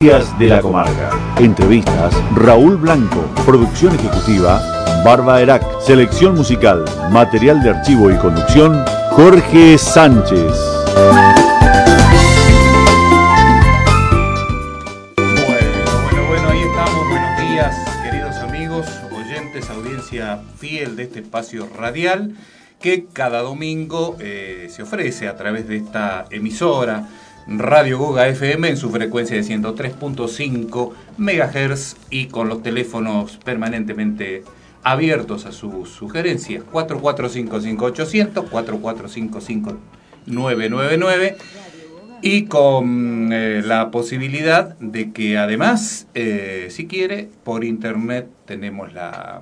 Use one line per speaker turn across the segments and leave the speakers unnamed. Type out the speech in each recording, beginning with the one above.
De la comarca. Entrevistas, Raúl Blanco. Producción ejecutiva, Barba Erac. Selección musical, material de archivo y conducción, Jorge Sánchez.
Bueno, ahí estamos. Buenos días, queridos amigos, oyentes, audiencia fiel de este espacio radial que cada domingo se ofrece a través de esta emisora Radio Goga FM en su frecuencia de 103.5 MHz y con los teléfonos permanentemente abiertos a sus sugerencias 4455-800, 4455-999 y con la posibilidad de que además, si quiere, por internet tenemos la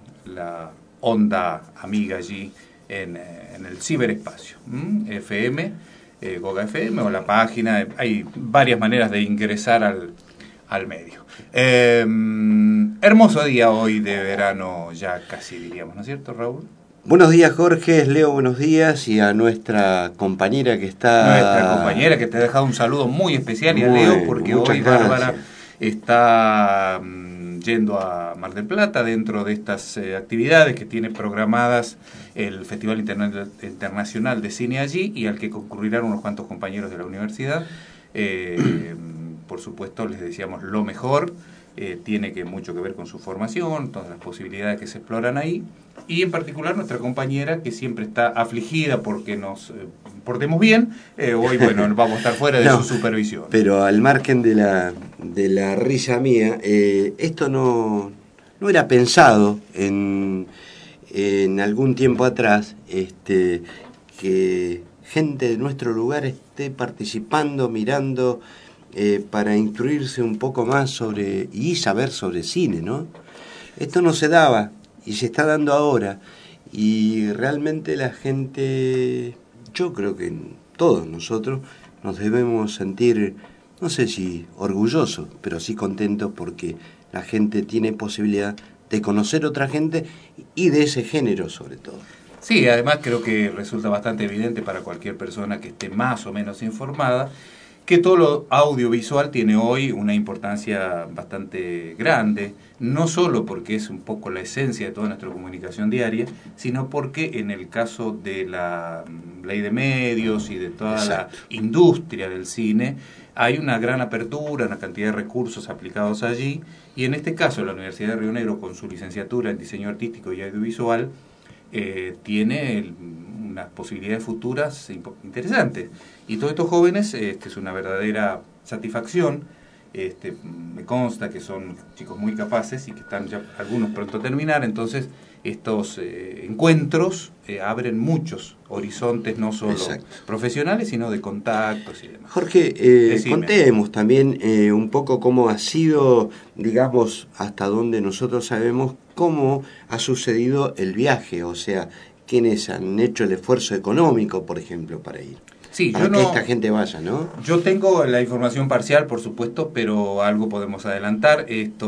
onda amiga allí en el ciberespacio, FM. Goga FM o la página, hay varias maneras de ingresar al medio. Hermoso día hoy de verano, ya casi diríamos, ¿no es cierto, Raúl?
Buenos días, Jorge, Leo, buenos días, y a nuestra compañera que está...
Nuestra compañera que te ha dejado un saludo muy especial, y a Leo, porque hoy Bárbara está yendo a Mar del Plata dentro de estas actividades que tiene programadas el Festival Internacional de Cine allí y al que concurrirán unos cuantos compañeros de la universidad. Por supuesto, les deseamos lo mejor. Tiene mucho que ver con su formación, todas las posibilidades que se exploran ahí, y en particular nuestra compañera que siempre está afligida porque nos portemos bien, hoy vamos a estar fuera de su supervisión.
Pero al margen de la risa mía, esto no era pensado en algún tiempo atrás, que gente de nuestro lugar esté participando, mirando, para instruirse un poco más sobre y saber sobre cine, ¿no? Esto no se daba y se está dando ahora, y realmente la gente, yo creo que todos nosotros nos debemos sentir, no sé si orgullosos, pero sí contentos porque la gente tiene posibilidad de conocer otra gente y de ese género sobre todo.
Sí, además creo que resulta bastante evidente para cualquier persona que esté más o menos informada que todo lo audiovisual tiene hoy una importancia bastante grande, no solo porque es un poco la esencia de toda nuestra comunicación diaria, sino porque en el caso de la ley de medios y de toda la industria del cine, hay una gran apertura, una cantidad de recursos aplicados allí, y en este caso la Universidad de Río Negro, con su licenciatura en diseño artístico y audiovisual, tiene unas posibilidades futuras interesantes. Y todos estos jóvenes, es una verdadera satisfacción. Me consta que son chicos muy capaces y que están ya algunos pronto a terminar. Entonces, estos encuentros abren muchos horizontes, no solo profesionales, sino de contactos y demás.
Jorge, contemos también un poco cómo ha sido, digamos, hasta donde nosotros sabemos, cómo ha sucedido el viaje, o sea, quiénes han hecho el esfuerzo económico, por ejemplo, para ir.
Sí,
para que esta gente vaya, ¿no?
Yo tengo la información parcial, por supuesto, pero algo podemos adelantar. Este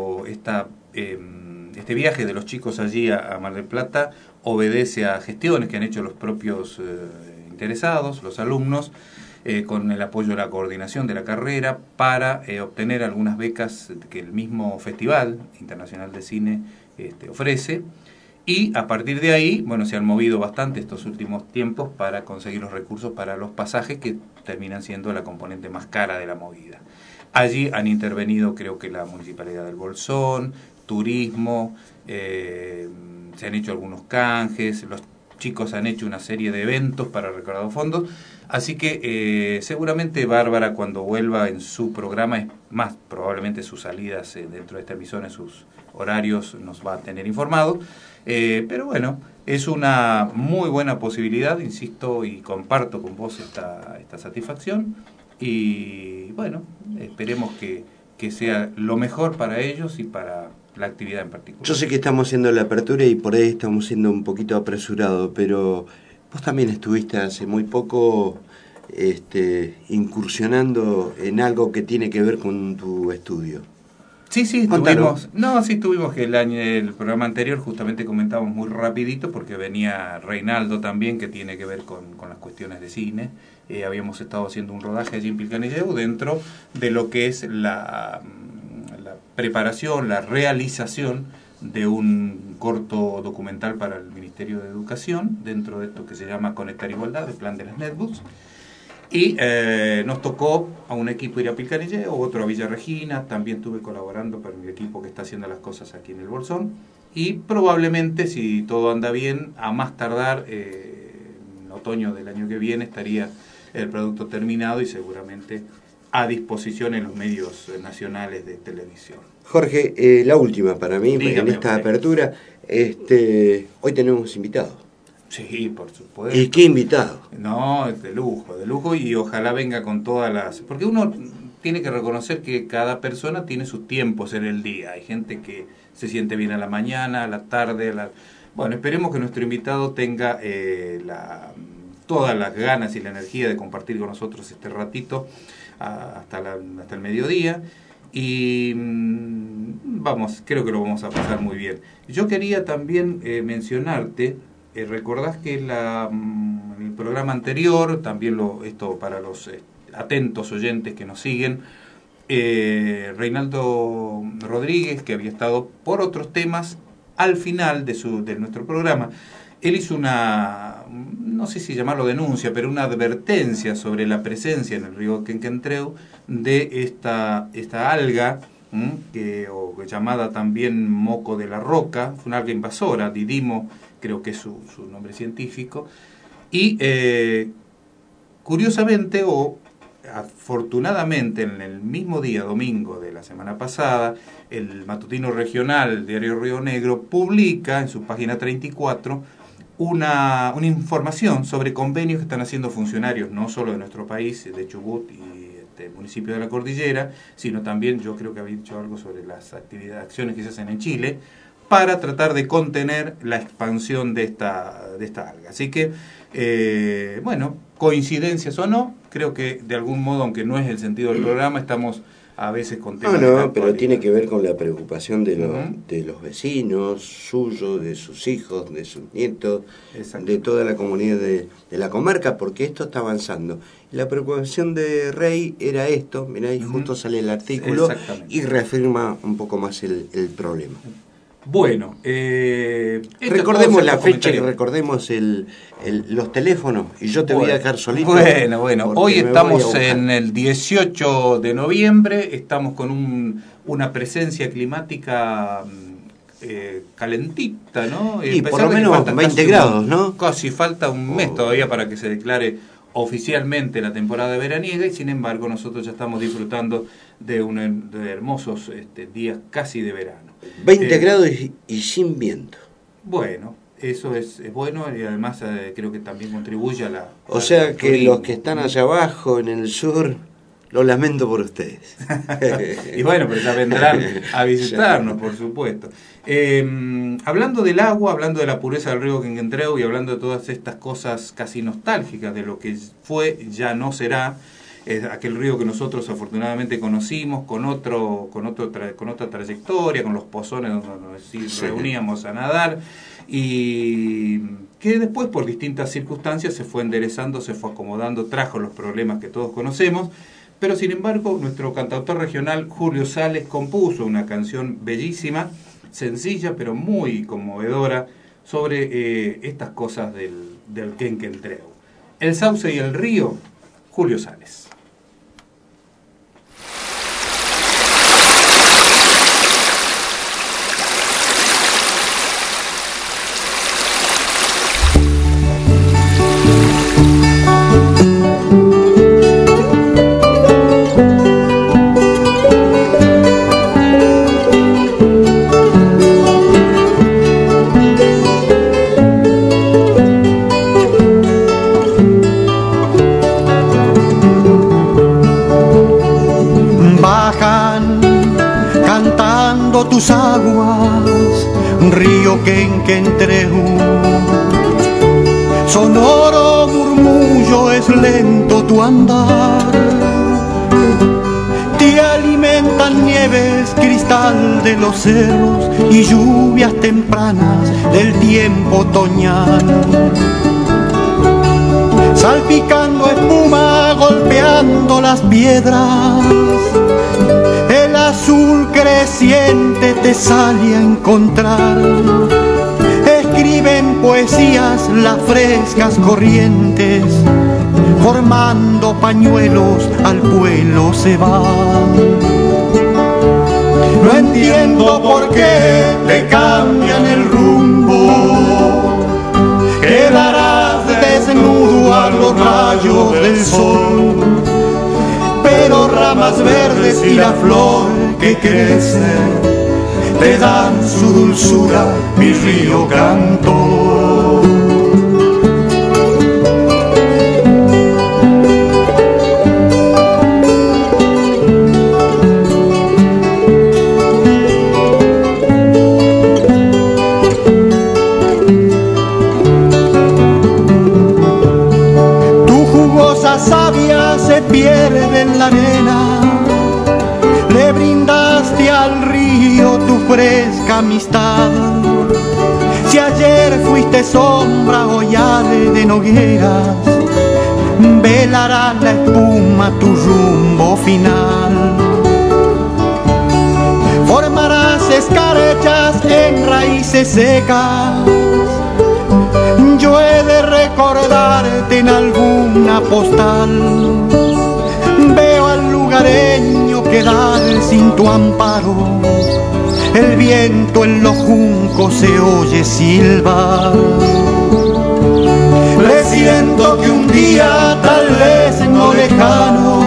viaje de los chicos allí a Mar del Plata obedece a gestiones que han hecho los propios interesados, los alumnos, con el apoyo de la coordinación de la carrera para obtener algunas becas que el mismo Festival Internacional de Cine ofrece. Y a partir de ahí, se han movido bastante estos últimos tiempos para conseguir los recursos para los pasajes que terminan siendo la componente más cara de la movida. Allí han intervenido, creo que la Municipalidad del Bolsón, Turismo, se han hecho algunos canjes, los chicos han hecho una serie de eventos para recaudar fondos, así que seguramente Bárbara cuando vuelva en su programa, es más probablemente sus salidas dentro de esta emisora, en sus horarios nos va a tener informado. Pero es una muy buena posibilidad, insisto, y comparto con vos esta satisfacción. Y esperemos que sea lo mejor para ellos y para la actividad en particular.
Yo sé que estamos haciendo la apertura y por ahí estamos siendo un poquito apresurados, pero vos también estuviste hace muy poco incursionando en algo que tiene que ver con tu estudio.
Sí,
Contanos.
tuvimos que el programa anterior justamente comentábamos muy rapidito porque venía Reinaldo también, que tiene que ver con las cuestiones de cine. Habíamos estado haciendo un rodaje allí en Pilcanilleu dentro de lo que es la preparación, la realización de un corto documental para el Ministerio de Educación, dentro de esto que se llama Conectar Igualdad, el plan de las Netbooks. Y nos tocó a un equipo ir a Pilcanilleu, otro a Villa Regina, también estuve colaborando para el equipo que está haciendo las cosas aquí en el Bolsón, y probablemente, si todo anda bien, a más tardar, en otoño del año que viene, estaría el producto terminado y seguramente a disposición en los medios nacionales de televisión.
Jorge, la última para mí,
Dígame
en esta
usted.
apertura, hoy tenemos invitados.
Sí, por supuesto.
¿Y qué invitado?
No, es de lujo, y ojalá venga con todas las... Porque uno tiene que reconocer que cada persona tiene sus tiempos en el día. Hay gente que se siente bien a la mañana, a la tarde, Bueno, esperemos que nuestro invitado tenga todas las ganas y la energía de compartir con nosotros este ratito hasta el mediodía. Y creo que lo vamos a pasar muy bien. Yo quería también mencionarte... recordás que en el programa anterior, también esto para los atentos oyentes que nos siguen, Reinaldo Rodríguez, que había estado por otros temas, al final de nuestro programa, él hizo no sé si llamarlo denuncia, pero una advertencia sobre la presencia en el río Quenquentreu de esta alga, llamada también moco de la roca, fue una alga invasora, Didimo, creo que es su nombre científico, y curiosamente o afortunadamente en el mismo día, domingo de la semana pasada, el matutino regional Diario Río Negro publica en su página 34 una información sobre convenios que están haciendo funcionarios no solo de nuestro país, de Chubut y municipio de la Cordillera, sino también, yo creo que había dicho algo sobre las acciones que se hacen en Chile, para tratar de contener la expansión de esta alga. Así que, coincidencias o no, creo que de algún modo, aunque no es el sentido del programa, estamos a veces con temas de la
pero
actualidad.
tiene que ver con la preocupación de los vecinos, suyos, de sus hijos, de sus nietos, de toda la comunidad de la comarca, porque esto está avanzando. Y la preocupación de Rey era esto, mirá, ahí justo sale el artículo y reafirma un poco más el problema.
Bueno,
recordemos la fecha y recordemos los teléfonos, y yo te voy a dejar solito.
Bueno, hoy estamos en el 18 de noviembre, estamos con una presencia climática calentita, ¿no?
Y por lo menos 20 grados, ¿no?
Casi falta un mes todavía para que se declare oficialmente la temporada veraniega, y sin embargo nosotros ya estamos disfrutando de hermosos días casi de verano.
20 grados y sin viento.
Bueno, eso es bueno, y además creo que también contribuye a la...
O sea que los que están allá abajo en el sur, lo lamento por ustedes.
Y bueno, pero ya vendrán a visitarnos, por supuesto. Hablando del agua, hablando de la pureza del río Quenquentreu y hablando de todas estas cosas casi nostálgicas de lo que fue, ya no será, aquel río que nosotros afortunadamente conocimos con otra trayectoria, con los pozones donde nos reuníamos a nadar, y que después por distintas circunstancias se fue enderezando, se fue acomodando, trajo los problemas que todos conocemos. Pero sin embargo, nuestro cantautor regional Julio Sales compuso una canción bellísima, sencilla pero muy conmovedora, sobre estas cosas del Quenquentreu. El sauce y el río, Julio Sales.
Tus aguas, río Quenquentreu, sonoro murmullo es lento tu andar, te alimenta cuentan nieves, cristal de los cerros y lluvias tempranas del tiempo otoñal. Salpicando espuma, golpeando las piedras, el azul creciente te sale a encontrar. Escriben poesías las frescas corrientes, formando pañuelos al vuelo se van. No entiendo por qué te cambian el rumbo, quedarás desnudo a los rayos del sol, pero ramas verdes y la flor que crece te dan su dulzura, mi río canto. Tu jugosa savia se pierde en la arena, le brindaste al río tu fresca amistad. Si ayer fuiste sombra, hoy ave de nogueras, velará la espuma tu rumbo final. Formarás escarchas en raíces secas, yo he de recordarte en alguna postal. Veo al lugareño quedar sin tu amparo, el viento en los juncos se oye silbar. Presiento que un día, tal vez no lejano,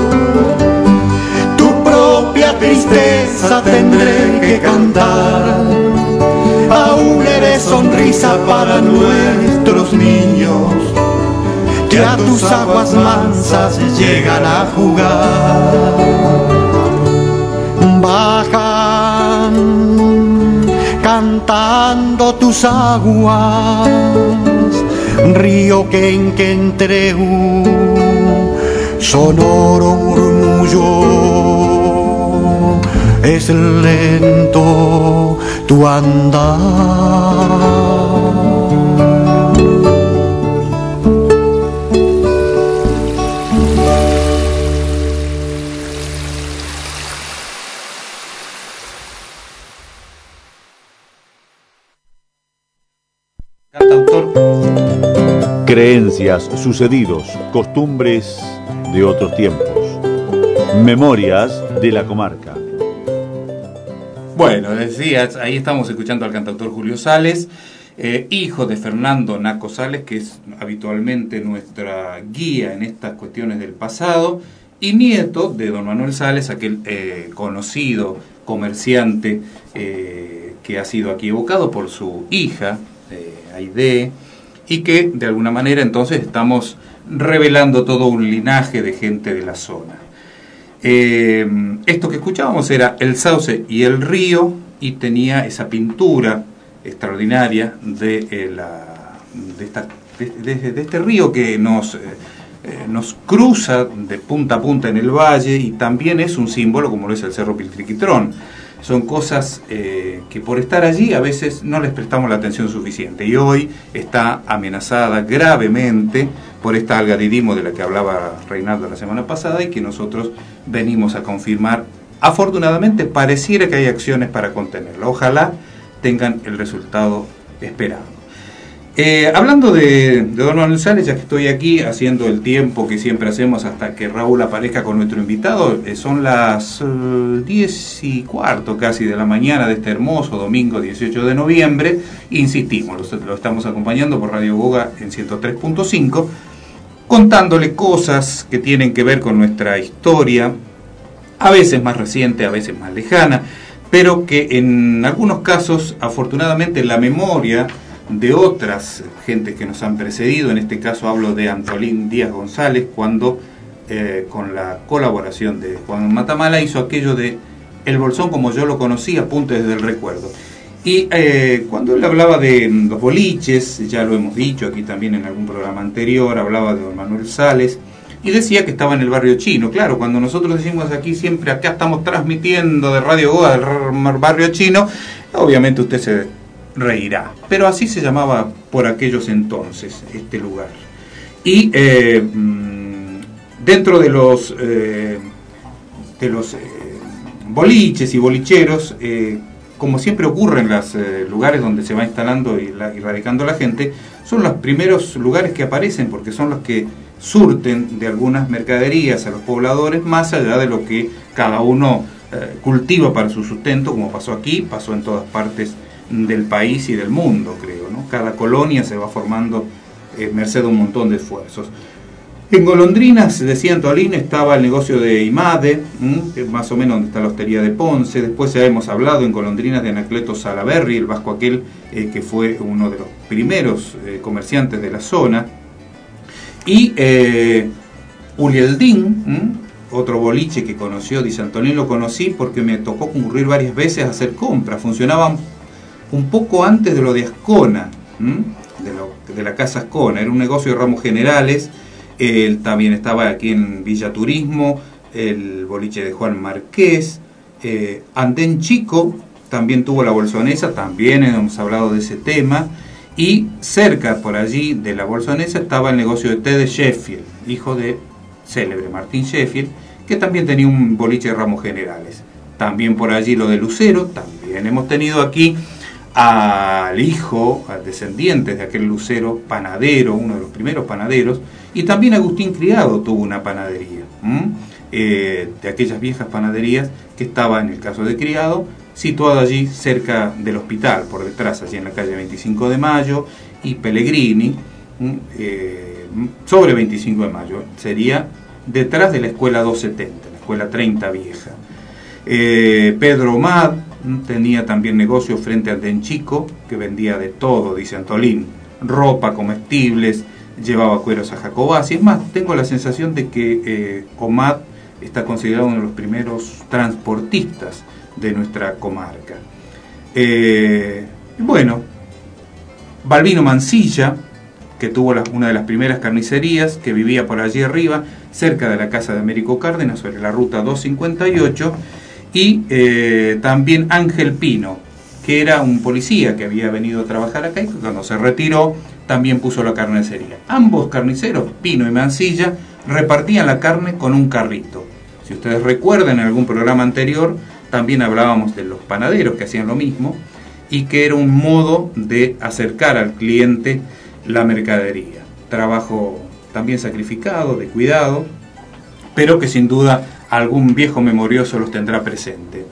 tu propia tristeza tendré que cantar. Aún eres sonrisa para nuestros niños, que a tus aguas mansas llegan a jugar. Bajan cantando tus aguas, río Quenquentreu, sonoro murmullo, es lento tu andar.
Creencias, sucedidos, costumbres de otros tiempos. Memorias de la comarca.
Bueno, decías, ahí estamos escuchando al cantautor Julio Sales, hijo de Fernando Naco Sales, que es habitualmente nuestra guía en estas cuestiones del pasado, y nieto de don Manuel Sales, aquel conocido comerciante que ha sido aquí evocado por su hija, Aide, y que de alguna manera entonces estamos revelando todo un linaje de gente de la zona. Esto que escuchábamos era El Sauce y el Río, y tenía esa pintura extraordinaria de este río que nos cruza de punta a punta en el valle, y también es un símbolo como lo es el Cerro Piltriquitrón. Son cosas que por estar allí a veces no les prestamos la atención suficiente, y hoy está amenazada gravemente por esta alga didimo de la que hablaba Reinaldo la semana pasada, y que nosotros venimos a confirmar. Afortunadamente pareciera que hay acciones para contenerla, ojalá tengan el resultado esperado. Hablando de don Manuel Sales, ya que estoy aquí haciendo el tiempo que siempre hacemos hasta que Raúl aparezca con nuestro invitado, son las 10:15 casi de la mañana de este hermoso domingo 18 de noviembre. Insistimos, lo estamos acompañando por Radio Goga en 103.5, contándole cosas que tienen que ver con nuestra historia, a veces más reciente, a veces más lejana, pero que en algunos casos, afortunadamente, la memoria de otras gentes que nos han precedido, en este caso hablo de Antolín Díaz González, cuando con la colaboración de Juan Matamala hizo aquello de El Bolsón como yo lo conocí, Apuntes del Recuerdo. Y cuando él hablaba de los boliches, ya lo hemos dicho aquí también en algún programa anterior, hablaba de don Manuel Sales, y decía que estaba en el barrio chino. Claro, cuando nosotros decimos aquí siempre, acá estamos transmitiendo de Radio Goa del barrio chino, obviamente usted se reirá, pero así se llamaba por aquellos entonces este lugar. Y dentro de los boliches y bolicheros, como siempre ocurre en los lugares donde se va instalando y radicando la gente, son los primeros lugares que aparecen, porque son los que surten de algunas mercaderías a los pobladores, más allá de lo que cada uno cultiva para su sustento, como pasó aquí, pasó en todas partes del país y del mundo, creo, ¿no? Cada colonia se va formando merced a un montón de esfuerzos. En Golondrinas, decía Antolín, estaba el negocio de Imade, más o menos donde está la hostería de Ponce. Después ya hemos hablado en Golondrinas de Anacleto Salaberry, el vasco aquel que fue uno de los primeros comerciantes de la zona. Y Ulieldín, otro boliche que conoció, dice Antolín, lo conocí porque me tocó concurrir varias veces a hacer compras. Funcionaban un poco antes de lo de Ascona, de la casa Ascona. Era un negocio de ramos generales. Él también estaba aquí en Villa Turismo, el boliche de Juan Marqués. Andén Chico también tuvo la Bolsonesa, también hemos hablado de ese tema. Y cerca por allí de la Bolsonesa estaba el negocio de té de Sheffield, hijo de célebre Martín Sheffield, que también tenía un boliche de ramos generales. También por allí lo de Lucero, también hemos tenido aquí al hijo, al descendiente de aquel Lucero, panadero, uno de los primeros panaderos, y también Agustín Criado tuvo una panadería, de aquellas viejas panaderías que estaba, en el caso de Criado, situado allí cerca del hospital, por detrás, allí en la calle 25 de Mayo, y Pellegrini, sobre 25 de Mayo, sería detrás de la escuela 270, la escuela 30 vieja. Pedro Omad tenía también negocio frente a Denchico, que vendía de todo, dice Antolín, ropa, comestibles, llevaba cueros a Jacobás, y es más, tengo la sensación de que Omad está considerado uno de los primeros transportistas de nuestra comarca. Bueno, Balbino Mansilla, que tuvo una de las primeras carnicerías, que vivía por allí arriba, cerca de la casa de Américo Cárdenas, sobre la ruta 258, y también Ángel Pino, que era un policía que había venido a trabajar acá y que cuando se retiró también puso la carnicería. Ambos carniceros, Pino y Mansilla, repartían la carne con un carrito. Si ustedes recuerdan, en algún programa anterior también hablábamos de los panaderos que hacían lo mismo y que era un modo de acercar al cliente la mercadería. Trabajo también sacrificado, de cuidado, pero que sin duda algún viejo memorioso los tendrá presente.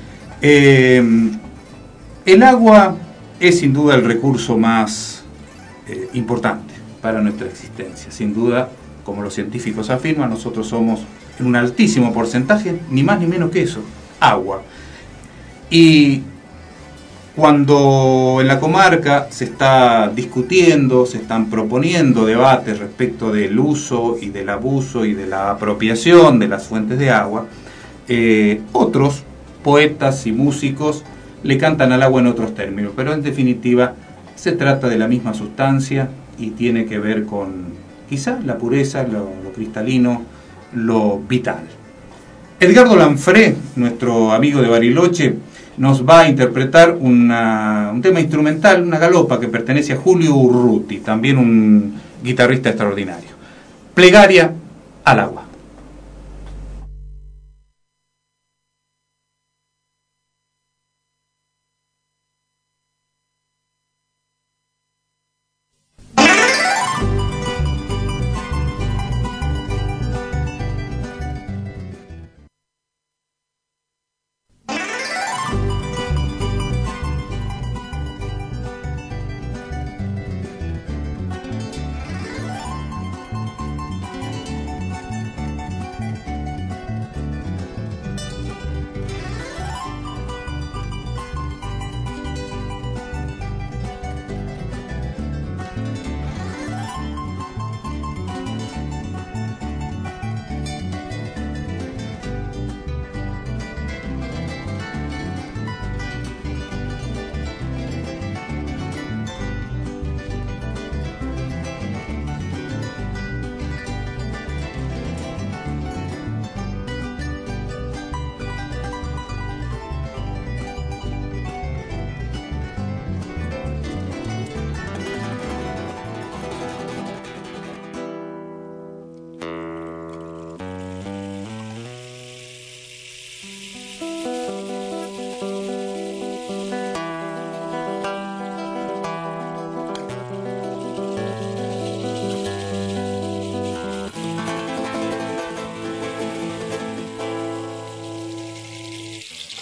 El agua es sin duda el recurso más importante para nuestra existencia. Sin duda, como los científicos afirman, nosotros somos en un altísimo porcentaje, ni más ni menos que eso, agua. Y cuando en la comarca se está discutiendo, se están proponiendo debates respecto del uso y del abuso y de la apropiación de las fuentes de agua, otros poetas y músicos le cantan al agua en otros términos, pero en definitiva se trata de la misma sustancia y tiene que ver con quizá la pureza, lo cristalino, lo vital. Edgardo Lanfré, nuestro amigo de Bariloche, nos va a interpretar un tema instrumental, una galopa que pertenece a Julio Urruti, también un guitarrista extraordinario. Plegaria al agua.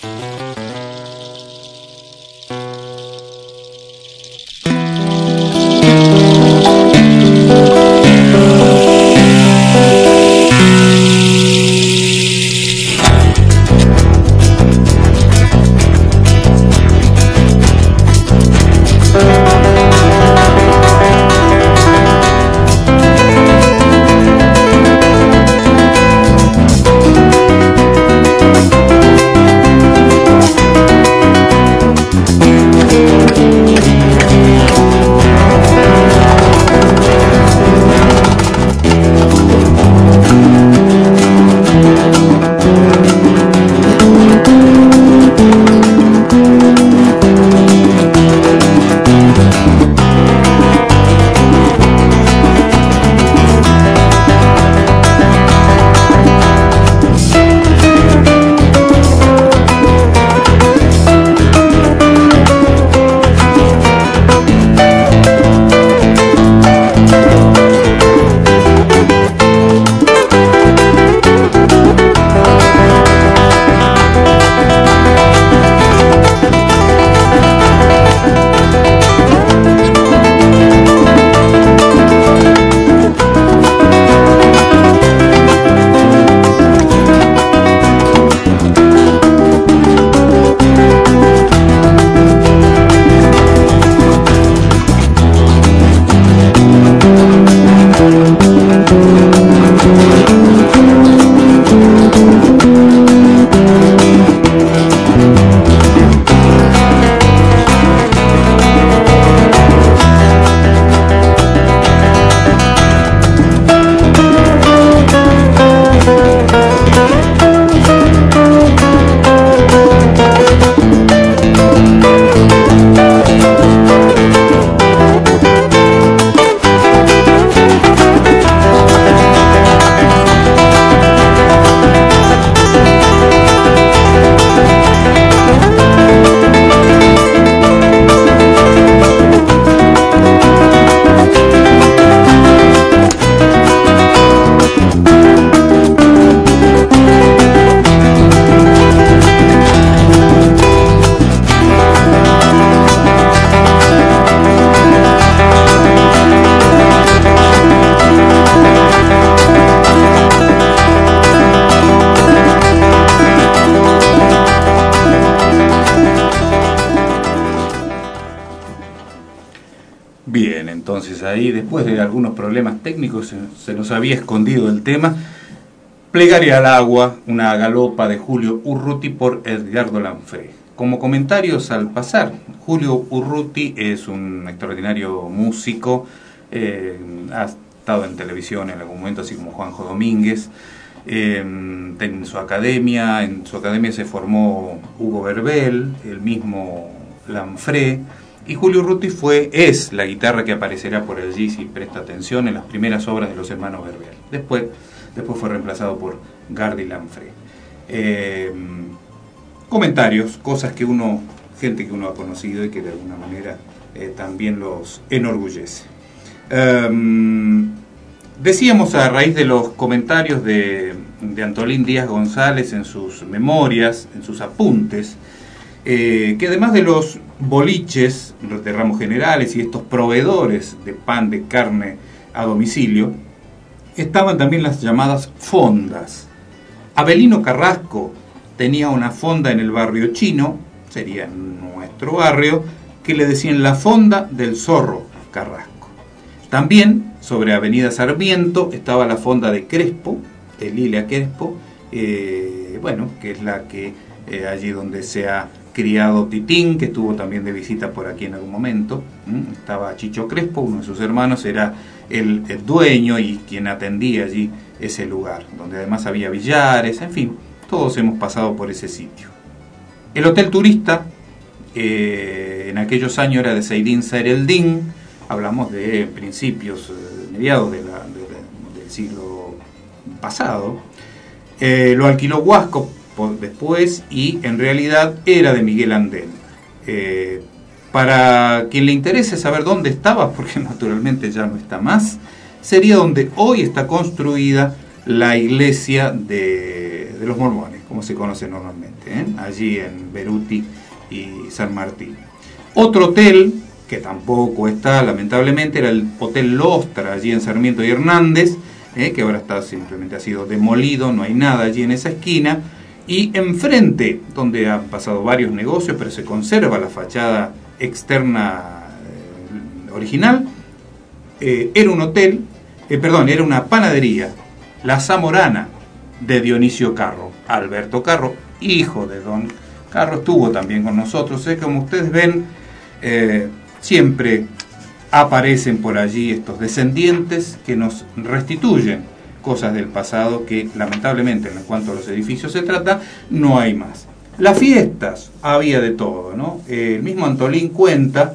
Bien, entonces ahí, después de algunos problemas técnicos, se nos había escondido el tema. Plegaria al agua, una galopa de Julio Urruti por Edgardo Lanfré. Como comentarios al pasar, Julio Urruti es un extraordinario músico, ha estado en televisión en algún momento, así como Juanjo Domínguez. En su academia se formó Hugo Verbel, el mismo Lanfré, y Julio Urruti es la guitarra que aparecerá por allí, si presta atención, en las primeras obras de los hermanos Verbel. Después fue reemplazado por Gardi Lanfré. Comentarios, cosas gente que uno ha conocido y que de alguna manera también los enorgullece. Decíamos, a raíz de los comentarios de Antolín Díaz González en sus memorias, en sus apuntes, que además de los boliches de ramos generales y estos proveedores de pan, de carne a domicilio, estaban también las llamadas fondas. Abelino Carrasco tenía una fonda en el barrio chino, sería nuestro barrio, que le decían la fonda del zorro Carrasco. También sobre Avenida Sarmiento estaba la fonda de Crespo, de Lilia Crespo, que es la que allí donde se ha criado Titín, que estuvo también de visita por aquí en algún momento. Estaba Chicho Crespo, uno de sus hermanos, era el dueño y quien atendía allí ese lugar, donde además había billares, en fin, todos hemos pasado por ese sitio. El Hotel Turista, en aquellos años era de Seydín Sereldín, hablamos de principios, mediados del siglo pasado. Lo alquiló Huasco después y en realidad era de Miguel Andén. Para quien le interese saber dónde estaba, porque naturalmente ya no está más, sería donde hoy está construida la iglesia de los mormones. como se conoce normalmente, allí en Beruti y San Martín. Otro hotel, que tampoco está, lamentablemente, era el Hotel Lostra, allí en Sarmiento y Hernández, que ahora simplemente ha sido demolido, no hay nada allí en esa esquina. Y enfrente, donde han pasado varios negocios, pero se conserva la fachada externa original, era un hotel, era una panadería, La Zamorana, de Dionisio Carro. Alberto Carro, hijo de don Carro, estuvo también con nosotros. Como ustedes ven, siempre aparecen por allí estos descendientes que nos restituyen cosas del pasado que lamentablemente en cuanto a los edificios se trata, no hay más. Las fiestas, había de todo, ¿no? El mismo Antolín cuenta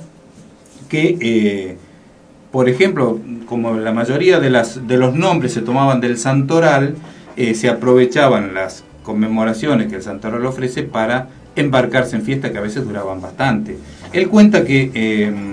que, por ejemplo, como la mayoría de los nombres se tomaban del santoral, se aprovechaban las conmemoraciones que el santoral ofrece para embarcarse en fiestas que a veces duraban bastante. Él cuenta que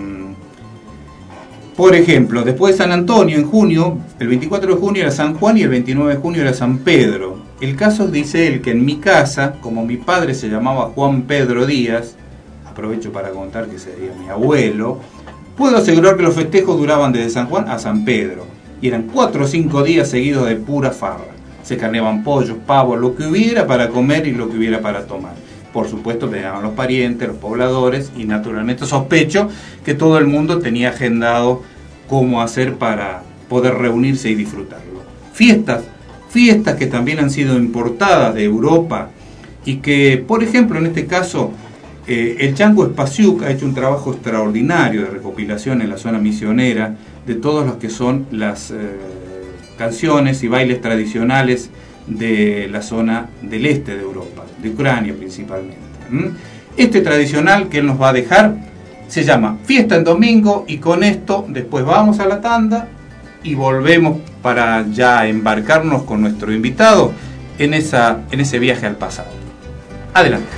por ejemplo, después de San Antonio, en junio, el 24 de junio era San Juan y el 29 de junio era San Pedro. El caso, dice él, que en mi casa, como mi padre se llamaba Juan Pedro Díaz, aprovecho para contar que sería mi abuelo, puedo asegurar que los festejos duraban desde San Juan a San Pedro. Y eran 4 o 5 días seguidos de pura farra. Se carneaban pollos, pavos, lo que hubiera para comer y lo que hubiera para tomar. Por supuesto, venían los parientes, los pobladores, y naturalmente sospecho que todo el mundo tenía agendado cómo hacer para poder reunirse y disfrutarlo. Fiestas que también han sido importadas de Europa y que, por ejemplo, en este caso, el Chango Espasiuk ha hecho un trabajo extraordinario de recopilación en la zona misionera de todos los que son las canciones y bailes tradicionales de la zona del este de Europa, de Ucrania principalmente. Este tradicional que él nos va a dejar se llama Fiesta en Domingo, y con esto después vamos a la tanda y volvemos para ya embarcarnos con nuestro invitado en ese viaje al pasado. Adelante.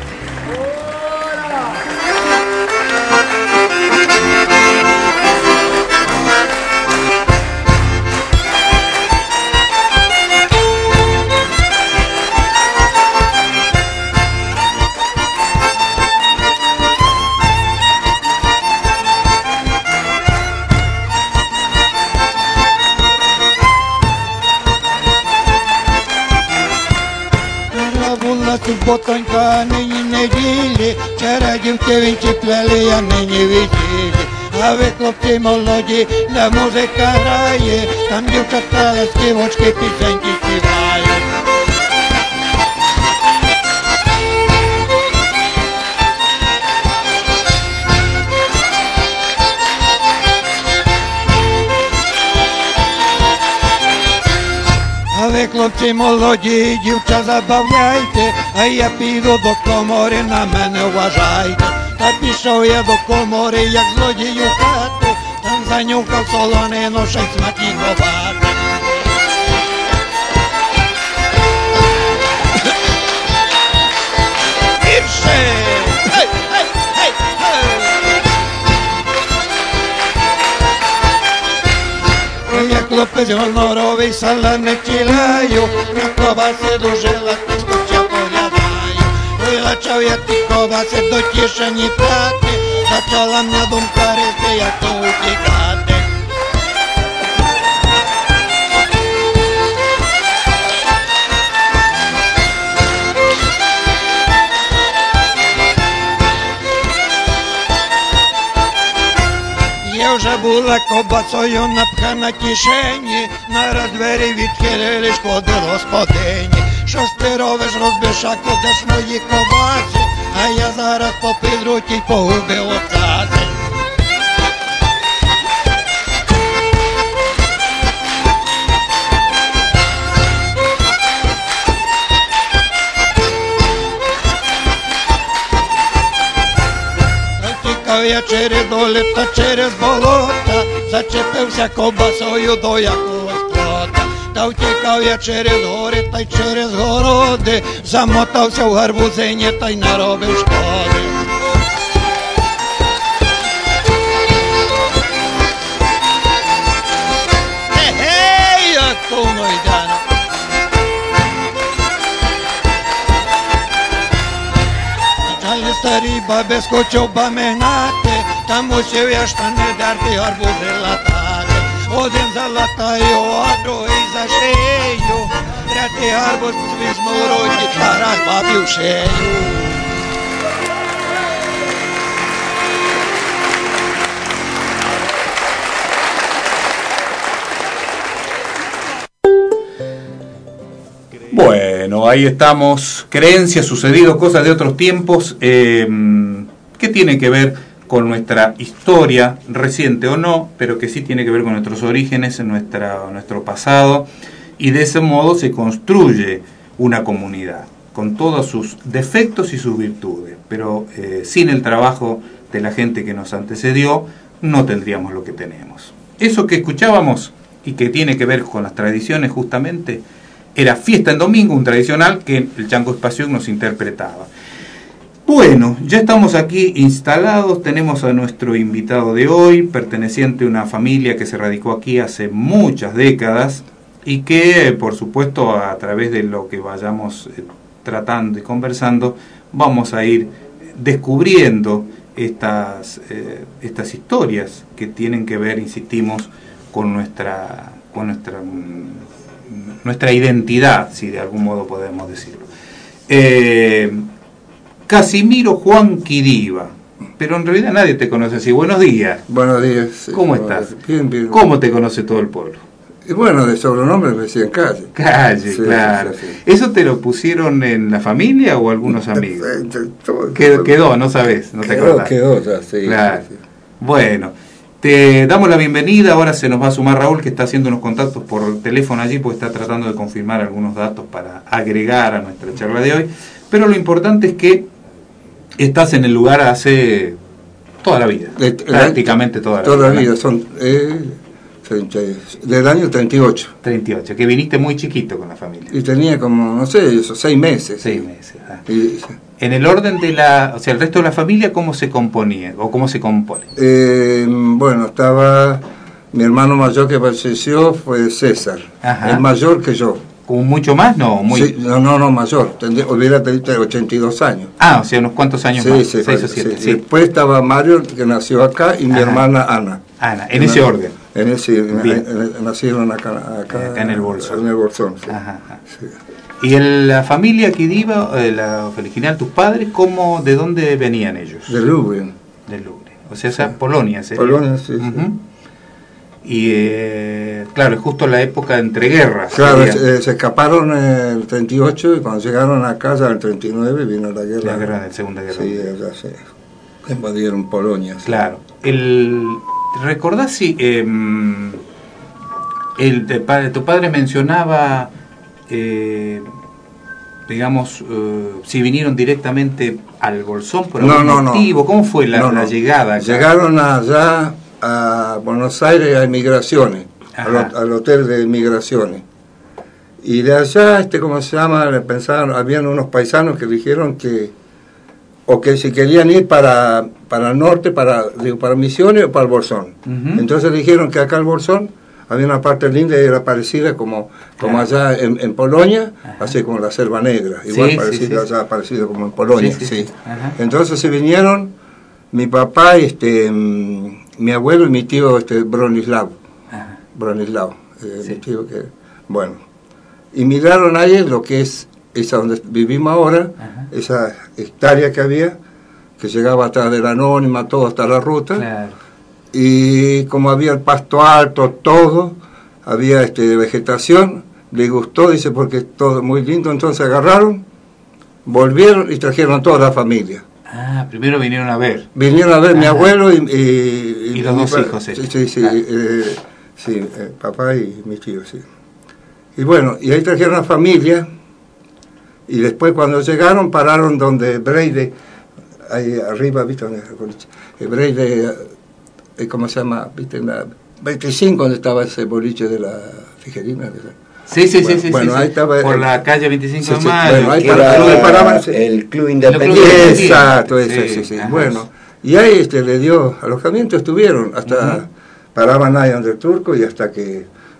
Ботонька нині неділі, вчора дівчинці плели, а нині весілі. А ви, хлопці молоді, де музика грає, там дівчата співочки пісеньки співають. А ви, хлопці молоді, дівча забавляйте, а я піду до комори, на мене вважайте. Та пішов я до комори, як злодій у хату, там занюхав солонину, ще й смаки ховати. Гірше! Гей, гей, гей, гей! Я хлопець гоноровий, салами тілаю, на коваси дуже латисько поглядаю. Вилачав я ті коваси до тішені хати, почала мене думка рити, як то утікати. Я вже була ковбасою напхана кишені, нараз двері відхилили, шкоди господині. Що ж ти робиш, розбишаку, де ж мої ковбаси, а я зараз по підруті погубив оцаси. Тікав я через долі та через болота, зачепився ковбасою до якогось плота. Та втікав я через гори та й через городи, замотався в гарбузині та й наробив шкоди. Гей, як то воно йде. Mali stari babe skočio menate, tamo će vještane darti arbuze latare. Odem za lataju, ado i za šeju, drati arbuz svi smo u roti, tarah babi u šeju.
Bueno, ahí estamos, creencias, sucedido, cosas de otros tiempos, que tienen que ver con nuestra historia, reciente o no, pero que sí tiene que ver con nuestros orígenes, nuestro pasado, y de ese modo se construye una comunidad, con todos sus defectos y sus virtudes, pero sin el trabajo de la gente que nos antecedió, no tendríamos lo que tenemos. Eso que escuchábamos, y que tiene que ver con las tradiciones justamente, era Fiesta en Domingo, un tradicional que el Chango Espacio nos interpretaba. Bueno, ya estamos aquí instalados, tenemos a nuestro invitado de hoy, perteneciente a una familia que se radicó aquí hace muchas décadas y que, por supuesto, a través de lo que vayamos tratando y conversando, vamos a ir descubriendo estas historias que tienen que ver, insistimos, con nuestra identidad, si de algún modo podemos decirlo. Casimiro Juan Quidiva, pero en realidad nadie te conoce así. Buenos días.
Buenos días.
¿Cómo estás?
Bien, bien.
¿Cómo te conoce todo el pueblo?
Y bueno, de sobrenombre me decían Calle.
Calle,
Sí,
claro.
sí, sí.
¿Eso te lo pusieron en la familia o algunos amigos? Quedó, no sabes, no te acordás.
Quedó ya, sí.
Claro.
Sí, sí.
Bueno, te damos la bienvenida. Ahora se nos va a sumar Raúl, que está haciendo unos contactos por teléfono allí, porque está tratando de confirmar algunos datos para agregar a nuestra charla de hoy. Pero lo importante es que estás en el lugar hace toda la vida, prácticamente toda
la
vida.
vida, son del año 38.
38, que viniste muy chiquito con la familia.
Y tenía como, no sé, esos 6 meses.
6 meses. Ah.
Y,
En el orden de o sea, el resto de la familia, ¿cómo se componía o cómo se compone?
Bueno, estaba mi hermano mayor que falleció, fue César.
Ajá.
Es mayor que yo.
¿Con mucho más? No, muy...
Sí, no, mayor. Hubiera tenido 82 años.
Ah, o sea, unos cuantos años más.
Sí,
6 o 7.
sí. Sí. Después estaba Mario, que nació acá, y mi hermana Ana.
Ana, en ese orden.
Nacieron acá
en el Bolsón.
En el Bolsón, sí.
Ajá.
Sí.
¿Y la familia Quidiva, la original, tus padres, de dónde venían ellos?
De Lublin.
De Lublin. O sea, esa Polonia sería.
Polonia, sí,
Uh-huh.
Sí.
Y claro, es justo la época de entreguerras.
Claro, se escaparon en el 38 y cuando llegaron a casa en el 39 vino la guerra.
La guerra de Segunda Guerra
Sí,
Mundial.
allá se invadieron Polonia. Sí.
Claro. ¿Recordás si tu padre mencionaba, digamos, si vinieron directamente al Bolsón por algún motivo? ¿Cómo fue la llegada acá?
Llegaron allá a Buenos Aires a Migraciones, al hotel de Migraciones. Y de allá, ¿cómo se llama? Pensaban, habían unos paisanos que dijeron que si querían ir para el norte, para Misiones o para el Bolsón. Uh-huh. Entonces dijeron que acá el Bolsón había una parte linda y era parecida como allá en Polonia, así como la Selva Negra, igual parecido allá, parecido como en Polonia. Sí. Entonces se vinieron mi papá, mi abuelo y mi tío Bronislav. Bronislav, mi tío que, bueno, y miraron ahí lo que es esa donde vivimos ahora, esa hectárea que había, que llegaba hasta de la Anónima, todo hasta la ruta. Claro. Y como había el pasto alto, todo, había vegetación, le gustó, dice, porque todo muy lindo, entonces agarraron, volvieron y trajeron a toda la familia.
Ah, primero vinieron a ver.
Vinieron a ver mi abuelo y
los dos hijos.
Sí, papá y mi tío, sí. Y bueno, y ahí trajeron a la familia, y después cuando llegaron pararon donde Breide, ahí arriba, ¿viste? Breide, ¿cómo se llama? ¿Viste? En la 25, donde estaba ese boliche de la Tijerina.
Sí.
Bueno, ahí estaba.
Por la calle 25 de Mayo.
Bueno, ahí paraban el Club Independiente.
Exacto, sí. Bueno, y ahí le dio alojamiento, estuvieron, hasta paraban ahí donde el Turco y hasta que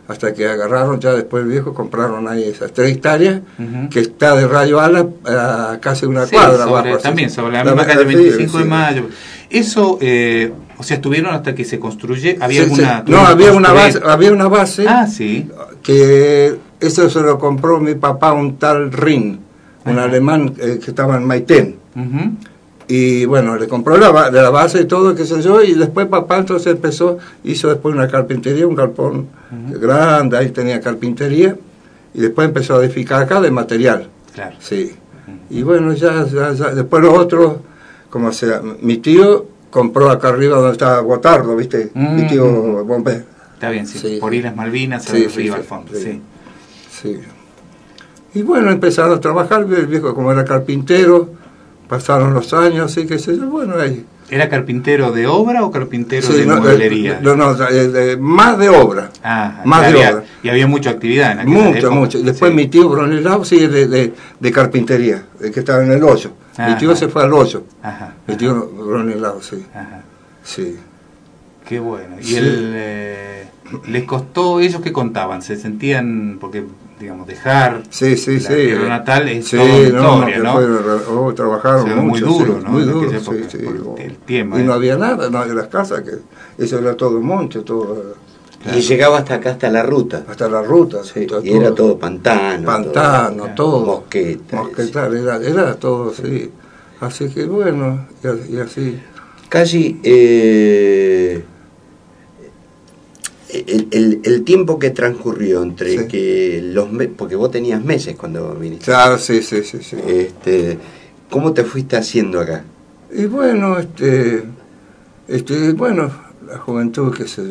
hasta que agarraron, ya después el viejo compraron ahí esas 3 hectáreas, que está de Radio Ala a casi una cuadra.
También sobre la misma calle 25 de Mayo. Eso, o sea, estuvieron hasta que se construye. ¿Había alguna?
No, había una base.
Sí.
Que eso se lo compró mi papá, un tal Rin, un alemán que estaba en Maitén. Y bueno, le compró de la base y todo, qué sé yo, y después papá entonces hizo después una carpintería, un galpón grande, ahí tenía carpintería, y después empezó a edificar acá de material.
Claro.
Sí. Y bueno, ya, después los otros, como sea, mi tío compró acá arriba donde estaba Gotardo, ¿viste? Mi tío bombero.
Está bien, sí. Por Islas Malvinas, arriba al fondo, sí. Y bueno, empezaron a trabajar, el viejo como era carpintero, pasaron los años, así que sé yo, bueno, ahí. ¿Era carpintero de obra o carpintero de mueblería?
Más de obra.
Más de obra. Y había mucha actividad en aquella época.
Mucho. Después mi tío Bronislao sigue de carpintería, que estaba en el hoyo. Mi tío se fue al hoyo. Mi tío Bronislao, sí. Sí.
Qué bueno. ¿Y les costó, ellos qué contaban? ¿Se sentían, porque digamos, dejar la tierra natal es toda una historia, ¿no?
Trabajaron mucho,
muy duro, ¿no?
Muy duro,
el tiempo.
Y no había nada, no había las casas, que eso era todo monte, todo.
Claro. Y llegaba hasta acá, hasta la ruta.
Hasta la ruta,
sí. Y era todo pantano.
Pantano, todo.
Mosqueta.
Era todo, sí. Así que bueno, y así.
Casi el tiempo que transcurrió entre que porque vos tenías meses cuando viniste.
Claro, sí.
¿Cómo te fuiste haciendo acá?
Y bueno, bueno, la juventud, qué sé yo,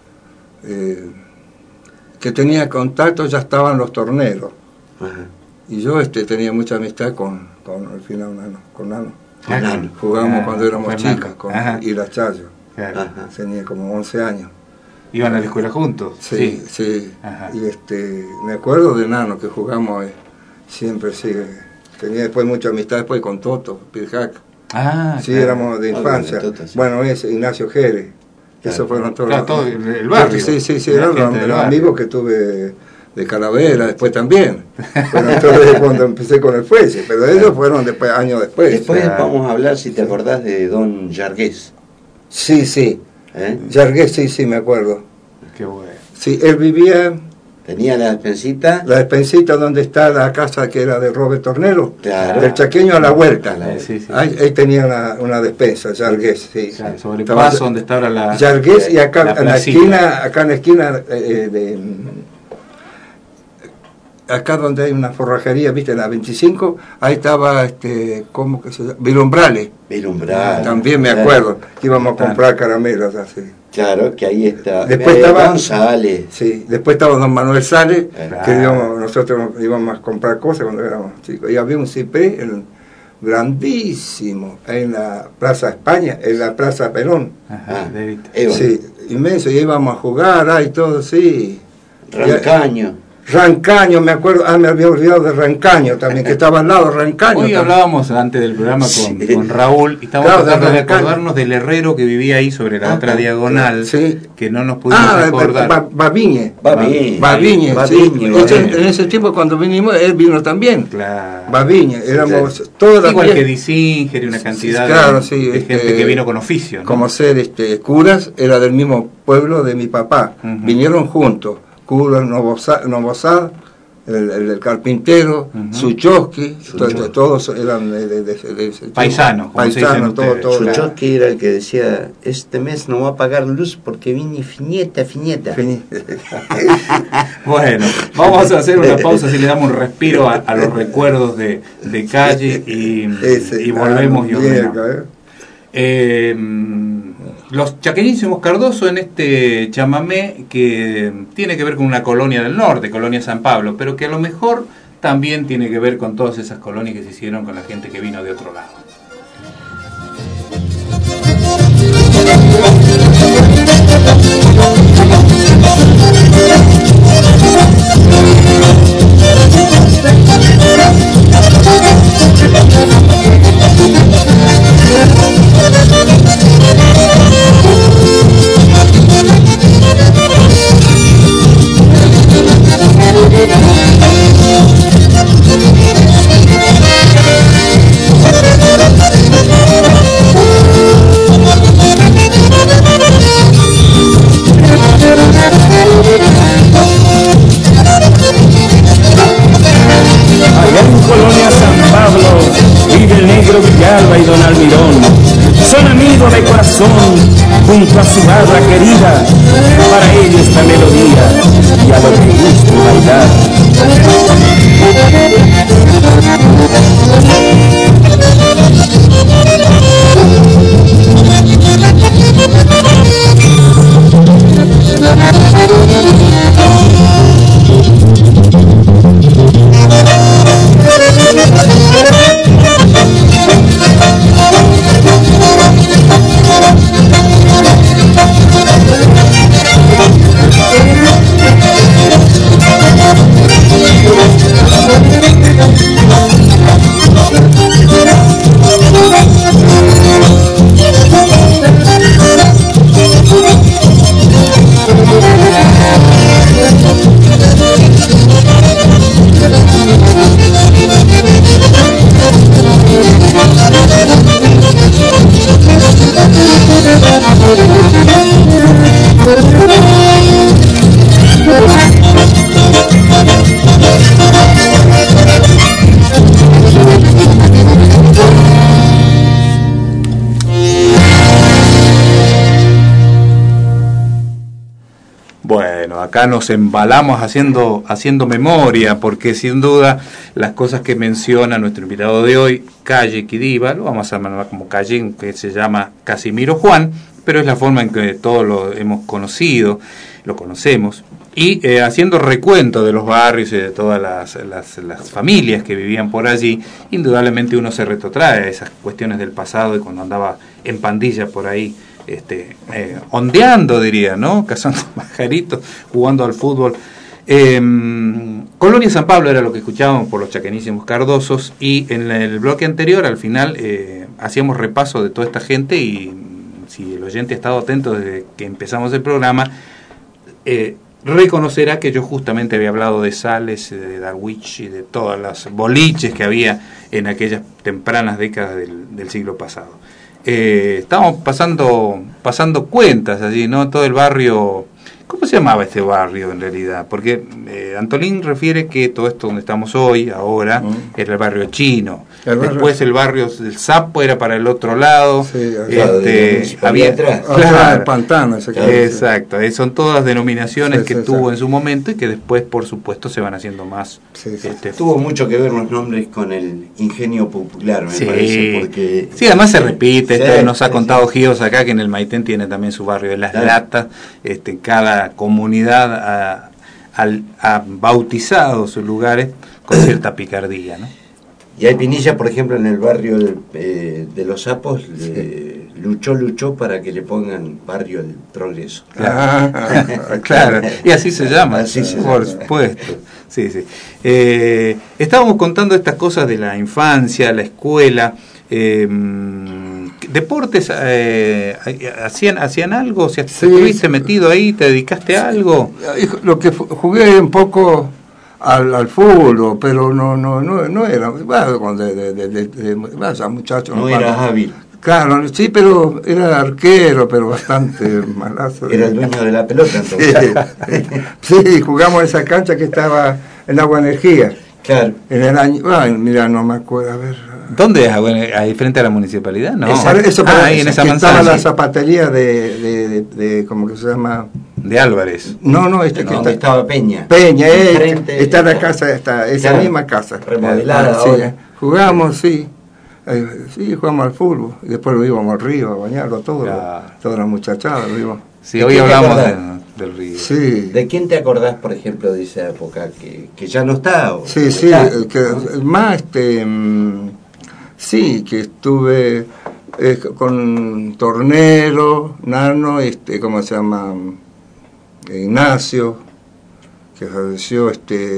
que tenía contacto, ya estaban los torneros. Y yo tenía mucha amistad con al final con Nano. Jugábamos cuando éramos chicas, con Ira Chayo. Tenía como 11 años.
¿Iban a la escuela juntos?
Sí. Y me acuerdo de Nano, que jugamos siempre, sí. Tenía después mucha amistad después con Toto, Pirjac. Éramos de infancia. Bueno, es Ignacio Jerez. Eso fueron todos.
Todo el barrio.
Sí, eran los amigos que tuve de Calavera, después también. Bueno, entonces cuando empecé con el Fuese, pero ellos fueron después, años después.
Después vamos a hablar, si te acordás, de Don Yargués.
Sí. Yargués, sí, me acuerdo.
Qué bueno.
Sí, él vivía...
Tenía la despensita.
La despensita donde está la casa que era de Robert Tornero.
Claro.
Del Chaqueño a la vuelta.
Sí.
Ahí tenía una despensa, Yargués, sí.
Claro, sobre el paso donde está ahora la...
Yargués, y acá en la esquina, acá donde hay una forrajería, viste, en la 25, ahí estaba, ¿cómo que se llama? Vilumbrales. También me acuerdo, que íbamos a comprar caramelos así.
Claro, que ahí está.
Después estaba
Don Sales.
Sí, después estaba Don Manuel Sales, que nosotros íbamos a comprar cosas cuando éramos chicos. Y había un ciprés grandísimo en la Plaza España, en la Plaza Perón. Sí, inmenso, y íbamos a jugar, y todo, sí. Rancaño, me acuerdo, me había olvidado de Rancaño también, que estaba al lado, Rancaño.
Hoy hablábamos antes del programa con Raúl, y estábamos tratando de acordarnos del herrero que vivía ahí sobre la otra diagonal, que no nos pudimos acordar.
Baviñe. En ese tiempo cuando vinimos, él vino también.
Claro.
Baviñe, éramos todas
igual que Disinger y una cantidad de gente que vino con oficio, ¿no?
Como ser curas, era del mismo pueblo de mi papá, vinieron juntos. Cura Novosad, el carpintero, Suchowski, todos eran de
paisanos,
todos. Suchowski era el que decía, este mes no va a pagar luz porque vine finieta.
Bueno, vamos a hacer una pausa, si le damos un respiro a los recuerdos de calle y volvemos y ordenamos. Los chaqueñísimos Cardoso en este chamamé que tiene que ver con una colonia del norte, Colonia San Pablo, pero que a lo mejor también tiene que ver con todas esas colonias que se hicieron con la gente que vino de otro lado.
almirón, son amigos de corazón, junto a su barra querida, para ellos esta melodía, y a lo que guste bailar.
Bueno, acá nos embalamos haciendo memoria, porque sin duda las cosas que menciona nuestro invitado de hoy, Calle Quidiva, lo vamos a llamar como Calle, que se llama Casimiro Juan, pero es la forma en que todos lo hemos conocido, lo conocemos, y haciendo recuento de los barrios y de todas las familias que vivían por allí, indudablemente uno se retrotrae a esas cuestiones del pasado y cuando andaba en pandilla por ahí, ondeando, diría, ¿no? Cazando pajaritos, jugando al fútbol. Colonia San Pablo era lo que escuchábamos por los chaquenísimos Cardosos, y en el bloque anterior, al final, hacíamos repaso de toda esta gente, y si el oyente ha estado atento desde que empezamos el programa, reconocerá que yo justamente había hablado de Sales, de Darwich y de todas las boliches que había en aquellas tempranas décadas del siglo pasado. Estábamos pasando cuentas allí, ¿no? Todo el barrio. ¿Cómo se llamaba este barrio en realidad? Porque Antolín refiere que todo esto donde estamos hoy, ahora, era el barrio chino. Después el barrio del Sapo era para el otro lado. Sí, había atrás.
Claro, el pantano.
Exacto. Son todas denominaciones que tuvo en su momento y que después, por supuesto, se van haciendo más.
Tuvo mucho que ver los nombres con el ingenio popular, me parece. Porque
sí, además se repite. Nos ha contado Gíos acá que en el Maitén tiene también su barrio de Las Latas. Cada comunidad ha bautizado sus lugares con cierta picardía, ¿no?
Y hay Pinilla, por ejemplo, en el barrio de Los Sapos, luchó para que le pongan barrio del Progreso.
Claro. Y así se llama, por supuesto. Sí. Estábamos contando estas cosas de la infancia, la escuela. ¿Deportes hacían algo? ¿Si estuviste metido ahí? ¿Te dedicaste a algo?
Lo que jugué un poco al fútbol, pero no era muchacho.
No era hábil.
Claro, sí, pero era arquero, pero bastante malazo.
Era el dueño de la pelota, entonces.
Sí, jugamos en esa cancha que estaba en Agua Energía.
Claro.
En el año, mira, no me acuerdo, a ver.
¿Dónde es? ¿Ahí frente a la municipalidad? No.
Ahí en esa manzana. Estaba la zapatería de ¿cómo que se llama?
De Álvarez.
No,
que estaba Peña.
Está la casa, esa misma casa.
Remodelada.
Jugamos, sí, jugamos al fútbol. Y después lo íbamos al río a bañarlo, toda la muchachada lo íbamos.
Sí, hoy hablamos del río.
Sí.
¿De quién te acordás, por ejemplo, de esa época que ya no está?
Sí, más sí, que estuve con Tornero, Nano, ¿cómo se llama? Ignacio, que falleció,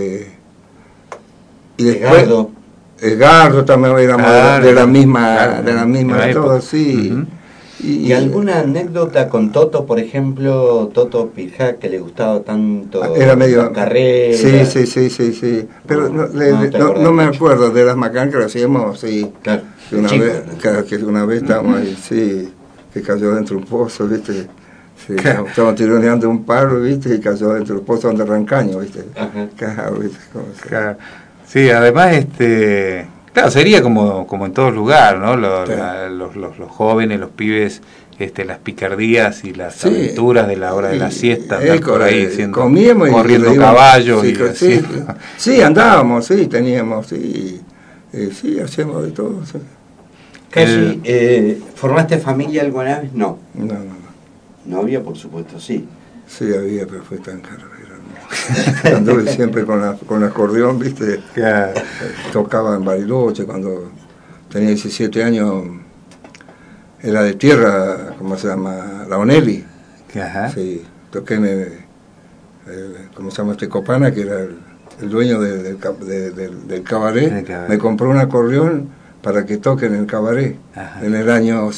y después Edgardo también éramos de la misma todos, sí.
Uh-huh.
¿Y alguna anécdota con Toto, por ejemplo, Toto Pirjá, que le gustaba tanto
era medio
la carrera?
Sí. Pero no me acuerdo de las macanas que lo hacíamos, sí.
Claro.
Que una vez estábamos ahí, sí, que cayó dentro de un pozo, ¿viste? Sí, estábamos tironeando un palo, ¿viste? Y cayó dentro del pozo donde Rancaño, ¿viste?
Ajá. ¿Viste? Sí, además, Claro, sería como en todo lugar, ¿no?
Claro.
Los jóvenes, los pibes, las picardías y las
Sí.
aventuras de la hora de la siesta, andar por ahí
comíamos
corriendo
y
caballos.
Sí, andábamos, sí, teníamos, sí, sí, hacíamos de todo. Sí.
Casi, ¿formaste familia alguna vez? No.
No.
Novia, por supuesto, sí.
Sí, había, pero fue tan caro. Anduve siempre con acordeón, ¿viste?
Claro.
Tocaba en Bariloche cuando tenía 17 años. Era de tierra, ¿cómo se llama? La Onelli.
Ajá.
Sí, toqué en ¿cómo se llama? Copana, que era el dueño del cabaret. Me compró un acordeón para que toque en el cabaret. Ajá. En el año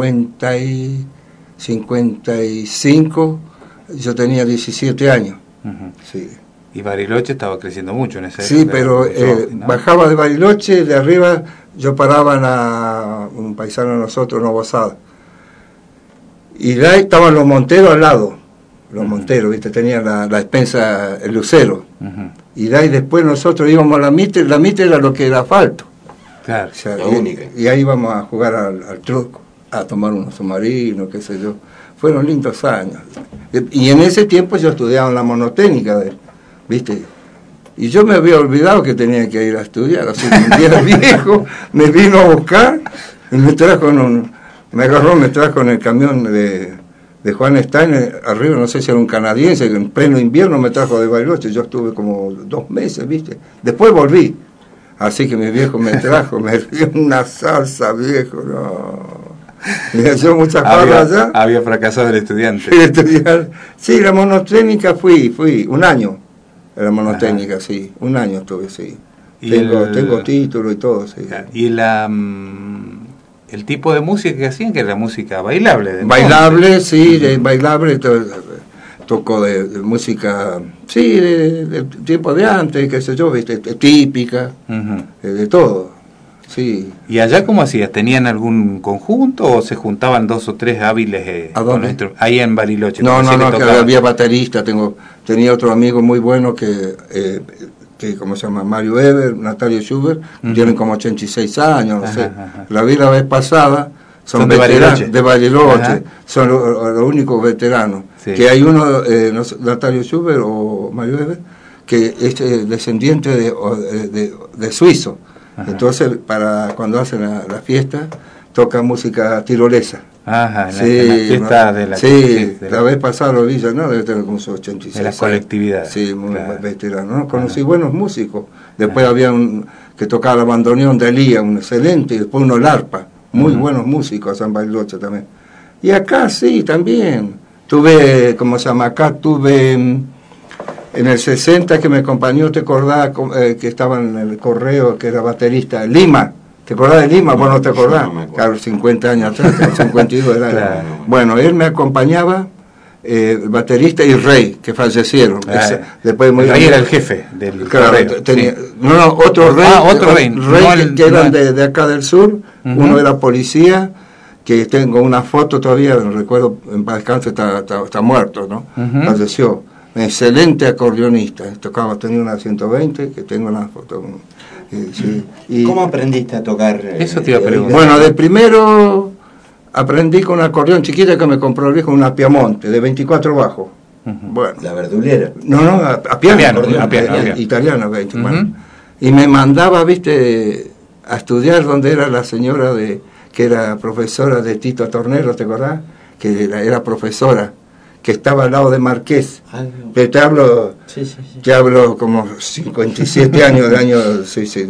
55, yo tenía 17 años.
Uh-huh.
Sí.
Y Bariloche estaba creciendo mucho en ese
Sí, pero ¿no? Bajaba de Bariloche, de arriba yo paraba en un paisano de nosotros, Novosad. Y de ahí estaban los monteros al lado, los monteros, ¿viste? Tenían la despensa, el lucero.
Uh-huh.
Y de ahí después nosotros íbamos a la Mitre era lo que era asfalto.
Claro,
o sea, y ahí íbamos a jugar al truco, a tomar unos submarinos, qué sé yo. Fueron lindos años. Y en ese tiempo yo estudiaba en la monotécnica, ¿viste? Y yo me había olvidado que tenía que ir a estudiar, así que un día viejo me vino a buscar y me trajo en el camión de Juan Steiner, arriba, no sé si era un canadiense, que en pleno invierno me trajo de Bariloche. Yo estuve como 2 meses, ¿viste? Después volví, así que mi viejo me trajo, me dio una salsa, viejo, no. Me hacía muchas palabras allá.
Había fracasado el estudiante.
Sí, la monotécnica fui un año. La monotécnica, ajá. Sí, un año estuve, sí. Tengo título y todo, sí.
¿Y el tipo de música que hacían, que era música bailable?
Bailable, sí, bailable, tocó de música, sí, de tiempo de antes, qué sé yo, ¿viste? Típica, uh-huh. De todo. Sí.
¿Y allá cómo hacías? ¿Tenían algún conjunto o se juntaban 2 o 3 hábiles ahí en Bariloche?
No, que había baterista. Tenía otro amigo muy bueno que ¿cómo se llama? Mario Eber, Natalio Schubert, uh-huh. Tienen como 86 años, no sé. Ajá. La vi la vez pasada, son veteranos de Bariloche, son los únicos veteranos. Sí. Que hay uno, Natalio Schubert o Mario Eber, que es descendiente de suizo. Ajá. Entonces, para cuando hacen la fiesta, tocan música tirolesa.
Ajá, en la fiesta de la...
Sí, la vez pasada lo vi, ¿no? Debe tener como 86
de la colectividad.
Sí, muy veterano, ¿no? Conocí buenos músicos. Después había que tocaba el bandoneón de Elía, un excelente, y después uno el arpa. Muy buenos músicos en Bariloche también. Y acá sí, también. Tuve, ¿cómo se llama? Acá tuve... En el 60 que me acompañó, ¿te acordás que estaba en el correo, que era baterista? Lima, ¿te acordás de Lima? Vos no te acordás. No claro, 50 años atrás, 52 era. Claro. Bueno, él me acompañaba, baterista y Rey, que fallecieron.
Después Rey era el jefe del correo.
Tenía, sí. No, otro Rey.
Otro Rey.
Que eran de acá del sur, uh-huh. Uno era policía, que tengo una foto todavía, no recuerdo, en paz descanse, está muerto, ¿no? Uh-huh. Falleció. Excelente acordeonista, tenía una 120, que tengo una foto. Sí.
Y ¿cómo aprendiste a tocar?
Eso te iba a preguntar.
Bueno, de primero aprendí con un acordeón chiquita que me compró el viejo, una Piamonte, de 24 bajos.
Uh-huh. Bueno. ¿La verdulera?
No, a piano. Italiana, 20. Uh-huh. Bueno. Y me mandaba, viste, a estudiar donde era la señora que era profesora de Tito Tornero, ¿te acordás? Que era profesora, que estaba al lado de Marqués. Pero te hablo como 57 años, de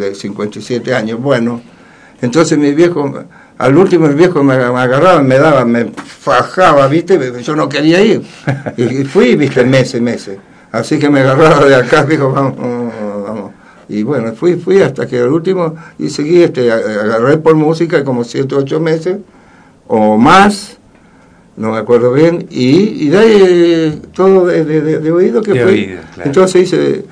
57 años. Bueno, entonces mi viejo, al último el viejo me agarraba, me fajaba, ¿viste? Yo no quería ir. Y fui, ¿viste? Meses. Así que me agarraba de acá, dijo, vamos. Y bueno, fui hasta que al último, y seguí, agarré por música como 7 o 8 meses, o más, no me acuerdo bien, y de ahí todo de oído que fue. Claro. Entonces hice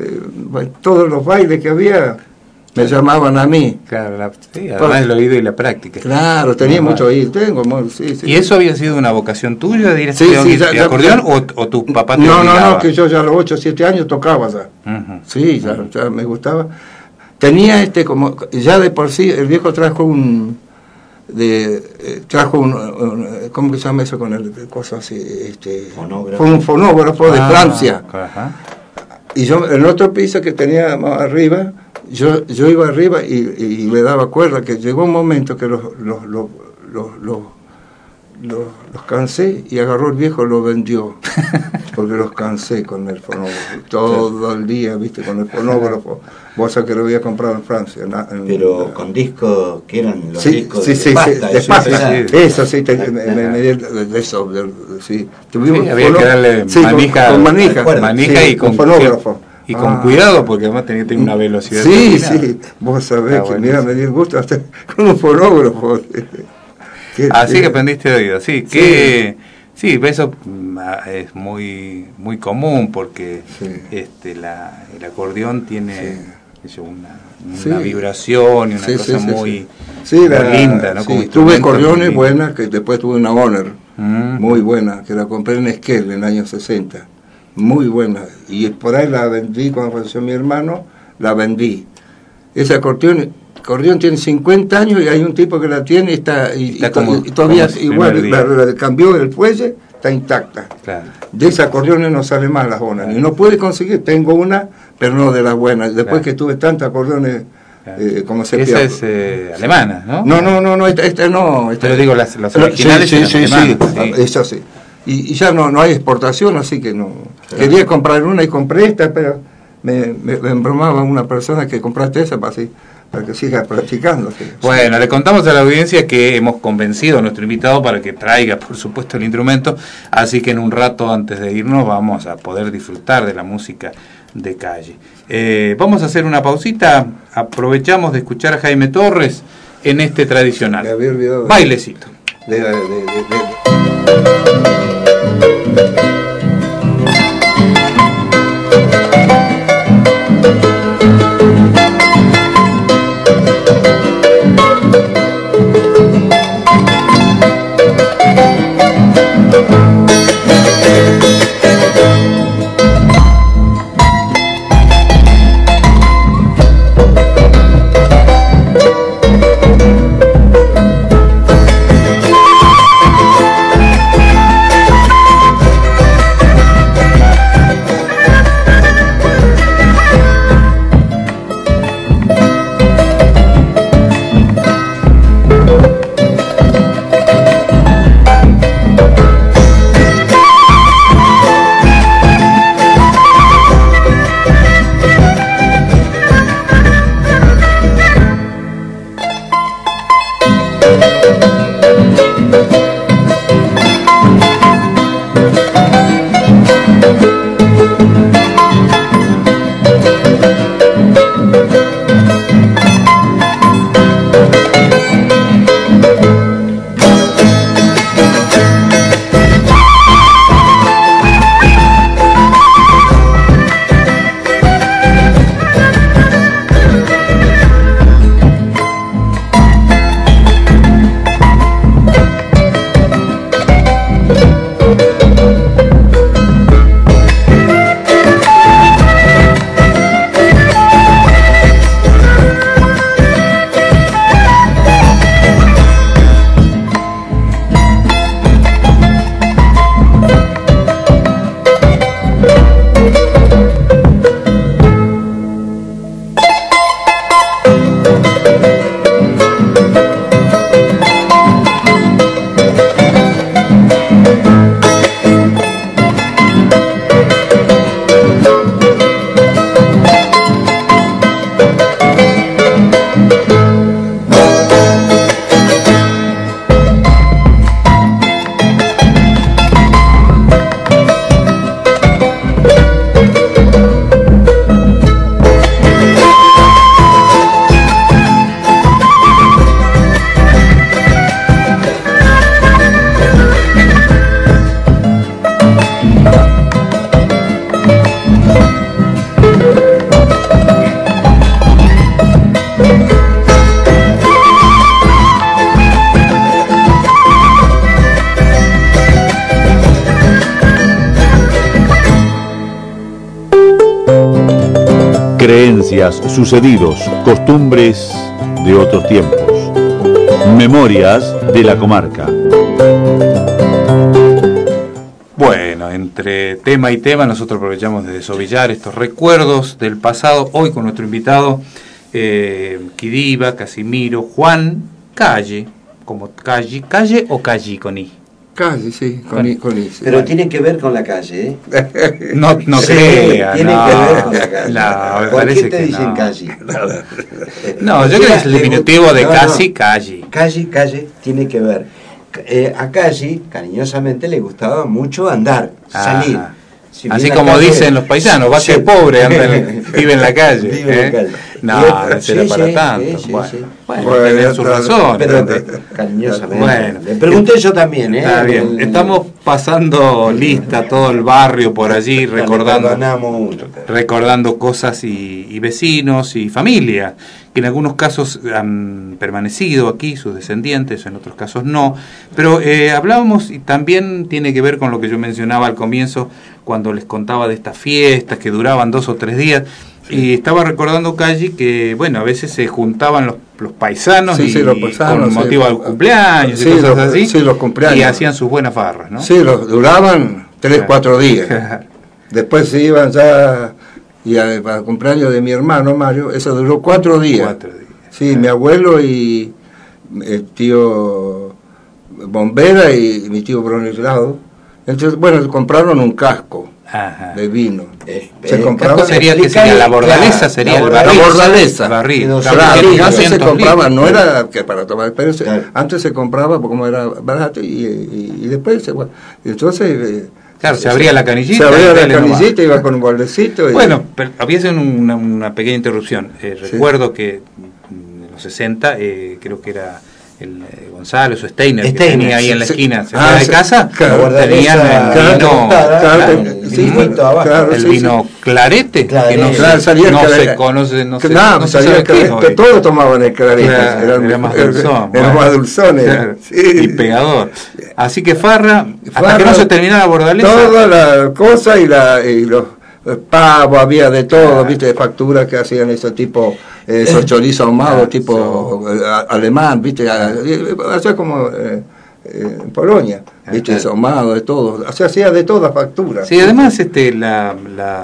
todos los bailes que había, me llamaban a mí.
Claro, además el oído y la práctica.
Claro, tenía mucho oído, sí.
¿Y eso había sido una vocación tuya de ir a estudiar acordeón o tu papá te obligaba?
No, que yo ya a los 8 o 7 años tocaba ya. Uh-huh. Sí, ya me gustaba. tenía como ya de por sí el viejo trajo un ¿cómo que se llama eso con el cosa así?
Fonógrafo.
Fue un fonógrafo de Francia.
Ajá.
Y yo en el otro piso que tenía más arriba, yo iba arriba y le daba cuerda, que llegó un momento que los cansé y agarró el viejo, lo vendió, porque los cansé con el fonógrafo, todo el día, viste, con el fonógrafo. Vos sabés que lo había comprado en Francia.
Pero con discos, que eran los
sí,
discos
sí,
de pasta.
de pasta.
sí.
Eso sí, me di de eso. Sí. Tuvimos
Había que darle manija,
con manija,
manija
sí,
y con
fonógrafo.
Y con cuidado, porque además tenía que tener una velocidad.
Sí,
determinada.
sí, vos sabés
Está
que mira, me di el gusto hasta con un fonógrafo.
Así que aprendiste de oído, sí, que sí, eso es muy muy común porque el acordeón tiene una vibración y una cosa muy linda, ¿no?
Sí, tuve acordeones buenas, que después tuve una Honor muy buena, que la compré en Esquel en el año 60, muy buena, y por ahí la vendí cuando falleció mi hermano, la vendí. Ese acordeón tiene 50 años y hay un tipo que la tiene y todavía igual, la cambió el fuelle, está intacta.
Claro.
De ese acordeones no sale más las Honor, y no pude conseguir, tengo una, pero no de las buenas, después que tuve tantos acordeones. Como se
esa es alemana, ¿no?
No, esta no.
Pero digo, las originales
sí,
alemanas,
eso sí. Y ya no hay exportación, así que no. Claro. Quería comprar una y compré esta, pero me embromaba una persona que compraste esa para que siga practicando. ¿Sí?
Bueno, le contamos a la audiencia que hemos convencido a nuestro invitado para que traiga, por supuesto, el instrumento, así que en un rato antes de irnos vamos a poder disfrutar de la música de calle. Vamos a hacer una pausita, aprovechamos de escuchar a Jaime Torres en este tradicional bailecito.
vivencias, sucedidos, costumbres de otros tiempos. Memorias de la comarca.
Bueno, entre tema y tema nosotros aprovechamos de desovillar estos recuerdos del pasado, hoy con nuestro invitado Quidiva, Casimiro, Juan Calle, como Calle o Calli con I.
Calle, sí, con I. Sí.
Pero tiene que ver con la calle, ¿eh?
No
Sí,
crea,
tiene
no.
que ver con la calle.
No, me
¿Por
parece
qué te
que
dicen
no.
calle?
No, yo creo que es el diminutivo de casi, Calli.
Calle tiene que ver. A Calli, cariñosamente, le gustaba mucho andar, salir. Si
Así
bien
como
la calle-
dicen los paisanos, va a ser
Sí.
pobre, vive en la calle.
Vive en la calle.
No, no será
Sí,
para
sí,
tanto.
sí,
bueno,
sí.
bueno,
Bueno,
tienen sus razones.
Pero cariñosamente.
Bueno.
Le pregunté yo también, ¿eh?
Está bien. Estamos pasando lista todo el barrio por allí, recordando cosas y vecinos y familia, que en algunos casos han permanecido aquí, sus descendientes, en otros casos no. Pero hablábamos, y también tiene que ver con lo que yo mencionaba al comienzo, cuando les contaba de estas fiestas que duraban 2 o 3 días. Y estaba recordando, Calli, que bueno, a veces se juntaban los paisanos,
los paisanos,
con motivo del cumpleaños y cosas así,
los cumpleaños.
y hacían sus buenas farras, ¿no?
Sí, duraban 3-4 días. Después se iban ya, y para el cumpleaños de mi hermano Mario, eso duró 4 días.
4 días.
Sí, mi abuelo y el tío Bombera y mi tío Bronislao. Entonces, bueno, compraron un casco.
Ajá.
De vino.
Se
compraba, sería que sería la bordaleza,
claro,
sería
la
el
bordaleza.
barril.
Claro,
Barril,
antes se
200
compraba,
litros.
no era que para tomar, pero
Claro.
antes se compraba como era barato y después bueno, entonces
Claro, se abría la canillita.
se abría
y
la
dale nomás.
canillita, iba con un baldecito.
Bueno, pero había una pequeña interrupción. Recuerdo que en los 60, creo que era el Gonzalo o Steiner, que tenía ahí en la esquina cerca de casa, tenían el vino clarete, que no se conoce, no se sabe qué es hoy.
Todos tomaban el clarete,
Claro, era más dulzón,
era más dulzón,
claro,
sí.
y pegador. Así que farra, hasta que no se terminara la bordaleza.
Toda la cosa y los pavos, había de todo, viste, de facturas que hacían ese tipo, esos chorizos ahumados, tipo alemán, viste, hacía como en Polonia, viste, ahumado, de todo, se hacía de todas facturas.
Sí, además la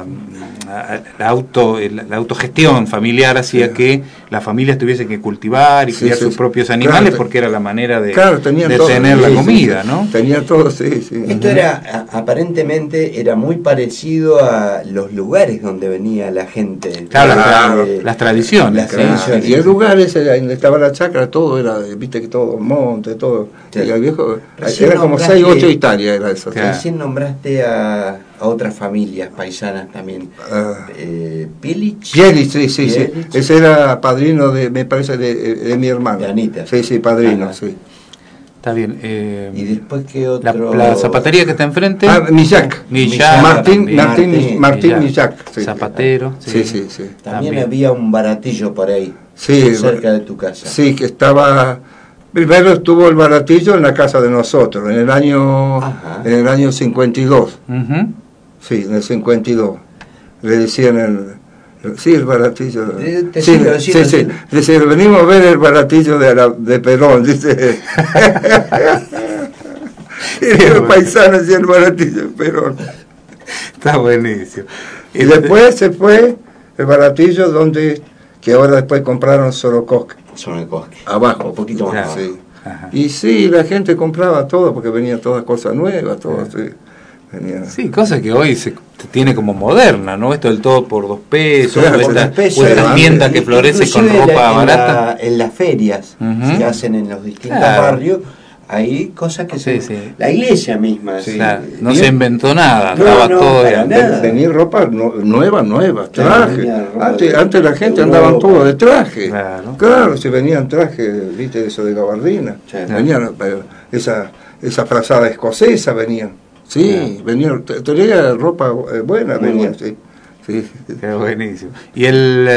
autogestión familiar hacía que las familias tuviesen que cultivar y criar sus propios animales, porque era la manera de tener la comida, ¿no?
Tenía todo, sí.
Esto era, aparentemente, era muy parecido a los lugares donde venía la gente.
Claro, las tradiciones.
Y el lugar ese, donde estaba la chacra, todo era, viste, que todo, monte, todo. Sí. Y el viejo, era como 6 o 8 hectáreas, era eso.
Recién nombraste a otras familias paisanas también. Pielich,
sí. Ese era padrino me parece, de mi hermano.
De Anita.
Sí, padrino, sí.
Está bien.
¿Y después qué otro?
La zapatería que está enfrente.
Millac. Martín Millac.
Sí. Zapatero.
Sí.
También había un baratillo por ahí,
sí,
cerca de tu casa.
Sí, que estaba... Primero estuvo el baratillo en la casa de nosotros, en el año 52. Sí, en el 52. Le decían el baratillo. Sí. Dice, venimos a ver el baratillo de Perón, dice. Y los paisanos decían el baratillo de Perón.
Está buenísimo.
Y después se fue el baratillo que ahora después compraron Sorocosque. Abajo,
un poquito más abajo.
Sí. Y sí, la gente compraba todo porque venían todas cosas nuevas, todo así.
Sí, cosas que hoy se tiene como moderna, ¿no? Esto del todo por 2 pesos, esta tienda que florece con ropa barata.
En las ferias se hacen en los distintos barrios, hay cosas que la iglesia misma.
No se inventó nada, estaba todo.
Venía ropa nueva, traje. Antes la gente andaba todo de traje. Claro, si venían trajes, viste, eso de gabardina. Venían esa frazada escocesa, venían. Sí, venían, tenía ropa buena, venían, sí.
Qué buenísimo. Y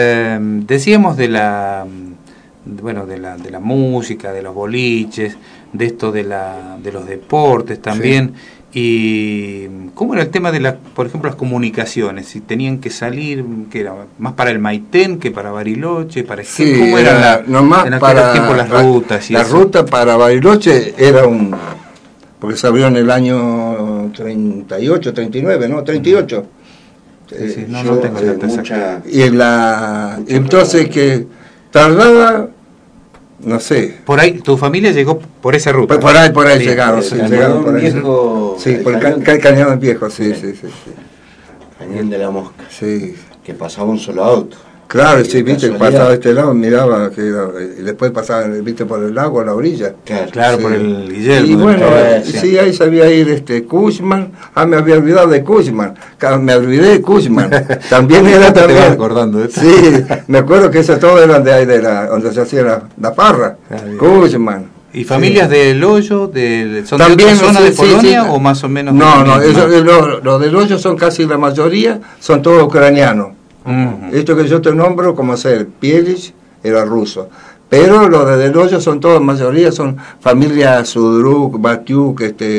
decíamos de la música, de los boliches, de esto de los deportes también. Sí. Y ¿cómo era el tema de por ejemplo, las comunicaciones? Si tenían que salir, que era más para el Maitén que para Bariloche, para
sí,
¿cómo era
nomás
en aquel
para
tiempo las rutas? Y
la
eso?
Ruta para Bariloche era porque se abrió en el año 38, 39, ¿no? 38.
Sí, no tengo
mucha...
Y entonces que tardaba, no sé.
Por ahí, tu familia llegó por esa ruta.
Por ahí
sí,
llegaron.
Llegaron por ahí.
Viejo, sí, por el cañón viejo, sí.
Cañón de la Mosca.
Sí.
Que pasaba un solo auto.
Claro, sí, viste, pasaba de este lado, miraba, y después pasaba, viste, por el lago, a la orilla.
Claro, sí. Por el Guillermo.
Y bueno, sí, ahí sabía ir Cushman. Me había olvidado de Cushman. Me olvidé de Cushman. También era también.
¿Te vas acordando de esto?
Sí, me acuerdo que eso todo eran de ahí, donde se hacía la parra. Cushman.
¿Y familias del Hoyo? ¿Son
también,
de otra zona de Polonia o más o menos?
No, los del Hoyo son casi la mayoría, son todos ucranianos. Esto que yo te nombro, como ser Pielich, era ruso. Pero los de Del Hoyo son todos, mayoría son familias Sudruk, Batiuk,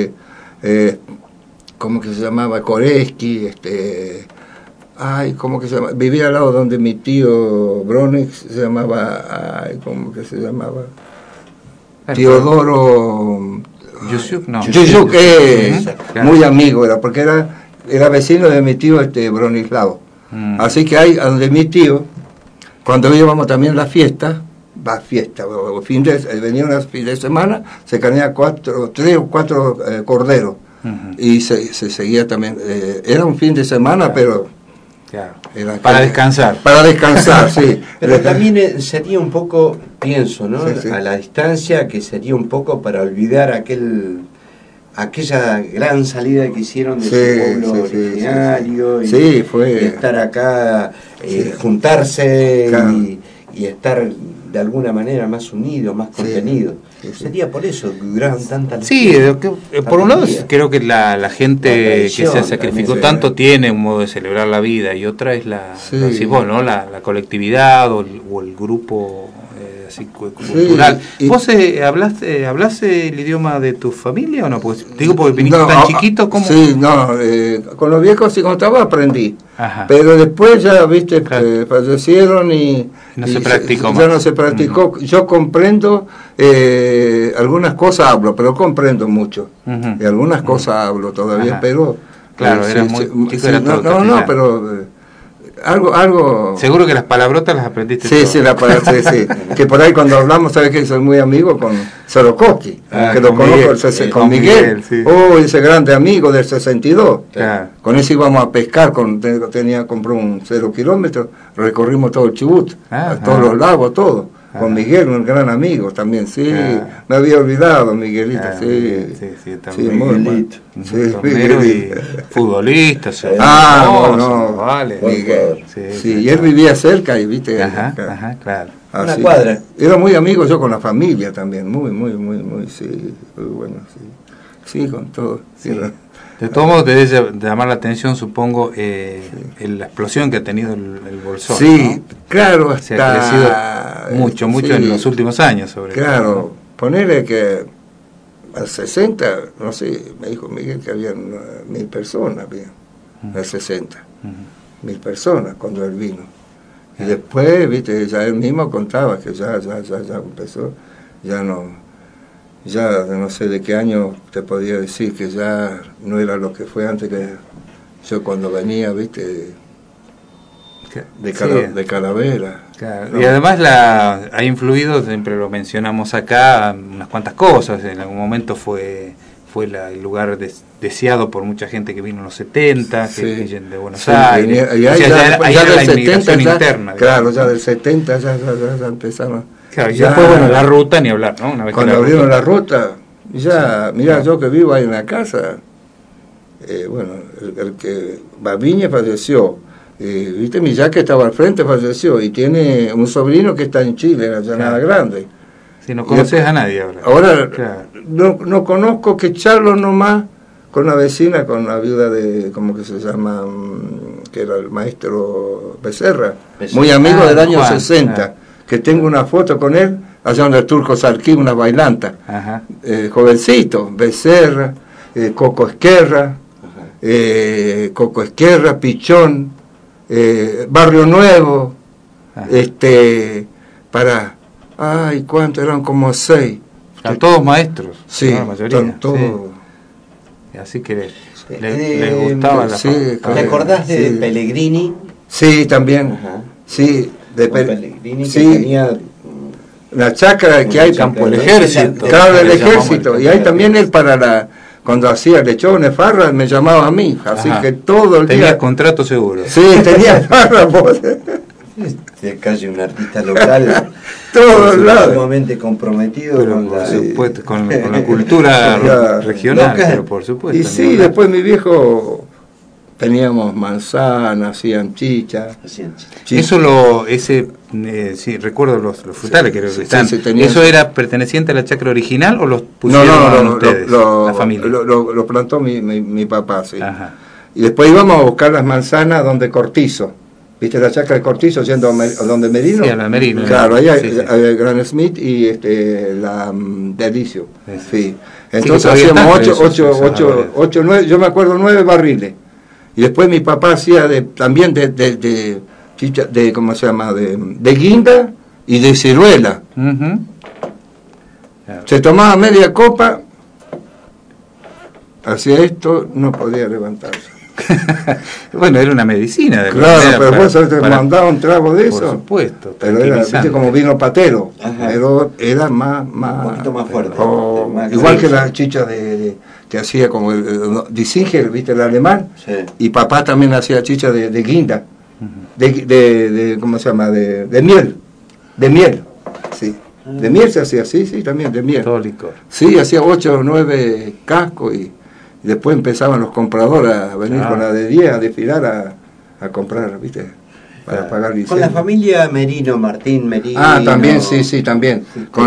¿cómo que se llamaba? Koreski, ¿cómo que se llama? Vivía al lado donde mi tío Bronix se llamaba, ¿cómo que se llamaba? Teodoro
Yusuk, no.
Yusuk, muy amigo era, porque era vecino de mi tío Bronislao. Así que ahí, donde mi tío, cuando íbamos también a la fiesta, venía una fin de semana, se carnea 3 o 4 corderos, y se seguía también, era un fin de semana, pero...
Claro. Para descansar.
Para descansar, sí.
Pero también sería un poco, pienso, ¿no?
Sí.
A la distancia, que sería un poco para olvidar aquella gran salida que hicieron de su pueblo originario.
Sí, fue.
Y estar acá, juntarse, claro. y estar de alguna manera más unidos, más contenidos. Sí. Sería por eso que duraron tantas.
Sí, por un lado creo que la gente que se sacrificó tanto tiene un modo de celebrar la vida, y otra es la colectividad o el grupo así cultural. ¿Vos hablás el idioma de tu familia o no? Porque viniste tan chiquito, ¿cómo?
Sí, con los viejos sí, cuando estaba aprendí. Ajá. Pero después ya, viste, fallecieron y
no se practicó más.
Ya no se practicó. Yo comprendo, algunas cosas hablo, pero comprendo mucho. Y algunas cosas hablo todavía, pero...
Claro, era muy chico, era todo.
No, pero... Algo...
Seguro que las palabrotas las aprendiste.
Sí, sí. Que por ahí cuando hablamos, sabes que soy muy amigo con Sorokoski, que lo conozco con Miguel. Sí. Ese grande amigo del 62. Claro. Con ese íbamos a pescar, compró un 0 kilómetros, recorrimos todo el Chubut, todos los lagos, todo. Con Miguel, un gran amigo también, sí. Me había olvidado, Miguelito, sí.
Sí, también.
Miguelito.
Y futbolista.
Vale. Miguel. Sí, y él vivía cerca, y viste.
Claro.
Una cuadra.
Era muy amigo yo con la familia también, muy, sí, muy bueno, sí. Sí, con todo. Sí.
De todos modos, te debe llamar la atención, supongo, la explosión que ha tenido el Bolsón.
Sí, ¿no? Claro,
se ha crecido mucho en los últimos años, sobre todo.
Claro, ponerle que al 60, no sé, me dijo Miguel que había 1.000 personas, al 60, 1.000 personas cuando él vino. Y después, viste, ya él mismo contaba que ya empezó, ya no sé de qué año te podía decir que ya no era lo que fue antes, que yo cuando venía, viste, de Calavera.
Claro. ¿No? Y además ha influido, siempre lo mencionamos acá, unas cuantas cosas. En algún momento fue el lugar deseado por mucha gente que vino en los 70, que de Buenos Aires.
Ya
era la
70,
inmigración interna.
Claro, ya del 70 ya empezaron.
Claro, y después, la ruta ni hablar, ¿no? Una vez
cuando abrieron la ruta, mirá, yo que vivo ahí en la casa, el que Babiña falleció, viste, mi ya que estaba al frente falleció, y tiene un sobrino que está en Chile, en la Llanada Grande.
Si no conoces a nadie ahora.
Ahora, no conozco que charlo nomás con una vecina, con la viuda de, ¿cómo que se llama? Que era el maestro Becerra, muy amigo del año 60. Que tengo una foto con él, allá donde el Turco Sarquí, una bailanta, jovencito, Becerra, Coco Esquerra, Pichón, Barrio Nuevo, ¿cuánto? Eran como 6.
Eran todos maestros,
sí,
¿no? La mayoría.
Todos.
Sí. Así que les gustaba la
¿Te acordás de Pellegrini?
Sí, también. Sí, de
Pellegrini,
sí.
que tenía
la chacra que hay,
campo del ejército.
Claro, del ejército. Y ahí también él cuando hacía lechones, farras, me llamaba a mí. Así que todo el día.
Tenía contrato seguro.
Sí, tenía farras.
De casi un artista local.
Todos lados.
Sumamente comprometido
con la cultura regional,
local.
pero por supuesto.
Y sí, después mi viejo teníamos manzanas, hacían chicha.
Eso sí, recuerdo los frutales que están. ¿Eso era perteneciente a la chacra original o los pusieron ustedes, la familia?
Lo plantó mi papá, sí.
Ajá.
Y después íbamos a buscar las manzanas donde Cortizo. ¿Viste la chacra de Cortizo yendo a donde Merino?
Sí, a la Merino.
Claro, ahí hay Gran Smith y la Delicio. Sí. Entonces hacíamos 8, 9, yo me acuerdo 9 barriles. Y después mi papá hacía también de chicha, ¿cómo se llama? De guinda y de ciruela.
Claro.
Se tomaba media copa, hacía esto, no podía levantarse.
Bueno, era una medicina.
Claro, pero vos te mandaba un trago de eso.
Por supuesto.
Pero era, viste, como vino patero. Pero era más
un poquito más fuerte.
Igual que la chicha que hacía como de Singer, viste, el alemán.
Sí.
Y papá también hacía chicha de guinda. De ¿cómo se llama? De miel. De miel. Sí. De miel se hacía, sí, también de miel.
Todo licor.
Sí, hacía 8 o 9 cascos y después empezaban los compradores a venir con la de 10 a desfilar a comprar, ¿viste? Para pagar licencia.
Con la familia Merino, Martín Merino.
También, sí, también.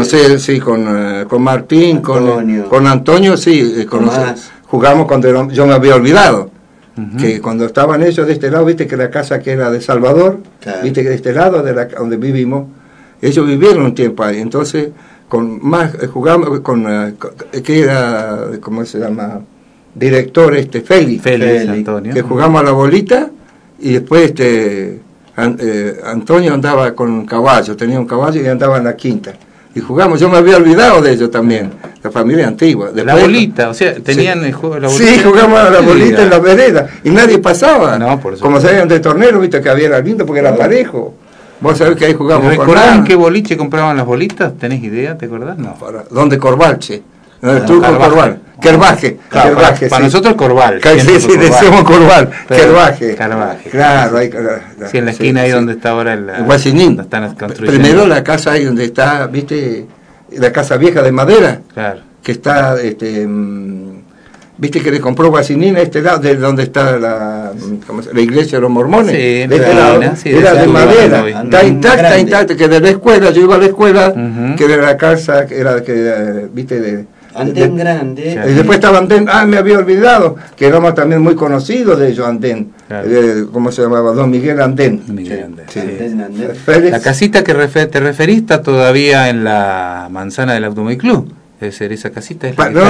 Con Martín,
Antonio.
con Antonio, sí. Jugamos cuando yo me había olvidado. Que cuando estaban ellos de este lado, viste que la casa que era de Salvador, claro. Viste que de este lado, donde vivimos, ellos vivieron un tiempo ahí. Entonces, jugamos que era, ¿cómo se llama? Director Félix
Antonio,
que jugamos a la bolita y después Antonio andaba con un caballo, tenía un caballo y andaba en la quinta y jugamos. Yo me había olvidado de ellos también, la familia antigua. Después,
la bolita, o sea, tenían el juego de la bolita.
Sí, jugamos a la bolita en la vereda y nadie pasaba.
No, por
como salían de tornero, viste que había lindo porque era parejo. Vos sabés que ahí jugamos.
¿Recordás en qué boliche compraban las bolitas? ¿Tenés idea? ¿Te acordás? No.
¿Dónde? Corvalche. El turco Corval. Kerbaje.
Para nosotros Corval.
Sí, decimos Corval. Kerbaje. Claro, ahí.
Sí, en la esquina ahí donde está ahora el
Guasinín.
Están construyendo.
Primero la casa ahí donde está, viste, la casa vieja de madera.
Claro.
Que está, viste que le compró Guasinín a este lado, de donde está la iglesia de los mormones.
Sí,
de este lado, era de madera. Está intacta, que de la escuela, yo iba a la escuela, que de la casa, que era, viste,
Andén grande.
Y después estaba Andén, me había olvidado, que éramos también muy conocidos de ellos, Andén. Claro. ¿Cómo se llamaba? Don Miguel Andén.
Sí. La casita que te referís está todavía en la manzana del Automóvil Club. Debe ser esa casita.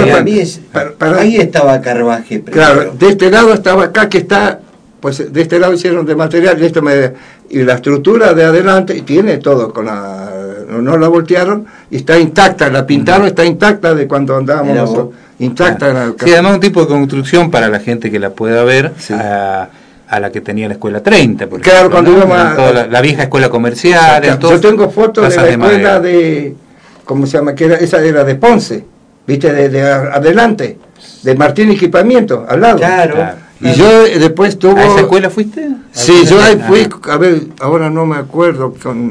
Ahí estaba Carvaje.
Claro, de este lado estaba acá, que está, pues de este lado hicieron de material, y la estructura de adelante, y tiene todo, no la voltearon, y está intacta, la pintaron, está intacta de cuando andábamos intacta.
Sí, además un tipo de construcción para la gente que la pueda ver, sí. A la que tenía la escuela 30, por
claro,
ejemplo,
cuando íbamos
la vieja escuela comercial.
Yo tengo fotos de la escuela ¿cómo se llama? Esa era de Ponce, viste, de adelante, de Martín Equipamiento, al lado.
Claro.
Y yo después tuve...
¿A esa escuela fuiste?
Sí, yo ahí fui, a ver, ahora no me acuerdo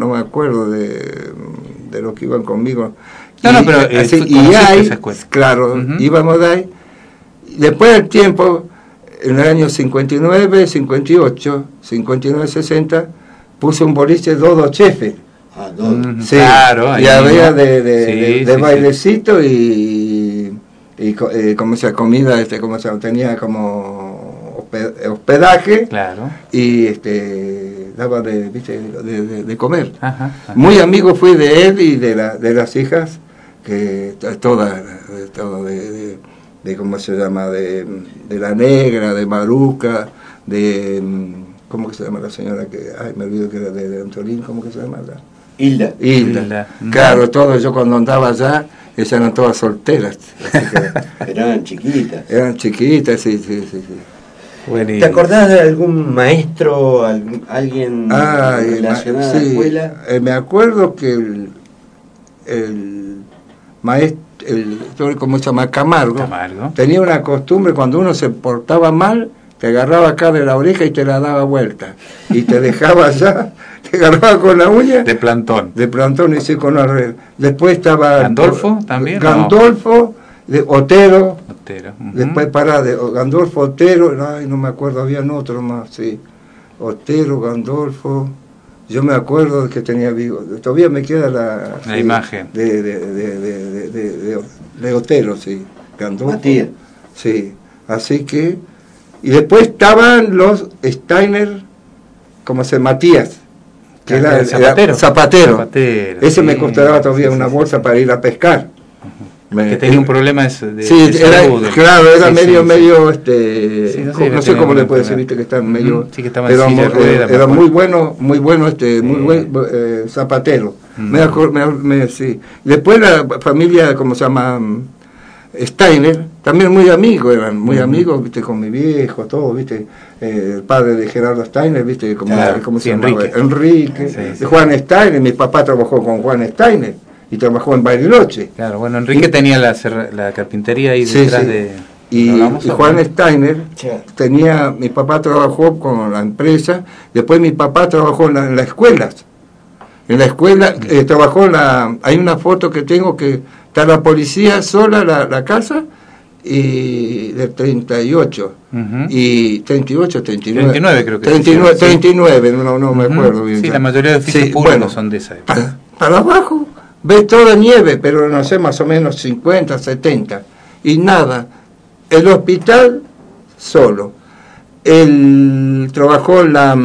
de los que iban conmigo.
Pero
y ahí, claro, íbamos de ahí. Después del tiempo, en el año 59, 58, 59, 60, puse un boliche Dodo Chefe. Sí, claro. Y había de bailecito y como sea comida, como sea, tenía como hospedaje,
claro,
y daba de comer.
Ajá.
Muy amigo fui de él y de las hijas, que todas, de ¿cómo se llama? De la Negra, de Maruca, de ¿cómo que se llama la señora que, me olvido que era de Antolín, ¿cómo que se llama? Hilda. Claro, todo, yo cuando andaba allá, ellas eran todas solteras. Así que,
eran chiquitas.
Eran chiquitas, sí.
Bueno, ¿te acordás de algún maestro, alguien relacionado a la escuela?
Me acuerdo que el maestro, ¿cómo se llama? Camargo, tenía una costumbre, cuando uno se portaba mal, te agarraba acá de la oreja y te la daba vuelta. Y te dejaba allá, te agarraba con la uña.
De plantón.
Y sí, con la red. Después estaba...
¿Gandolfo también?
Gandolfo, Otero.
Uh-huh.
Después Gandolfo, Otero, no me acuerdo, habían otro más, sí. Otero, Gandolfo... Yo me acuerdo que tenía bigote. Todavía me queda la
imagen
de Otero, sí. Gandolfo.
Matías.
Sí. Así que... Y después estaban los Steiner, como se Matías, que era Zapatero. Ese me costaba todavía una bolsa para ir a pescar.
Que tenía un problema de salud.
Era medio, no sé cómo le puede decir, viste que está medio,
sí, que estaba en silla de ruedas,
era muy bueno, muy buen zapatero. Sí. Después la familia, ¿cómo se llama? Steiner, también muy amigos, eran muy amigos, viste, con mi viejo, todo, viste, el padre de Gerardo Steiner, viste, ¿cómo se llamaba? Enrique, de Juan Steiner, mi papá trabajó con Juan Steiner y trabajó en Bariloche.
Claro, bueno, Enrique tenía la carpintería ahí detrás de...
Y Juan Steiner mi papá trabajó con la empresa, después mi papá trabajó en las escuelas. En la escuela trabajó hay una foto que tengo que está la policía sola, la casa, y del 38, y 38, 39.
39 creo que
39, no me acuerdo bien.
Sí, la mayoría de oficios públicos son de esa época.
Para abajo ves toda nieve, pero no sé, más o menos 50, 70, y nada. El hospital solo. Él trabajó en la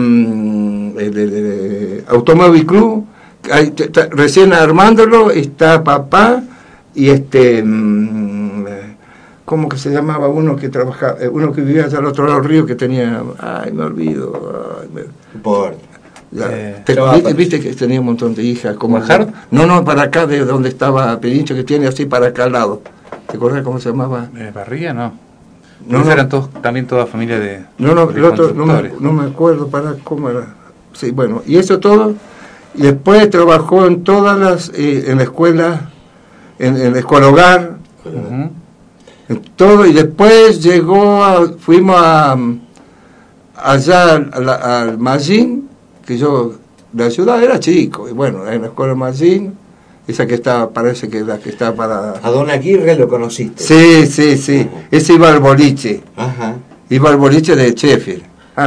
Automóvil Club, recién armándolo, está papá, y ¿cómo que se llamaba uno que trabajaba, uno que vivía allá al otro lado del río, que tenía, me olvido, viste que tenía un montón de hijas, como no, para acá de donde estaba Pedincho, que tiene así para acá al lado, ¿te acuerdas cómo se llamaba?
Barriga, no eran también toda familia de
el otro no me acuerdo para cómo era. Sí, bueno, y eso todo, y después trabajó en todas las en la escuela, en la escuela hogar, en todo, y después fuimos allá al Magín, que yo, la ciudad era chico, y bueno, en la escuela Magín, esa que está, parece que es la que está para...
¿A Don Aguirre lo conociste?
Sí, ese iba al boliche, iba al boliche de Sheffield.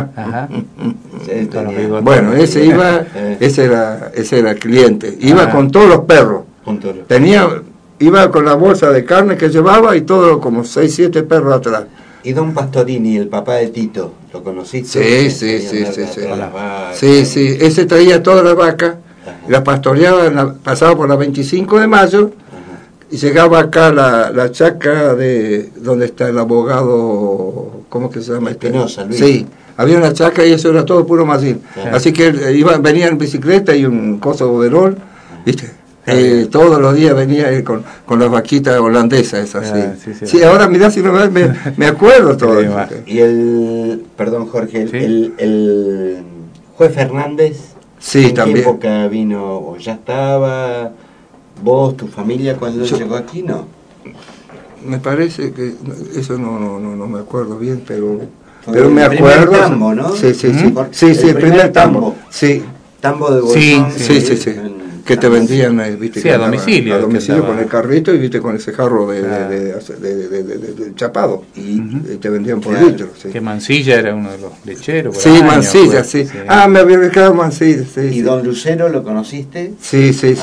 Bueno, ese era el cliente, iba con todos los perros, iba con la bolsa de carne que llevaba y todo, como 6, 7 perros atrás.
¿Y don Pastorini, el papá de Tito, lo conociste?
Sí, ese traía todas las vacas, las pastoreaba, pasaba por la 25 de mayo, y llegaba acá la chacra de donde está el abogado, ¿cómo que se llama?
Espinosa, Luis.
Sí, había una chacra y eso era todo puro Magín. Así que venía en bicicleta y un coso overol, ¿viste? Todos los días venía con las vaquitas holandesas, así. Sí, ahora mirá si no me acuerdo todo.
Y perdón Jorge, el juez Fernández,
¿en qué
época vino? ¿O ya estaba vos, tu familia, cuando llegó aquí? No.
Me parece que eso no me acuerdo bien, pero me acuerdo.
El primer tambo, ¿no?
Sí, el primer tambo. Sí.
Tambo de Bolsón.
Sí. que te vendían, viste,
sí, a domicilio.
A domicilio con el carrito y viste con ese jarro de chapado. Y te vendían por litro. Sí.
Que Mansilla era uno de los lecheros.
Sí, Mansilla, sí. Me había quedado Mansilla. Sí,
¿Y don Lucero lo conociste?
Sí. Sí,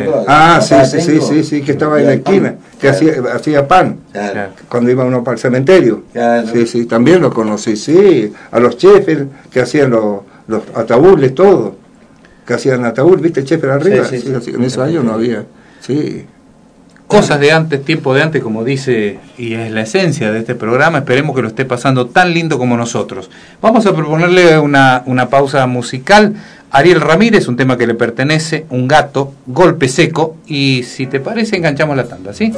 que estaba en la esquina, que hacía pan.
Claro.
Cuando iba uno para el cementerio.
Claro.
Sí, también lo conocí, sí. A los chefs que hacían los ataúdes, todo. Que hacían ataúd, ¿viste? El chef arriba. Sí, en esos años no había. Sí.
Cosas de antes, tiempo de antes, como dice, y es la esencia de este programa. Esperemos que lo esté pasando tan lindo como nosotros. Vamos a proponerle una pausa musical. Ariel Ramírez, un tema que le pertenece, Un gato, Golpe seco, y si te parece enganchamos la tanda, ¿sí?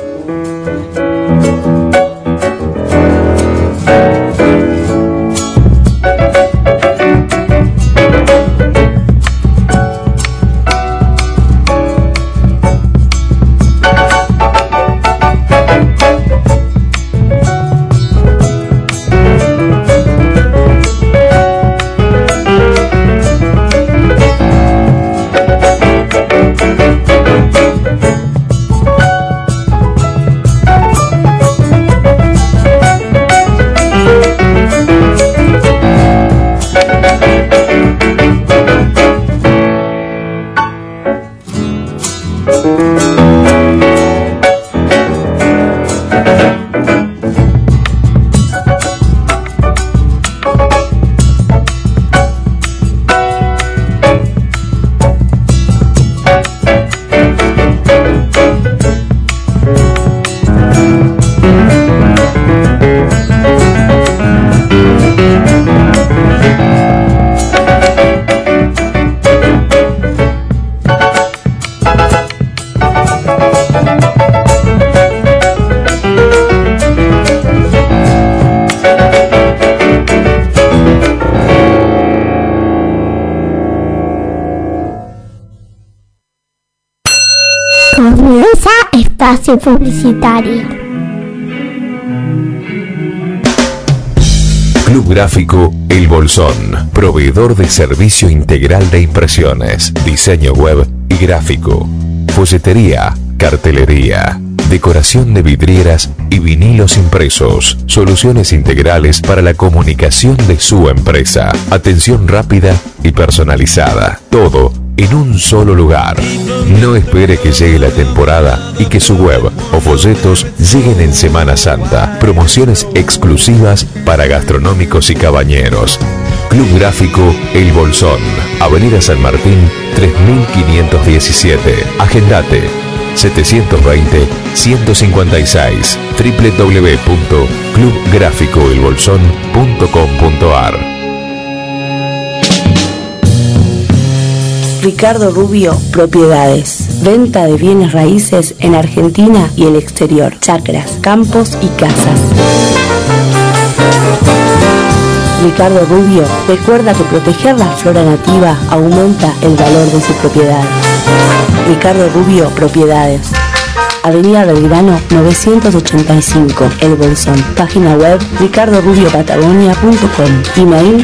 Espacio publicitario.
Club Gráfico El Bolsón, proveedor de servicio integral de impresiones, diseño web y gráfico, folletería, cartelería, decoración de vidrieras y vinilos impresos, soluciones integrales para la comunicación de su empresa, atención rápida y personalizada, todo en un solo lugar. No espere que llegue la temporada y que su web o folletos lleguen en Semana Santa. Promociones exclusivas para gastronómicos y cabañeros. Club Gráfico El Bolsón, Avenida San Martín 3517. Agendate 720-156, www.clubgraficoelbolsón.com.ar.
Ricardo Rubio Propiedades. Venta de bienes raíces en Argentina y el exterior. Chacras, campos y casas. Ricardo Rubio recuerda que proteger la flora nativa aumenta el valor de su propiedad. Ricardo Rubio Propiedades. Avenida Belgrano 985, El Bolsón. Página web ricardorubiopatagonia.com. Email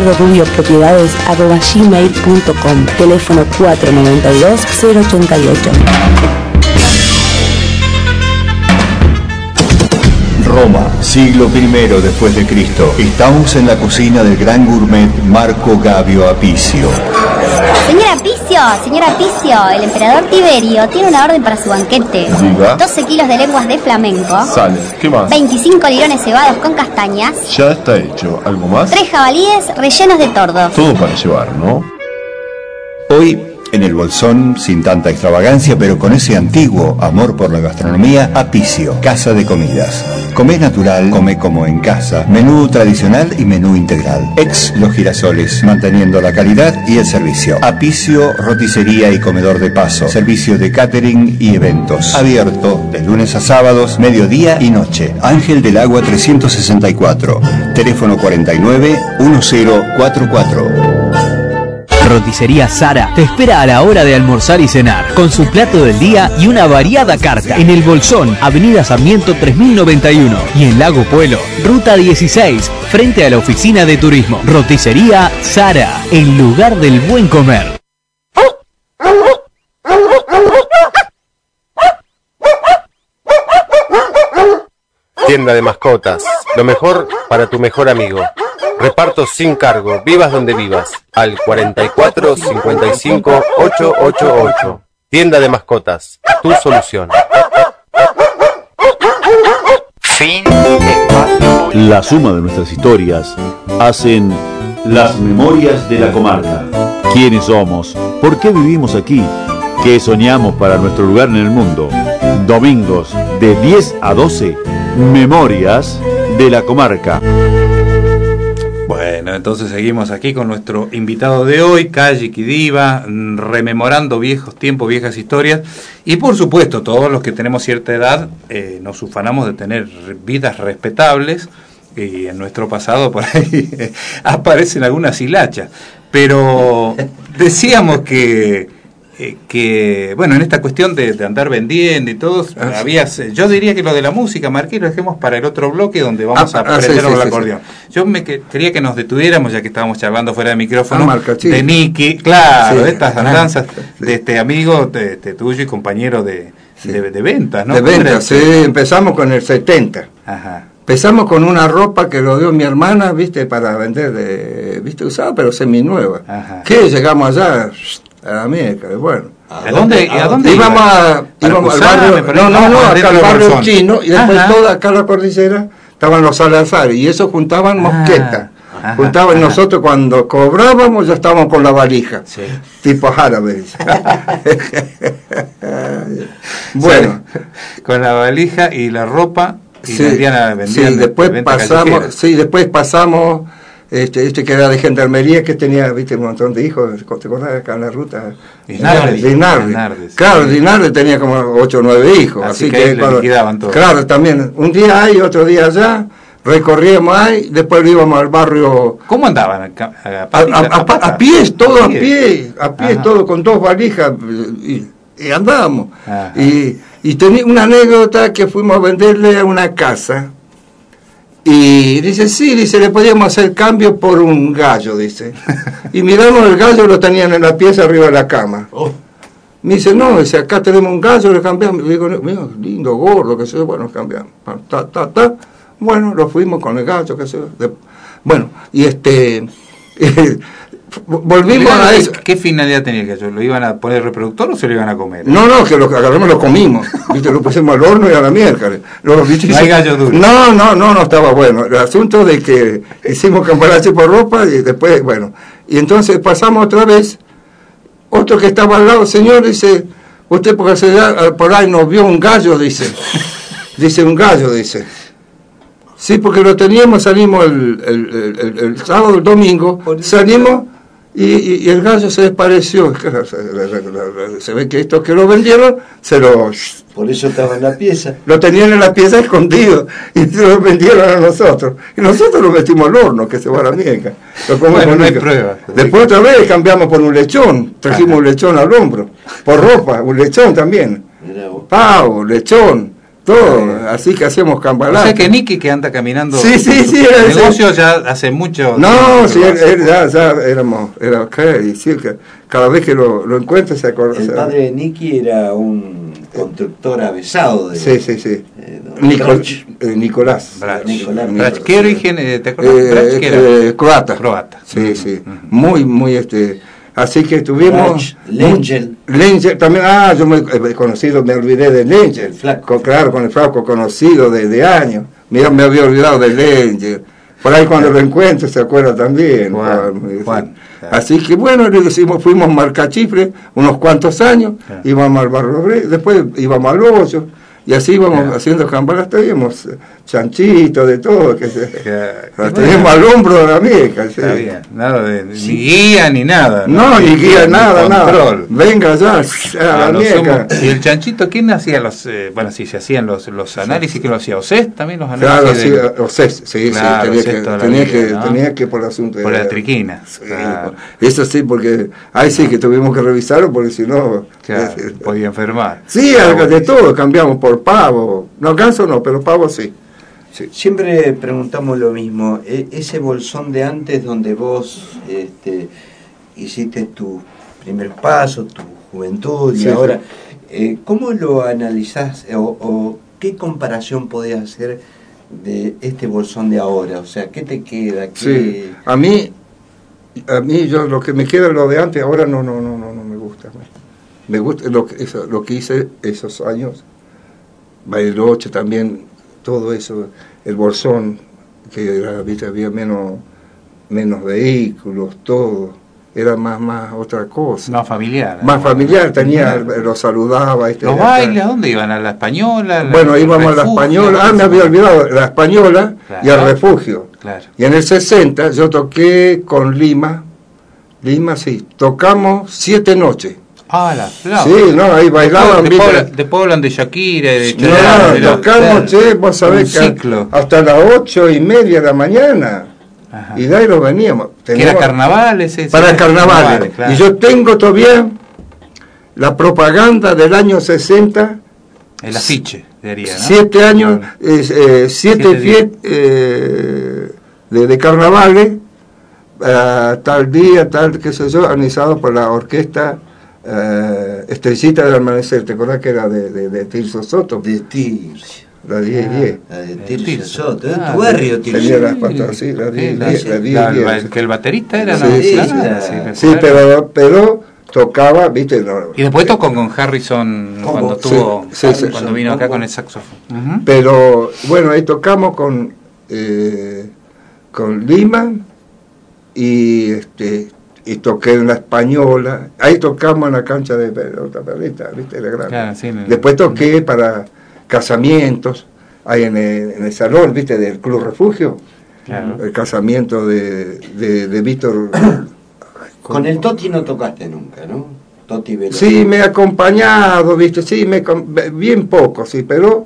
ricardorubiopropiedades@gmail.com. Teléfono 492-088.
Roma, siglo I después de Cristo. Estamos en la cocina del gran gourmet Marco Gabio Apicio.
Señora Apicio, el emperador Tiberio tiene una orden para su banquete.
Diga.
12 kilos de lenguas de flamenco.
Sale, ¿qué más?
25 lirones cebados con castañas.
Ya está hecho. ¿Algo más?
3 jabalíes rellenos de tordo.
Todo para llevar, ¿no? Hoy, en el Bolsón, sin tanta extravagancia, pero con ese antiguo amor por la gastronomía, Apicio, casa de comidas. Comé natural, come como en casa, menú tradicional y menú integral. Ex Los Girasoles, manteniendo la calidad y el servicio. Apicio, roticería y comedor de paso. Servicio de catering y eventos. Abierto de lunes a sábados, mediodía y noche. Ángel del Agua 364. Teléfono 49-1044.
Roticería Sara te espera a la hora de almorzar y cenar, con su plato del día y una variada carta. En El Bolsón, Avenida Sarmiento 3091 y en Lago Puelo, Ruta 16, frente a la oficina de turismo. Roticería Sara, el lugar del buen comer.
Tienda de mascotas, lo mejor para tu mejor amigo. Reparto sin cargo, vivas donde vivas, al 44 55 888. Tienda de mascotas, tu solución.
Fin.
La suma de nuestras historias hacen las memorias de la comarca. ¿Quiénes somos? ¿Por qué vivimos aquí? ¿Qué soñamos para nuestro lugar en el mundo? Domingos de 10 a 12, Memorias de la Comarca.
Bueno, entonces seguimos aquí con nuestro invitado de hoy, Calle Quidiva, rememorando viejos tiempos, viejas historias. Y por supuesto, todos los que tenemos cierta edad nos ufanamos de tener vidas respetables. Y en nuestro pasado por ahí aparecen algunas hilachas. Pero decíamos que bueno, en esta cuestión de andar vendiendo y todo, yo diría que lo de la música, Marqués, lo dejemos para el otro bloque donde vamos a aprender el acordeón. Yo quería que nos detuviéramos, ya que estábamos charlando fuera de micrófono, de Nicky, claro, de estas andanzas de este amigo tuyo y compañero de ventas, ¿no?
De ventas, sí, empezamos con el 70.
Ajá.
Empezamos con una ropa que lo dio mi hermana, viste, para vender, viste, usada, pero seminueva. Ajá. Que llegamos allá a la América, bueno.
¿A dónde
íbamos al barrio? No, acá al barrio chino, y después toda acá la cordillera estaban los Salazar, y eso juntaban mosquetas. Juntaban nosotros cuando cobrábamos, ya estábamos con la valija, tipo árabe. Bueno,
con la valija y la ropa. Y vendían
después pasamos este que era de gendarmería, que tenía, viste, un montón de hijos. ¿Te acordás acá en la ruta? Dinardi. Claro, Dinardi tenía como 8 o 9 hijos, así que
liquidaban todo.
Claro, también un día ahí, otro día allá, recorríamos ahí, después íbamos al barrio.
¿Cómo andaban?
A pies, todo a pie, todo con 2 valijas, y andábamos. Y tenía una anécdota que fuimos a venderle a una casa, y dice, le podíamos hacer cambio por un gallo, dice. Y miramos el gallo, lo tenían en la pieza arriba de la cama. Me dice, no, dice, acá tenemos un gallo, le cambiamos. Le digo, mira, lindo, gordo, que sé, bueno, cambiamos. Bueno, lo fuimos con el gallo, que sé. Bueno, y volvimos a eso.
¿Qué finalidad tenía el gallo? ¿Lo iban a poner reproductor o se lo iban a comer?
No, que lo agarramos y lo comimos. ¿Viste? Lo pusimos al horno y a la miércoles.
No hay gallo duro.
No estaba bueno. El asunto de que hicimos cambalache por ropa y después, bueno. Y entonces pasamos otra vez. Otro que estaba al lado, señor, dice, usted por ahí nos vio un gallo, dice. Dice, un gallo, dice. Sí, porque lo teníamos, salimos el sábado, el domingo, salimos y el gallo se despareció. Se ve que estos que lo vendieron,
por eso estaba en la pieza.
Lo tenían en la pieza escondido y se lo vendieron a nosotros. Y nosotros lo metimos al horno, que se va a la mierda.
Bueno, no hay prueba.
Después otra vez cambiamos por un lechón, trajimos un lechón al hombro, por ropa, un lechón también. Pavo, lechón. Todo, así que hacemos cambalache.
O sea que Nicky, que anda caminando.
Sí.
El negocio ya hace mucho.
No, sí, ya éramos. Cada vez que lo encuentro se acuerda.
El padre de Nicky era un constructor avesado.
Sí. Nicolás.
Brach. ¿Qué origen? ¿Te acuerdas?
Croata. Sí. Muy. Así que tuvimos...
Lengel
también, yo me he conocido, me olvidé de Lengel. Claro, con el flaco conocido desde años. Mira, me había olvidado de Lengel. Por ahí cuando lo encuentro se acuerda también. Juan. Así que bueno, fuimos a Marcachifre unos cuantos años, íbamos al barrio, después íbamos al Hoyo, y así íbamos haciendo campanas, teníamos chanchito, de todo, teníamos al hombro de la vieja.
Nada de ni guía ni nada.
Ni guía, nada. Venga ya, a la vieja.
¿Y el chanchito quién hacía los, si se hacían los análisis, que lo hacía? ¿OCES también los análisis?
Claro, OCES, tenía que por el asunto.
Por la triquina.
Eso sí, porque ahí sí que tuvimos que revisarlo, porque si no...
podía enfermar.
Sí, algo de todo, cambiamos por pavo. No, ganso no, pero pavo sí.
Siempre preguntamos lo mismo. Ese bolsón de antes donde vos hiciste tu primer paso, tu juventud y ahora, ¿cómo lo analizás o qué comparación podés hacer de este bolsón de ahora? O sea, ¿qué te queda?
Sí, a mí yo lo que me queda es lo de antes, ahora no me gusta. Me gusta lo que hice esos años, Bariloche también, todo eso, el bolsón, que era, ¿viste? Había menos vehículos, todo, era más otra cosa.
Más familiar.
Más familiar, lo saludaba.
¿Los bailes a dónde iban? ¿A la Española?
Bueno, íbamos a la Española, me había olvidado, la Española, claro, y al Refugio.
Claro.
Y en el 60 yo toqué con Lima, sí, tocamos 7 noches.
Ah, la flauta.
Sí, no, ahí bailaban.
De Poblan, de Shakira, de
no, tocamos, vos sabés que hasta las 8:30 de la mañana. Ajá. Y de ahí lo veníamos.
¿Era carnavales?
Para carnavales. Claro. Y yo tengo todavía la propaganda del año 60.
El afiche, diría, ¿no?
7 años, 7 fiestas de carnavales, tal día, tal, qué sé yo, organizado por la orquesta Estrellita del Amanecer. ¿Te acordás que era de Tirso Soto?
De Tirso.
La 10-10.
La de Tirso Soto, en tu barrio, Tirso.
Tenía las patas, sí, la 10-10.
Que el baterista era,
sí, pero tocaba, viste.
Y después tocó con Harrison cuando vino acá con el saxofón.
Pero bueno, ahí tocamos con Lima y toqué en la Española. Ahí tocamos en la cancha de Pelota Perrita, viste, era grande. Claro, sí, después toqué para casamientos, ahí en el salón, viste, del Club Refugio. Claro. El casamiento de Víctor.
Con el Toti no tocaste nunca, ¿no? Toti Veloso.
Sí, me he acompañado, viste, sí, bien poco, sí, pero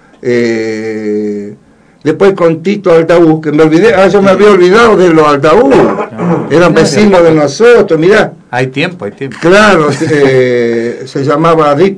después con Tito Aldaú, que me olvidé, yo me había olvidado de los Aldaú, eran vecinos de nosotros, mirá.
Hay tiempo.
Claro, se llamaba Adip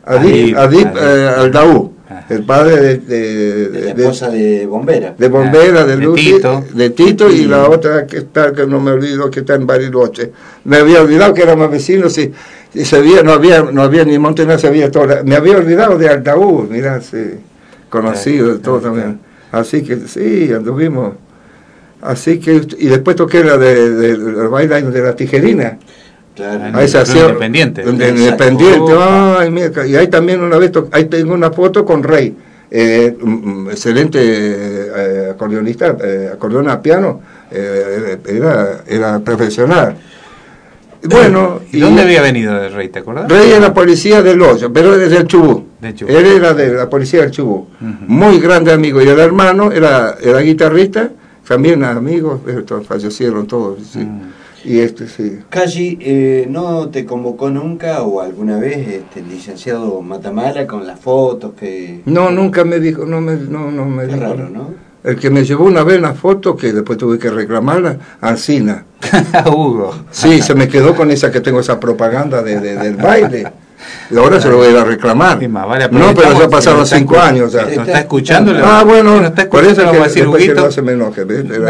Aldaú. El padre
de la esposa de Bombera.
De Bombera, de Tito y la otra que no me olvido, que está en Bariloche. Me había olvidado que éramos vecinos y no había ni Montenegro, se veía todo. Me había olvidado de Aldaú, mirá, conocido de todo también. Así que sí, anduvimos. Así que, y después toqué la del baile de la Tijerina.
Claro, ahí se hacía Independiente.
Ay, mira, y ahí también una vez, ahí tengo una foto con Rey, excelente acordeonista, acordeón a piano, era profesional. Bueno,
¿Y dónde había venido de Rey, te acordás?
Rey era policía del Hoyo, pero desde el Chubut. Él era de la policía del Chubut. Muy grande amigo, y el hermano era guitarrista, también amigos, fallecieron todos, sí. Y sí.
Calli, ¿no te convocó nunca o alguna vez el licenciado Matamala con las fotos que...?
No, nunca me dijo, no me dijo.
Raro, ¿no?
El que me llevó una vez la foto, que después tuve que reclamarla, Ancina.
Hugo.
Sí, se me quedó con esa que tengo, esa propaganda del baile. Y ahora se lo voy a ir a reclamar.
Vale,
no, pero ya pasaron 5 años.
¿No está escuchando?
Bueno, por eso
es
que
decir,
después que no se me enoje.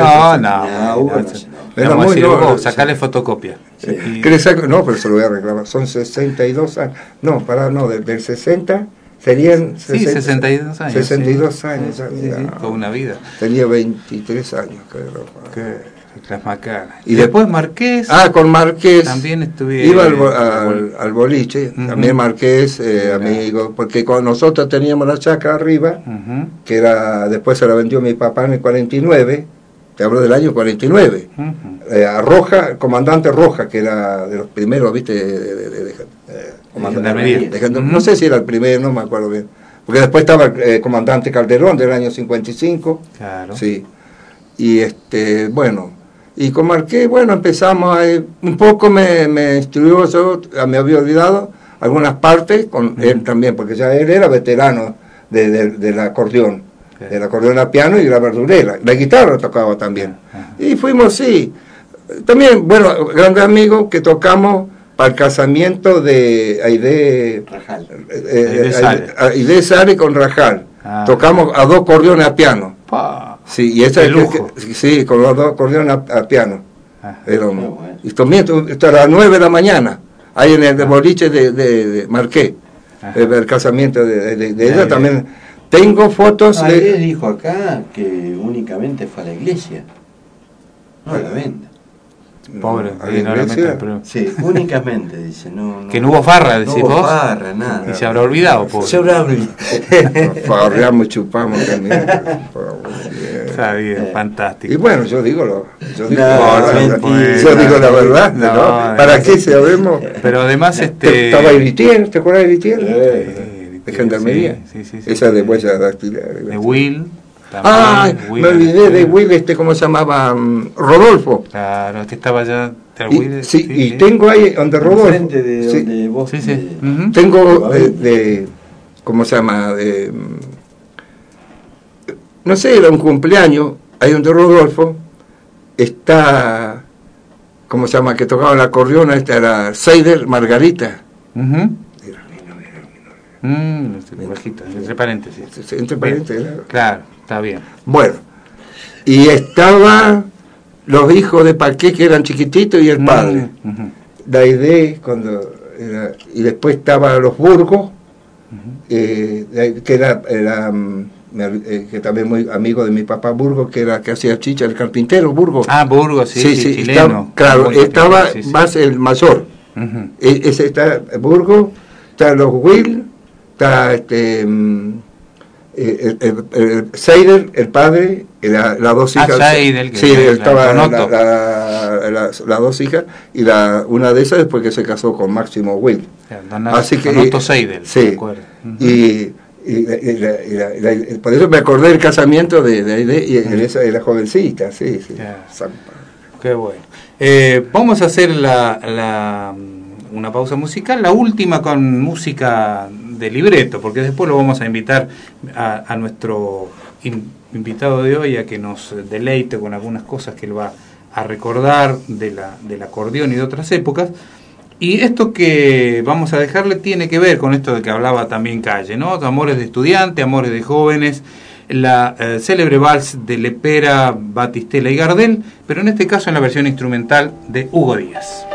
No, sacarle fotocopia.
Sí. No, pero se lo voy a reclamar. Son 62 años. No, del 60 serían
62 años.
62 años.
Toda una vida.
Tenía 23 años, creo.
Las macanas. Y después Marqués.
Con Marqués.
También estuve.
Iba al boliche, también Marqués, amigo, porque con nosotros teníamos la chacra arriba, que después se la vendió mi papá en el 49, te hablo del año 49, a Roja, comandante Roja, que era de los primeros, viste, no sé si era el primero, no me acuerdo bien, porque después estaba el comandante Calderón del año 55,
claro.
Sí, y bueno. Y con Marqués, empezamos un poco me instruyó, yo me había olvidado algunas partes, con él también, porque ya él era veterano del acordeón, del acordeón a piano y la verdulera, la guitarra tocaba también. Y fuimos, sí, también, grandes amigos que tocamos para el casamiento de Aide Sare con Rajal. Tocamos a 2 acordeones a piano. Sí, y esa sí, con los 2 acordeones a piano. Y también hasta las 9 de la mañana, ahí en el boliche de Marqués, el casamiento de ella también. tengo fotos
Ayer dijo acá que únicamente fue a la iglesia, no a la venta.
Pobre,
¿A la iglesia?
Sí, únicamente, dice.
Que no hubo farra, decís vos.
No hubo farra, nada.
Y se habrá olvidado, pobre.
Se habrá olvidado.
Farreamos, chupamos también.
Está bien, fantástico.
Y bueno, yo digo la verdad, ¿no?
No,
¿Para qué sabemos?
Pero además
estaba Iritier, ¿te acuerdas de Iritier? De Gendarmería.
Sí.
Esa de huella dactilar.
De Will.
También, me olvidé de Will, ¿cómo se llamaba? Rodolfo.
Claro, es que estaba ya.
Y tengo ahí donde Rodolfo.
Frente de donde vos.
Tengo ¿cómo se llama? No sé, era un cumpleaños, ahí donde Rodolfo está, ¿cómo se llama? Que tocaba el acordeón, esta era Seider Margarita.
Entre paréntesis.
Entre paréntesis.
Claro, está bien.
Bueno, y estaba los hijos de Paqué, que eran chiquititos, y el padre. La idea, y después estaba los Burgos, que era que también muy amigo de mi papá Burgos, que hacía chicha, el carpintero Burgos.
Burgos, sí, chileno.
Estaba más el mayor. Ese está Burgos, está los Will, está Seider, el padre, las dos hijas.
Seider,
sí, estaba las dos hijas, y una de esas después que se casó con Máximo Will. Así que
Seider,
sí, por eso me acordé del casamiento de la jovencita, sí.
Qué bueno. Vamos a hacer una pausa musical, la última con música de libreto, porque después lo vamos a invitar a nuestro invitado de hoy a que nos deleite con algunas cosas que él va a recordar del acordeón y de otras épocas. Y esto que vamos a dejarle tiene que ver con esto de que hablaba también Calle, ¿no? Amores de estudiante, amores de jóvenes, la célebre vals de Lepera, Batistela y Gardel, pero en este caso en la versión instrumental de Hugo Díaz.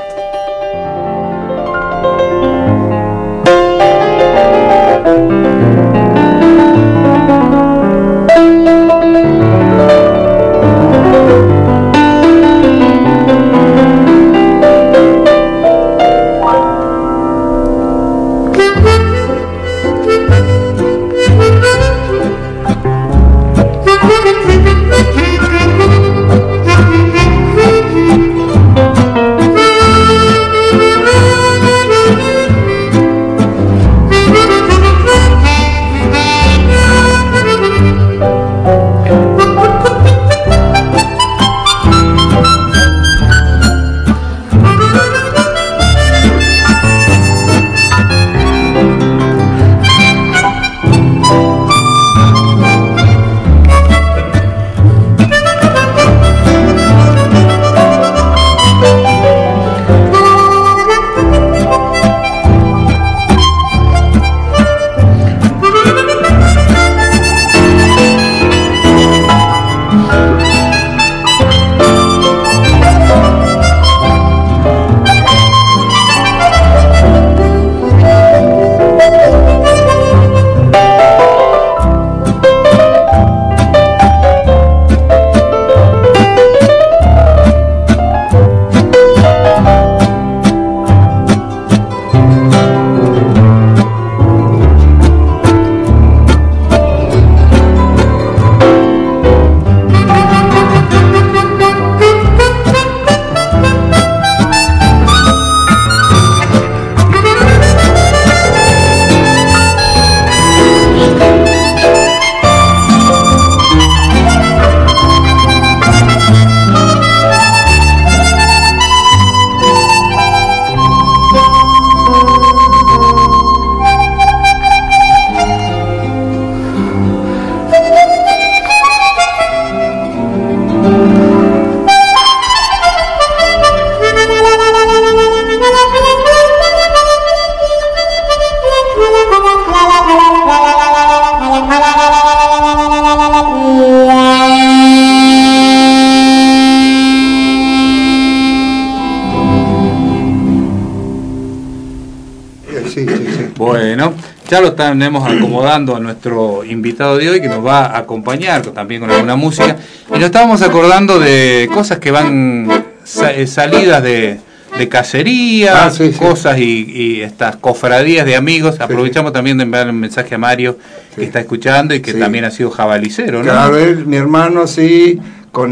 Ya lo tenemos acomodando a nuestro invitado de hoy, que nos va a acompañar también con alguna música. Y nos estábamos acordando de cosas que van salidas de cacería, cosas y estas cofradías de amigos. Aprovechamos también de enviar un mensaje a Mario, que está escuchando y que también ha sido jabalicero, ¿no?
Claro, mi hermano con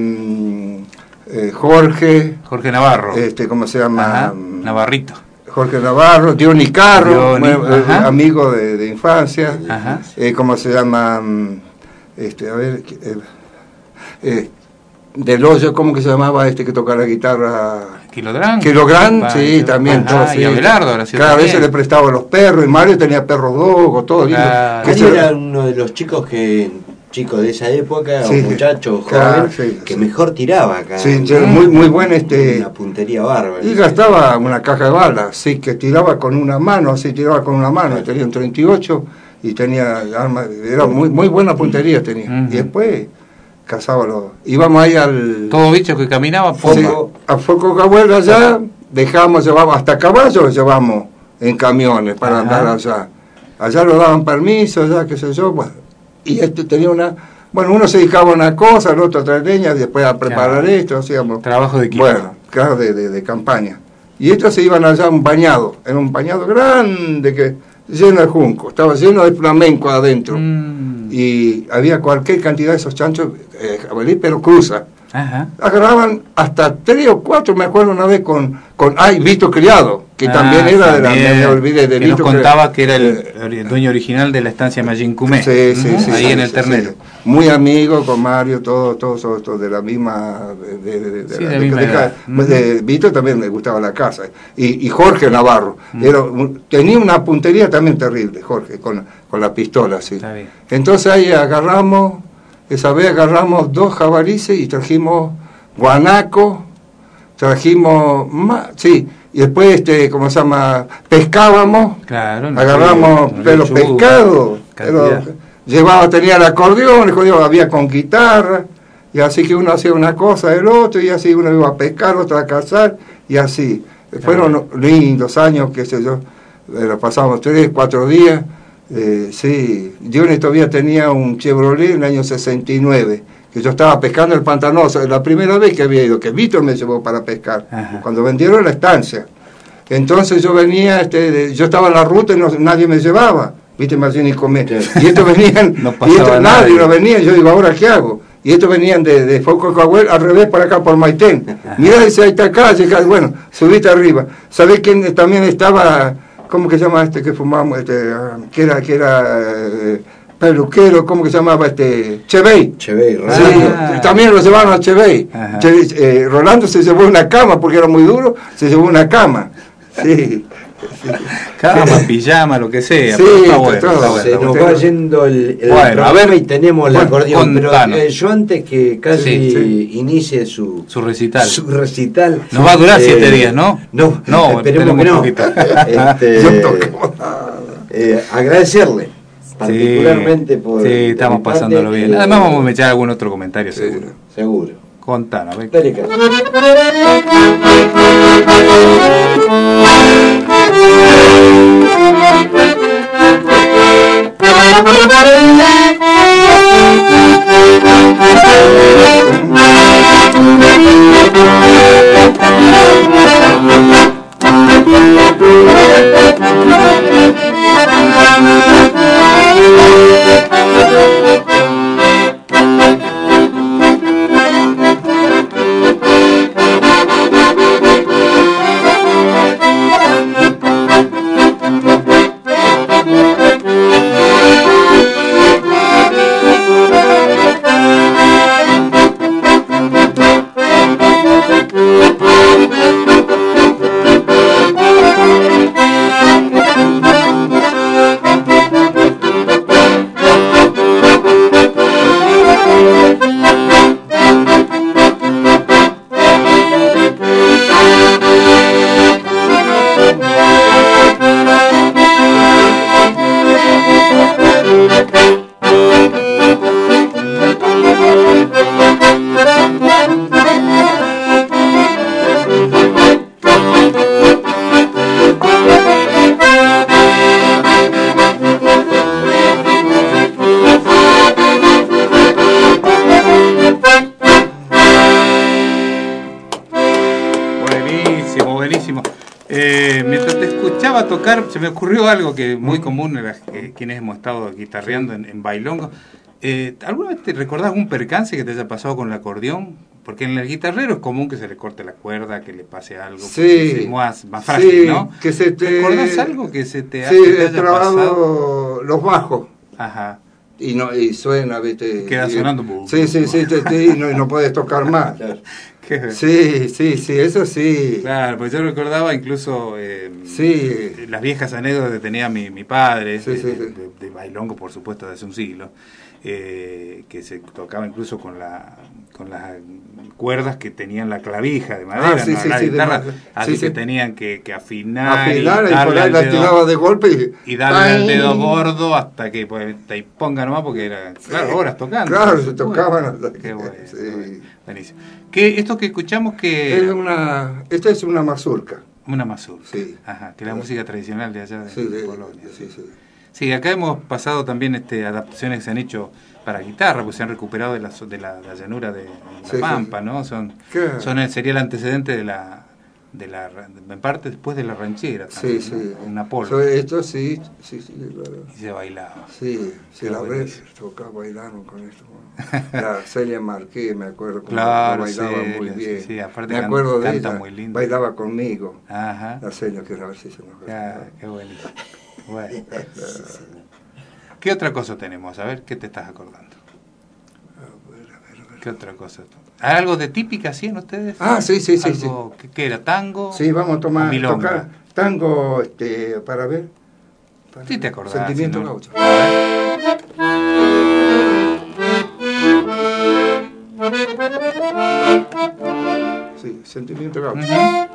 Jorge
Navarro.
¿Cómo se llama?
Navarrito.
Jorge Navarro, Diony Carro, amigo de infancia. ¿Cómo se llama? Del Hoyo, ¿cómo que se llamaba que tocaba la guitarra? Quilográn, sí, también.
Y Abelardo, ahora sí.
Cada vez se le prestaba a los perros, y Mario tenía perros dogos, todo.
Mario era uno de los chicos de esa época, o muchachos joven, que mejor tiraba acá.
Sí, muy buen
una puntería bárbara.
Y gastaba una caja de balas, así que tiraba con una mano, tenía un 38 y tenía armas, era muy buena puntería tenía. Y después cazaba íbamos ahí
todo bicho que caminaba poco.
A Foco Cabuel allá, llevábamos hasta caballos, llevamos en camiones para andar allá. Allá lo daban permiso, allá qué sé yo, y tenía uno se dedicaba a una cosa, el otro a traer leña, después a preparar esto, hacíamos
trabajo de equipo.
Bueno, claro, de campaña. Y estos se iban allá a un bañado, era un bañado grande lleno de junco, estaba lleno de flamenco adentro. Y había cualquier cantidad de esos chanchos, jabalí, pero cruza. Agarraban hasta 3 o 4, me acuerdo una vez con Vito Criado, que también era me olvidé de Vito.
Nos contaba que era el dueño original de la estancia Magín Cumé, ahí en el Ternero.
Muy amigo con Mario, todos de la misma de Vito también le gustaba la casa. Y Jorge Navarro, tenía una puntería también terrible, Jorge, con la pistola, sí. Entonces ahí esa vez agarramos 2 jabalíes y trajimos guanaco, y después ¿cómo se llama? Pescábamos, agarramos los pescados, tenía el acordeón, había con guitarra, y así que uno hacía una cosa del otro, y así uno iba a pescar, otro a cazar, y así. Fueron lindos años, qué sé yo, lo pasamos 3, 4 días. Diony todavía tenía un Chevrolet en el año 69, que yo estaba pescando el Pantanoso, la primera vez que había ido, que Víctor me llevó para pescar, cuando vendieron la estancia. Entonces yo venía, yo estaba en la ruta y nadie me llevaba, viste, más bien y comer. Y estos venían, nadie no venía, yo digo, ¿ahora qué hago? Y estos venían de Foco Cabuel al revés para acá por Maitén. Mirá, dice, ahí está calle, bueno, subiste arriba. ¿Sabés quién también estaba? ¿Cómo que se llama que fumamos? Que era peluquero, ¿cómo que se llamaba? Chevey, Rolando. También lo llevaron a Chevey. Rolando se llevó una cama, porque era muy duro, se llevó una cama.
Cama, pijama, lo que sea.
Se nos va yendo el programa y tenemos el acordeón. Pero yo antes que casi inicie su recital.
Nos va a durar 7 días, ¿no?
No, esperemos que no. Agradecerle particularmente por...
Sí, estamos pasándolo bien. Además vamos a echar algún otro comentario, seguro. Contanos, a ver. Mientras te escuchaba tocar, se me ocurrió algo que muy común en quienes hemos estado guitarreando en bailongo. ¿Alguna vez te recordás algún percance que te haya pasado con el acordeón? Porque en el guitarrero es común que se le corte la cuerda, que le pase algo,
sí,
es más frágil,
sí,
¿no?
Que se te...
¿Recordás algo que se te,
sí,
que te
he
haya
trabado
pasado?
los bajos.
Ajá.
Y suena, ¿viste?
Queda sonando.
Sí, y no puedes tocar más. Sí, eso sí.
Claro, pues yo recordaba incluso las viejas anécdotas que tenía mi padre, de bailongo, por supuesto, de hace un siglo, que se tocaba incluso con las cuerdas que tenían la clavija de madera, la guitarra, así que tenían que afinar y
por ahí la tiraba de golpe
y darle el dedo gordo hasta que pues, te ponga nomás, porque era, claro, horas tocando.
Claro, se tocaban.
Qué bueno, buenísimo. Esto que escuchamos que...
Esta es una mazurca.
Una mazurca.
Sí.
Ajá, que es la música tradicional de allá de Polonia.
Sí.
Sí, acá hemos pasado también adaptaciones que se han hecho para guitarra, pues se han recuperado de la llanura de la Pampa, ¿no? Sería el antecedente en parte después de la ranchera también, ¿no? Una polka.
Esto sí, claro.
Y se bailaba.
Sí, la vez tocaba bailaron con esto. La Celia Marqués, me acuerdo,
claro,
bailaba muy bien.
Sí, aparte
me acuerdo de
canta
ella,
muy lindo.
Bailaba conmigo.
Ajá.
La Celia, que a ver si se nos
qué bonito. Bueno. ¿Qué otra cosa tenemos? A ver, ¿qué te estás acordando? A ver. ¿Qué otra cosa? ¿Hay algo de típica hacían ustedes?
Sí.
¿Qué era? ¿Tango?
Sí, vamos a tocar tango para ver.
Sí, te acordás.
Sentimiento gaucho. Sí, Sentimiento gaucho.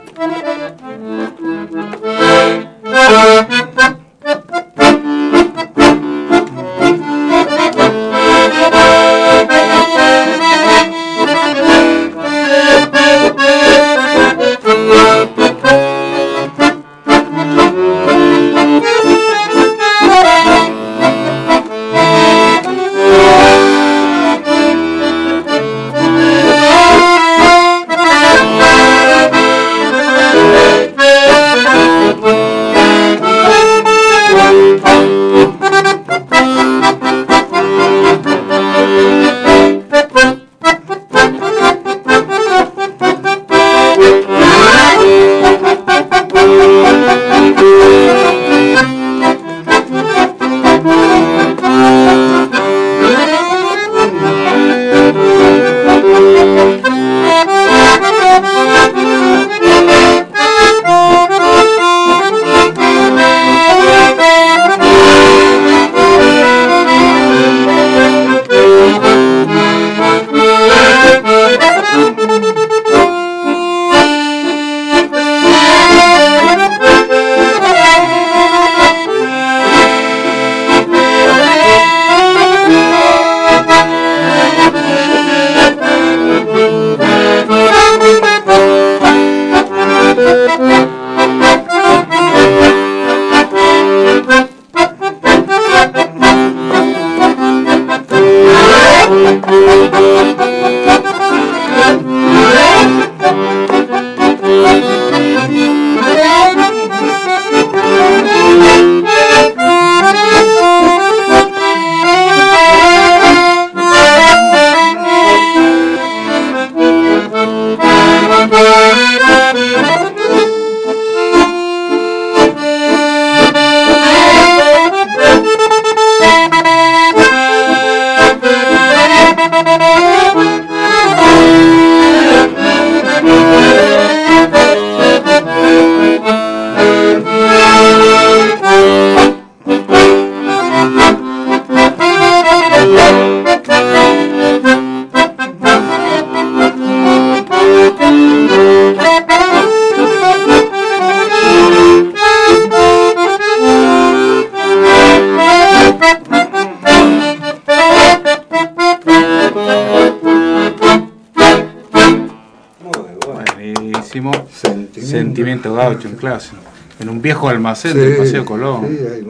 Sentimiento gaucho, en clase, en un viejo almacén del Paseo Colón.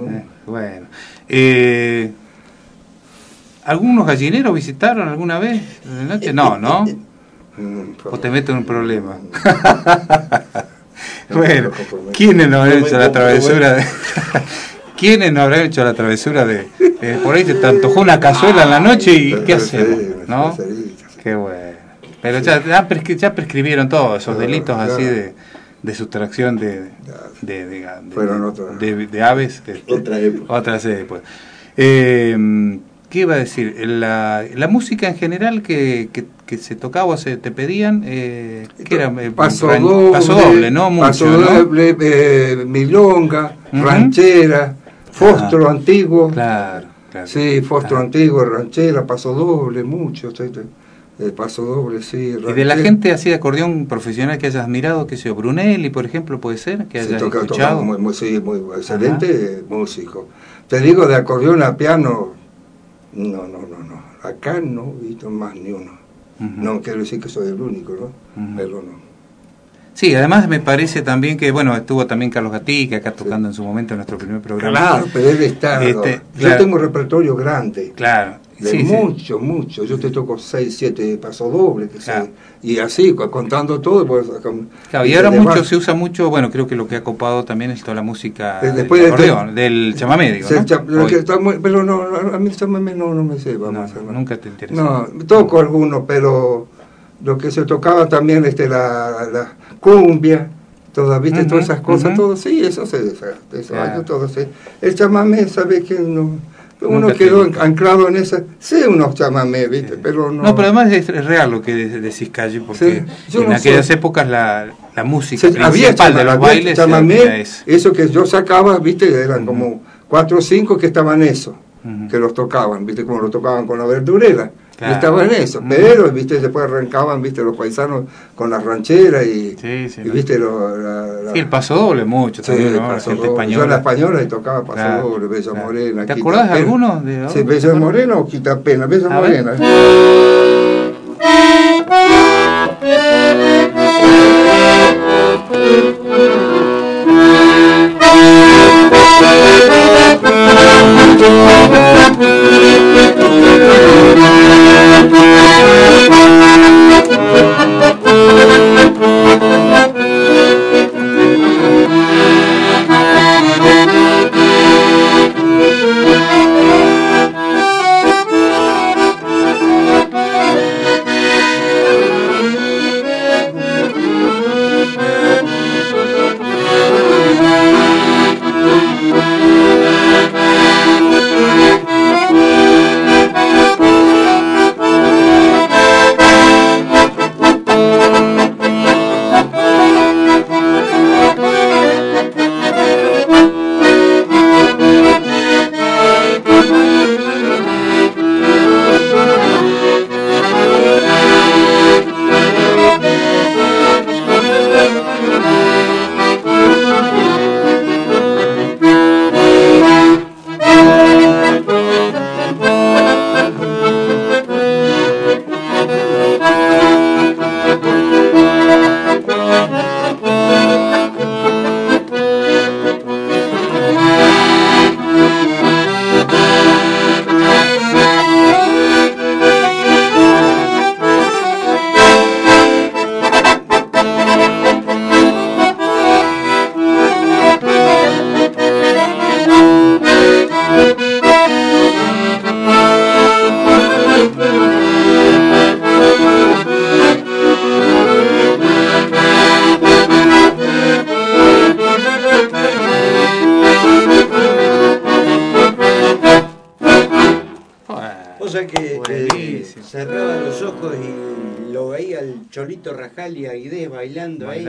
Bueno, ¿algunos gallineros visitaron alguna vez de noche? No. ¿O te meto en un problema? Bueno, ¿quiénes no habrán hecho la travesura de... ¿Quiénes no habrán hecho la travesura de... por ahí te antojó una cazuela en la noche y ¿qué hacemos? ¿No? Qué bueno. Pero ya prescribieron todos esos delitos así de sustracción de aves. Otras épocas. ¿Qué iba a decir? La música en general que se tocaba o se te pedían, ¿qué era?
Paso doble,
¿no? Mucho,
paso doble, milonga, ranchera, fósforo antiguo.
Claro.
Sí, fósforo antiguo, ranchera, paso doble, mucho. Paso doble, sí.
Ranchera. ¿Y de la gente así de acordeón profesional que hayas admirado, qué sé yo, Brunelli, por ejemplo, puede ser? Que hayas escuchado.
Muy excelente músico. Te digo, de acordeón a piano, no. Acá no he visto más ni uno. No quiero decir que soy el único, ¿no? Pero no.
Sí, además me parece también que, bueno, estuvo también Carlos Gatica acá tocando en su momento en nuestro primer programa.
Claro, pero él está... Yo tengo un repertorio grande.
Claro.
Mucho. Yo te toco 6, 7 pasos dobles. Y así, contando todo. Pues,
claro, y ahora se usa mucho, bueno, creo que lo que ha copado también es toda la música
después
del acordeón, del chamamé, digo, ¿no?
Pero no, a mí el chamamé no me sé.
Nunca te interesó.
No, toco algunos, pero lo que se tocaba también, la cumbia, todas, ¿viste? Todas esas cosas, todo, sí, eso todo, sí. El chamamé, ¿sabes qué? No... Uno quedó anclado en esa, sé unos chamamé, ¿viste? Pero no...
No, pero además es real lo que decís, Calle, porque en aquellas épocas la música principal de los bailes
chamamé, eso que yo sacaba, ¿viste? Eran como 4 o 5 que estaban eso, que los tocaban, ¿viste? Como lo tocaban con la verdurera. Claro. Estaban en eso, pero viste, después arrancaban, viste, los paisanos con las rancheras y viste
el paso doble mucho también, ¿no? La gente española.
Yo la española y tocaba paso doble, Bella Morena.
¿Te acordás de alguno?
Sí, Bella Morena o Quitapena, Bella Morena.
cerraba los ojos y lo veía el Cholito Rajal y Aguidez bailando ahí.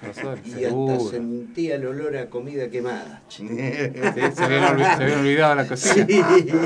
Y hasta sentía el olor a comida quemada.
Sí, se habían olvidado la cocina. Sí.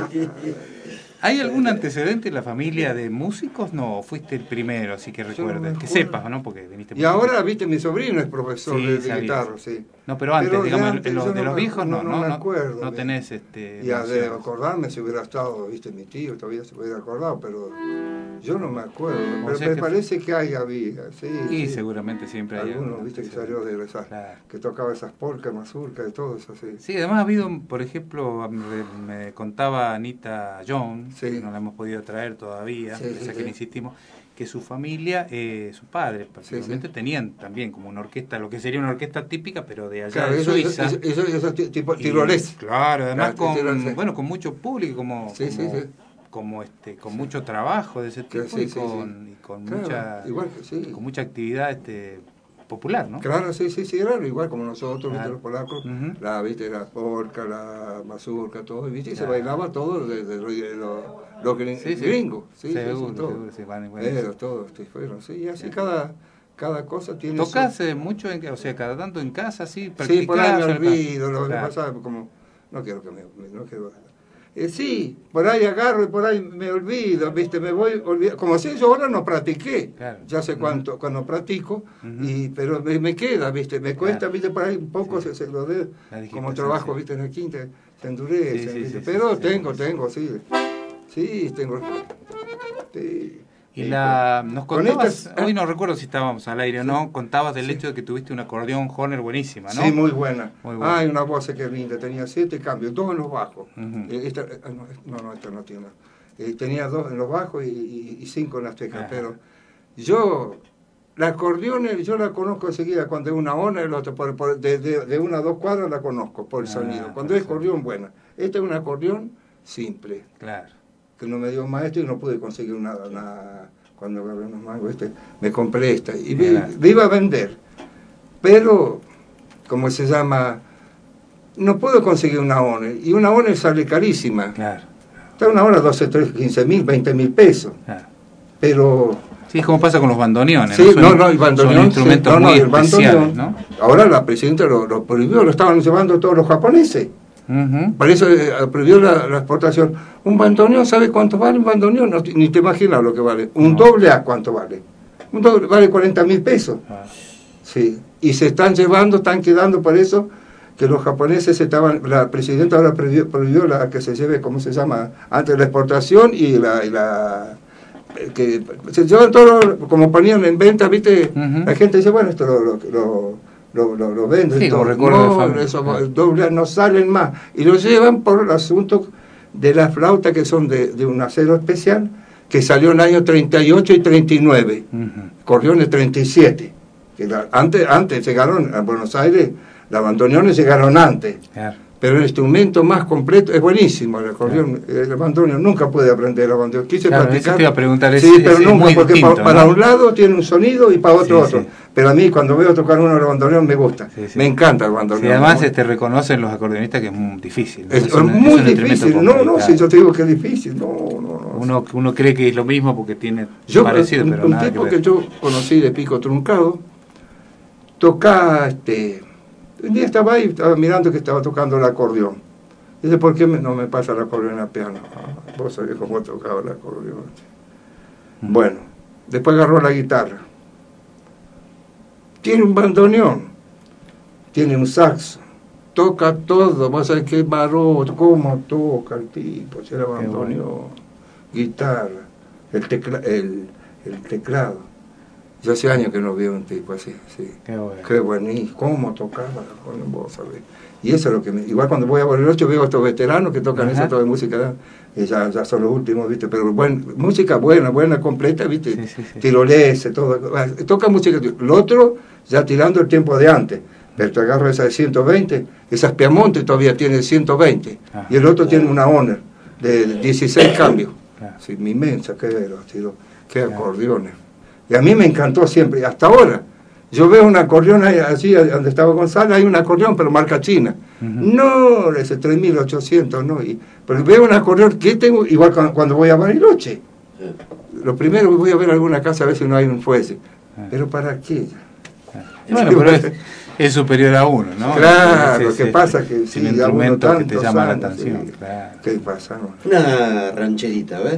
¿Hay algún antecedente en la familia de músicos? No, fuiste el primero, así que recuerdes. Que sepas, ¿no? Porque viniste.
Y ahora, viste, mi sobrino es profesor de guitarra, sí.
No, pero antes, digamos, de los viejos
no me acuerdo.
No tenés
Y de acordarme si hubiera estado, viste, mi tío, todavía se hubiera acordado, pero yo no me acuerdo. Pero me parece que había, sí.
Y seguramente siempre hay
algunos, viste, que salió de esas, que tocaba esas polcas, mazurcas y todo eso, sí.
Sí, además ha habido, por ejemplo, me contaba Anita Jones, que no la hemos podido traer todavía, pese a que le insistimos, que su familia, su padre particularmente, tenían también como una orquesta, lo que sería una orquesta típica, pero de allá de Suiza.
Eso tipo tirolés.
Claro, además con mucho público, con mucho trabajo de ese tipo y con mucha actividad popular, ¿no?
Claro, sí, claro, igual como nosotros, ¿viste? Los polacos, la polka, la mazurka, todo, ¿viste? Y se bailaba todo desde los gringos,
seguro,
todos fueron, y así cada cosa tiene.
¿Tocás mucho, cada tanto en casa, sí?
Sí, por ahí me olvido, lo que pasa, como, no quiero sí, por ahí agarro y por ahí me olvido, ¿viste? Me voy olvidando. Como si yo ahora no practiqué, ya sé cuánto cuando practico, pero me queda, ¿viste? Me cuesta, ¿viste? Por ahí un poco se lo de como trabajo, ¿viste? En el quinto se endurece, pero tengo. Sí, tengo. Sí.
Y nos contabas, hoy no recuerdo si estábamos al aire o no, contabas del hecho de que tuviste un acordeón Horner buenísima, ¿no?
Sí, muy buena. Ay, una voz que linda, tenía 7 cambios, 2 en los bajos. Esta no tiene. Tenía 2 en los bajos y 5 en las teclas, pero la acordeón yo la conozco enseguida, cuando es una ona, el otro, de 1 a 2 cuadras la conozco por el sonido, cuando es acordeón buena. Esta es un acordeón simple.
Claro.
Que no me dio maestro y no pude conseguir nada. Cuando agarré unos mangos, me compré esta y me iba a vender, pero como se llama, no puedo conseguir una ONE, y una ONE sale carísima.
Claro.
Está una ONE 12, 13, 15 mil, 20 mil pesos.
Claro.
Pero
sí, es como pasa con los bandoneones.
Sí, el bandoneón,
son instrumentos muy especiales, ¿no?
Ahora la presidenta lo prohibió, lo estaban llevando todos los japoneses. Por eso prohibió la exportación. Un bandoneón, ¿sabe cuánto vale un bandoneón? No, ni te imaginas lo que vale. Un doble A, ¿cuánto vale? Un doble vale 40 mil pesos. Sí. Y se están quedando por eso que los japoneses la presidenta ahora prohibió la que se lleve, ¿cómo se llama? Antes la exportación y que se llevan todo, como ponían en venta, ¿viste? La gente dice, bueno, esto lo venden,
sí,
esos dobles no salen más, y lo llevan por el asunto de las flautas que son de un acero especial que salió en el año 38 y 39, corrió en el 37, que antes llegaron a Buenos Aires, las bandoneones llegaron antes, pero el instrumento más completo es buenísimo, el acordeón, el bandoneón. Nunca pude aprender el bandoneón, quise practicar,
te iba a preguntar,
sí, pero nunca, porque
distinto,
para un lado tiene un sonido y para otro otro. Pero a mí cuando veo tocar uno del bandoneón me gusta, me encanta el bandoneón.
Y además reconocen los acordeonistas que es muy difícil, ¿no?
Es muy difícil, si yo te digo que es difícil,
uno cree que es lo mismo porque tiene parecido, pero
un
nada
tipo
que ver.
que yo conocí de pico truncado, tocaba, un día estaba ahí, estaba mirando que estaba tocando el acordeón. Dice, ¿por qué no me pasa el acordeón al piano? Vos sabés cómo tocaba el acordeón. Bueno, después agarró la guitarra. Tiene un bandoneón, tiene un saxo, toca todo, vos sabés qué baroto, cómo toca el tipo, si era bandoneón, guitarra, el teclado. Yo hace años que no veo un tipo así, sí. Qué buenísimo, cómo tocaba, vos sabés. Y eso es lo que igual cuando voy a Bariloche veo a estos veteranos que tocan eso, toda música, y ya son los últimos, ¿viste? Pero música buena, completa, ¿viste? Tirolese, todo. Toca música. Lo otro, ya tirando el tiempo de antes. Pero te agarro esa de 120, esas Piamonte todavía tiene 120. Y el otro tiene una Honor de 16 cambios. Sí, inmensa, qué acordeones. Y a mí me encantó siempre, hasta ahora. Yo veo un acordeón allí donde estaba Gonzalo, hay un acordeón, pero marca china. No, ese 3.800, no. Pero veo un acordeón que tengo, igual cuando voy a Bariloche. Lo primero voy a ver alguna casa a ver si no hay un fuese. Pero ¿para qué?
Bueno, pero es superior a uno, ¿no?
Claro, lo que pasa es que
si un instrumento que te llama la atención.
Sí. Claro. ¿Qué pasa? No?
Una rancherita, ¿ves?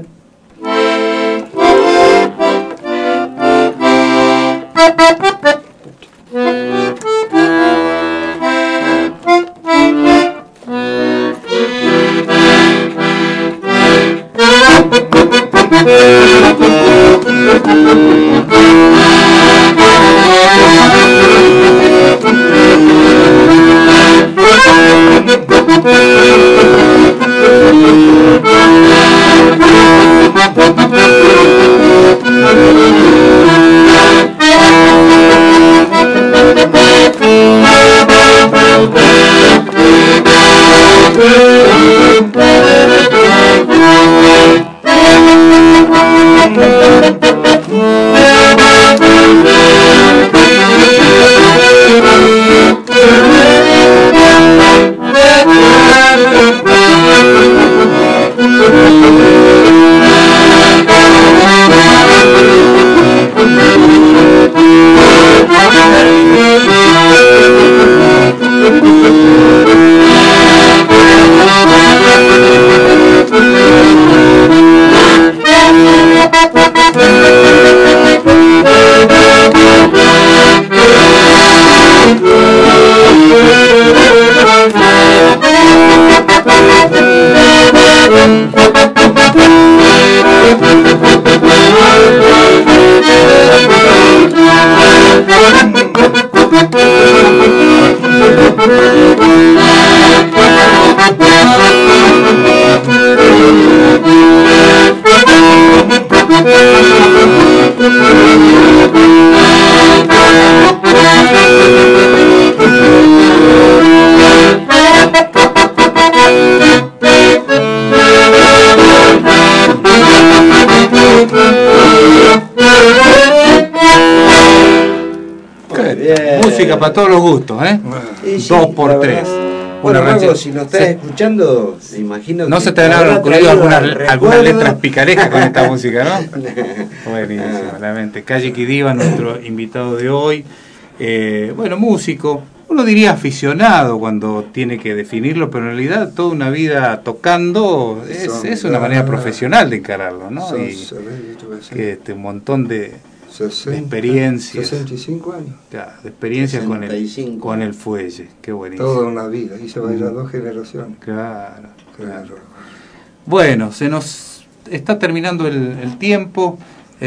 música para todos los gustos, ¿eh?
Sí,
2x3.
Bueno, Mago, si lo estás escuchando, me imagino
no
que
se te habrán ocurrido algunas letras picarescas con esta música, ¿no? Buenísimo, realmente. Calle Quidiva, nuestro invitado de hoy. Bueno, músico, uno diría aficionado cuando tiene que definirlo, pero en realidad toda una vida tocando es una manera profesional de encararlo, ¿no? Y que un montón de experiencias.
65 años.
Claro, de experiencias con el fuelle, qué buenísimo.
Toda una vida, y se va a ir a 2 generaciones.
Claro. Bueno, se nos está terminando el tiempo.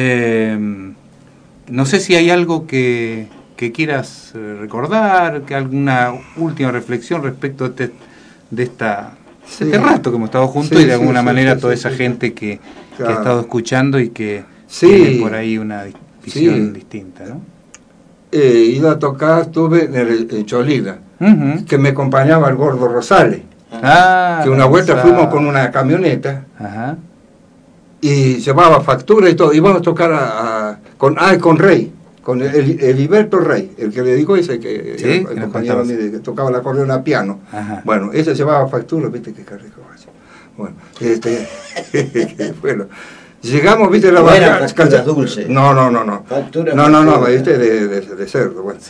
No sé si hay algo que quieras recordar, que alguna última reflexión respecto de este rato que hemos estado juntos y de alguna manera toda esa gente que ha estado escuchando y que tiene por ahí una visión distinta, ¿no?
Iba a tocar, estuve en Cholila, que me acompañaba el Gordo Rosales, que una vuelta fuimos con una camioneta y llevaba factura y todo, íbamos a tocar con Rey, con el Heriberto Rey, el que le dijo ese, que era el compañero mío que tocaba el acordeón a piano. Bueno, ese llevaba factura, viste que carrico. Bueno, bueno, llegamos, viste, la bajada.
Factura dulce.
No.
Factura
no, viste, de cerdo, bueno.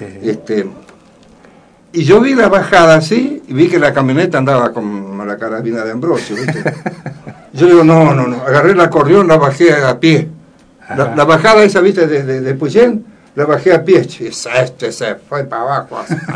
Y yo vi la bajada así, y vi que la camioneta andaba con la carabina de Ambrosio, viste. Yo digo, no, agarré el acordeón, la bajé a pie. La bajada esa, viste, de Puyén, la bajé a pie, y se fue para abajo,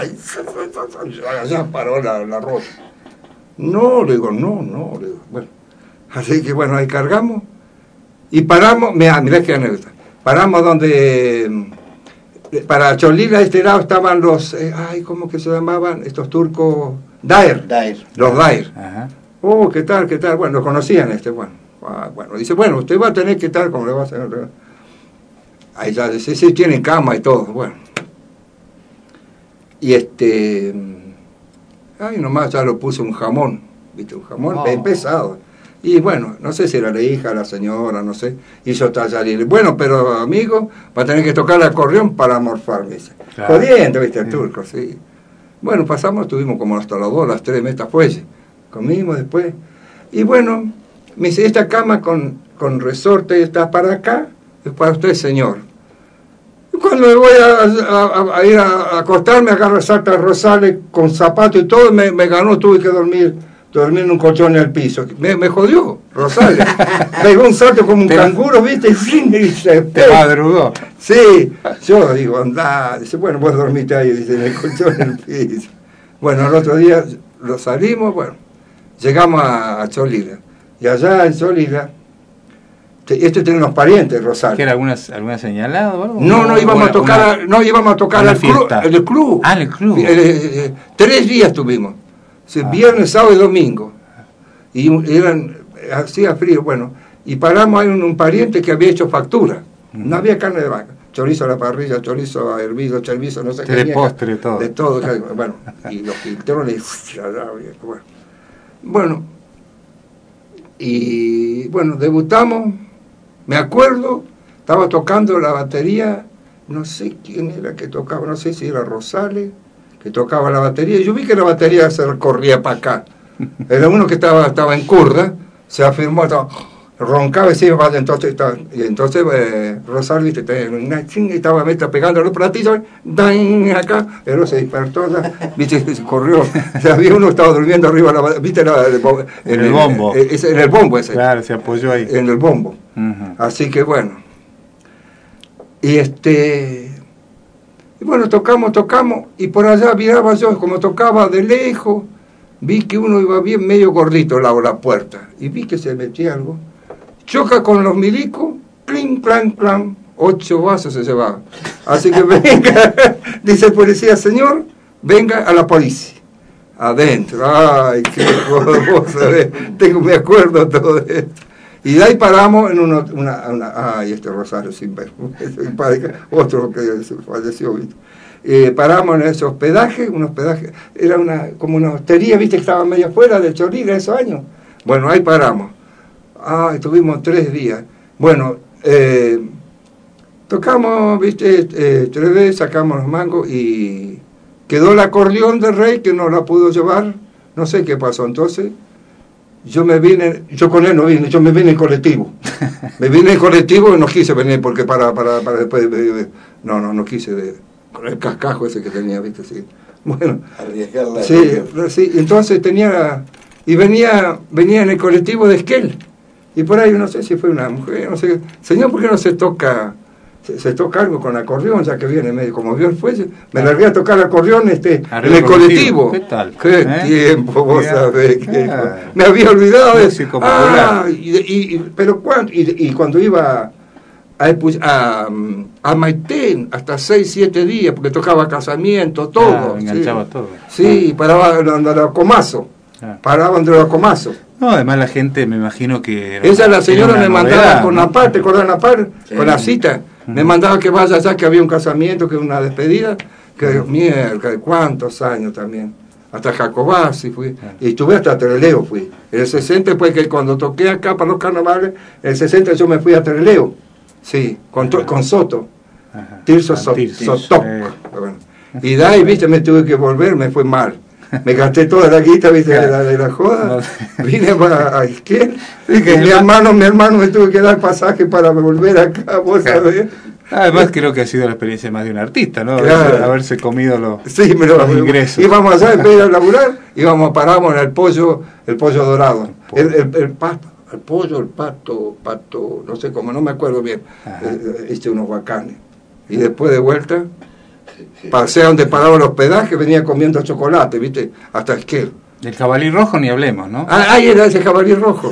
allá paró la rosa. No, le digo, bueno. Así que bueno, ahí cargamos, y paramos, mirá qué anécdota, paramos donde, para Cholila, este lado estaban los, ¿cómo que se llamaban? Estos turcos, Daer. Los Daer. Oh, ¿qué tal? Bueno, lo conocían bueno, dice, bueno, usted va a tener que estar, como le va a hacer. Ahí ya dice, sí, tienen cama y todo, bueno. Y nomás ya lo puse un jamón, ¿viste? Un jamón bien pesado. Y bueno, no sé si era la hija, la señora, no sé, hizo tallarines. Bueno, pero amigo, va a tener que tocar el acordeón para morfarme. Claro. Jodiendo, ¿viste? El turco, sí. Bueno, estuvimos como hasta las 2, las 3 metas fuelle. Comimos después. Y bueno, me dice, esta cama con resorte está para acá, es para usted, señor. Y cuando me voy a ir a acostarme, agarro Santa Rosales con zapatos y todo, me ganó, tuve que dormir en un colchón en el piso. Me jodió, Rosales. Pegó un salto como un canguro, ¿viste? Y se
te madrugó.
Sí, yo digo, andá. Dice, bueno, vos dormiste ahí, dice, en el colchón en el piso. Bueno, el otro día lo salimos, bueno, llegamos a Cholila. Y allá en Cholila, tiene unos parientes, Rosales.
¿Qué era alguna señalada o algo?
No, íbamos a tocar al club.
En el club.
3 días tuvimos. Viernes, sábado y domingo. Y hacía frío, bueno. Y paramos ahí en un pariente que había hecho factura. No había carne de vaca. Chorizo a la parrilla, chorizo hervido, chorizo, no sé qué.
De postre, todo.
De todo. Bueno, y los filtrones. Bueno. Y bueno, debutamos. Me acuerdo, estaba tocando la batería, no sé quién era que tocaba, no sé si era Rosales, que tocaba la batería. Yo vi que la batería se recorría para acá. Era uno que estaba en curda, se afirmó, roncaba y se iba para entonces. Rosales, estaba pegando los platillos, acá, pero se despertó, viste, se corrió. Había uno que estaba durmiendo arriba, viste,
en el bombo.
En el bombo ese.
Claro, se apoyó ahí.
En el bombo. Así que bueno. Y bueno, tocamos, y por allá miraba yo, como tocaba de lejos, vi que uno iba bien medio gordito al lado de la puerta, y vi que se metía algo, choca con los milicos, clink, clank, clank, 8 vasos se llevaba. Así que venga, dice el policía, señor, venga a la policía. Adentro, ay, qué cosa, me acuerdo todo esto. Y de ahí paramos en Rosario sin ver, otro que falleció, ¿viste? Paramos en ese hospedaje, era como una hostería, ¿viste? Que estaba medio afuera de Cholila esos años. Bueno, ahí paramos. Estuvimos 3 días. Bueno, Tocamos, viste, 3 veces, sacamos los mangos y quedó el acordeón del rey que no la pudo llevar, no sé qué pasó. Entonces yo con él no vine, yo me vine en colectivo. Me vine en colectivo y no quise venir porque para después, no quise, con el cascajo ese que tenía, viste, sí. Bueno,
arriesgarla.
Sí, entonces venía en el colectivo de Esquel. Y por ahí, no sé si fue una mujer, no sé, señor, ¿por qué no se toca algo con acordeón, ya que viene medio como vio el fuelle? Me largué a tocar acordeón en el colectivo.
¿Qué tal?
¡Qué tiempo, vos sabés! Me había olvidado de eso. Pero cuando iba a Maitén, hasta 6-7 días, porque tocaba casamiento, todo.
Enganchaba todo.
Sí, paraba donde los comazos. Paraba donde los comazos.
No, además la gente, me imagino que...
Esa la señora me mandaba con Napar, ¿te acordás de Napar? Sí. Con la cita. Me mandaba que vaya allá, que había un casamiento, que una despedida. Que mierda, ¿cuántos años también? Hasta Jacobasi fui. Y estuve hasta Trelew fui. En el 60, pues, que cuando toqué acá para los carnavales, en el 60 yo me fui a Trelew. Sí, con Soto. Tirso Soto. Bueno. Y de ahí, viste, me tuve que volver, me fue mal. Me gasté toda la guita, viste, de la joda. Vine a Esquel. Mi hermano me tuvo que dar pasaje para volver acá, vos sabés.
Además creo que ha sido la experiencia más de un artista, ¿no?
Claro.
Haberse comido los
ingresos. Íbamos allá, en vez de ir a laburar, parábamos en el pollo dorado. El pollo, el pato, no sé cómo, no me acuerdo bien. Hice unos bacanes. Y después de vuelta... Pasé a donde paraba el hospedaje, venía comiendo chocolate, ¿viste? Hasta Esquel.
Del jabalí rojo ni hablemos, ¿no?
Ahí era ese jabalí rojo.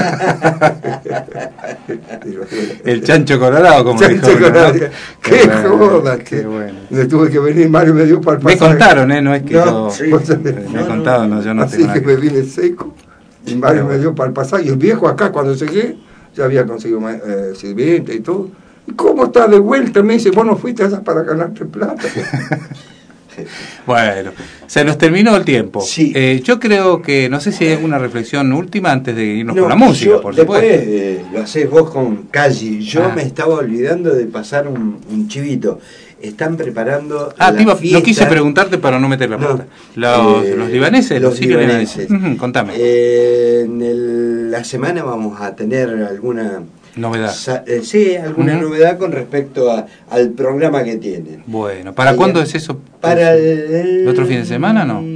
El chancho colorado, como
chancho
dijo.
Colorado. ¿No? ¡Qué joda! ¡Qué bueno! Me tuve que venir, Mario me dio para el pasaje.
Me contaron, no es que
no,
yo... Me contaron, yo no
así
tengo
que
nada.
Me vine seco, y Mario me dio para el pasaje. Y el viejo acá, cuando llegué, ya había conseguido sirviente y todo. ¿Cómo está de vuelta? Me dice, vos no fuiste allá para ganarte plata.
Bueno, se nos terminó el tiempo.
Sí.
Yo creo que, no sé si hay alguna reflexión última antes de irnos con la música, por supuesto.
Después lo hacés vos con Calli. Yo me estaba olvidando de pasar un chivito. Están preparando
no quise preguntarte para no meter la pata. Los libaneses, los libaneses. Contame.
La semana vamos a tener alguna...
novedad.
Sí, alguna novedad con respecto al programa que tienen.
Bueno, ¿para cuándo es eso?
Para el
otro fin de semana, ¿no?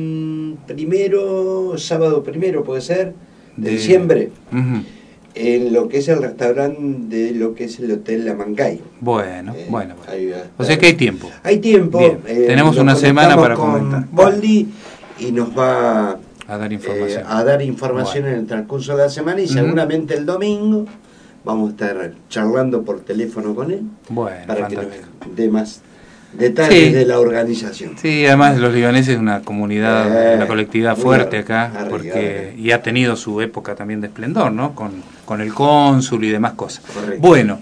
Sábado primero puede ser, de diciembre, en lo que es el restaurante de lo que es el Hotel La Mancay.
Bueno. O sea que hay tiempo.
Hay tiempo.
Tenemos una semana para comentar.
Boldi y nos va
a dar información.
A dar información en el transcurso de la semana y seguramente el domingo vamos a estar charlando por teléfono con él para que nos dé más detalles de la organización.
Sí, además los libaneses es una comunidad, una colectividad fuerte acá, y ha tenido su época también de esplendor, ¿no? Con el cónsul y demás cosas.
Correcto.
Bueno,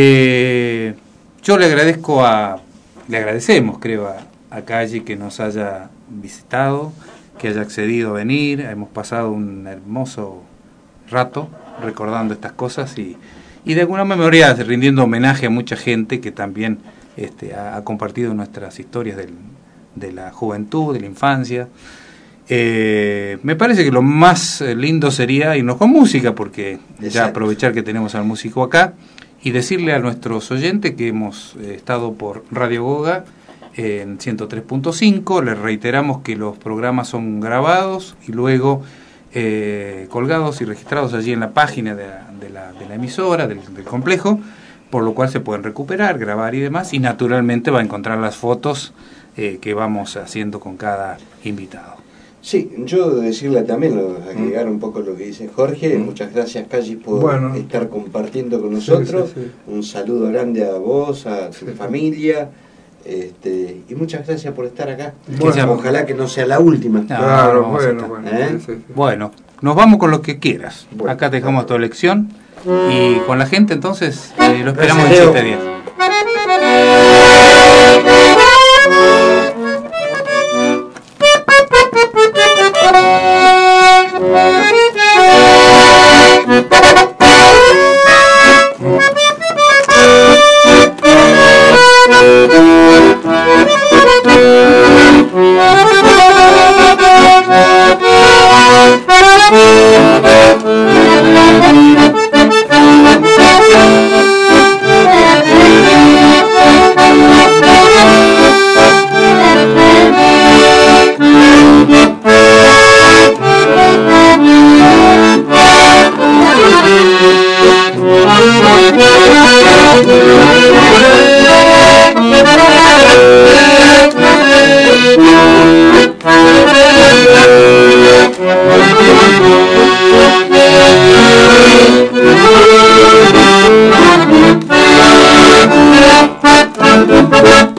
yo le agradecemos, creo, a Calli que nos haya visitado, que haya accedido a venir. Hemos pasado un hermoso rato recordando estas cosas y de alguna manera rindiendo homenaje a mucha gente que también ha compartido nuestras historias de la juventud, de la infancia. Me parece que lo más lindo sería irnos con música, porque ya aprovechar que tenemos al músico acá y decirle a nuestros oyentes que hemos estado por Radio Goga en 103.5. Les reiteramos que los programas son grabados y luego colgados y registrados allí en la página de la emisora, del complejo, por lo cual se pueden recuperar, grabar y demás, y naturalmente va a encontrar las fotos que vamos haciendo con cada invitado.
Sí, yo decirle también, agregar un poco lo que dice Jorge. Muchas gracias, Calli, por estar compartiendo con nosotros. Sí. Un saludo grande a vos, a tu familia. Y muchas gracias por estar acá. Ojalá que no sea la última.
Claro,
bueno, nos vamos con lo que quieras. Acá te dejamos tu elección y con la gente entonces lo esperamos en 7 días.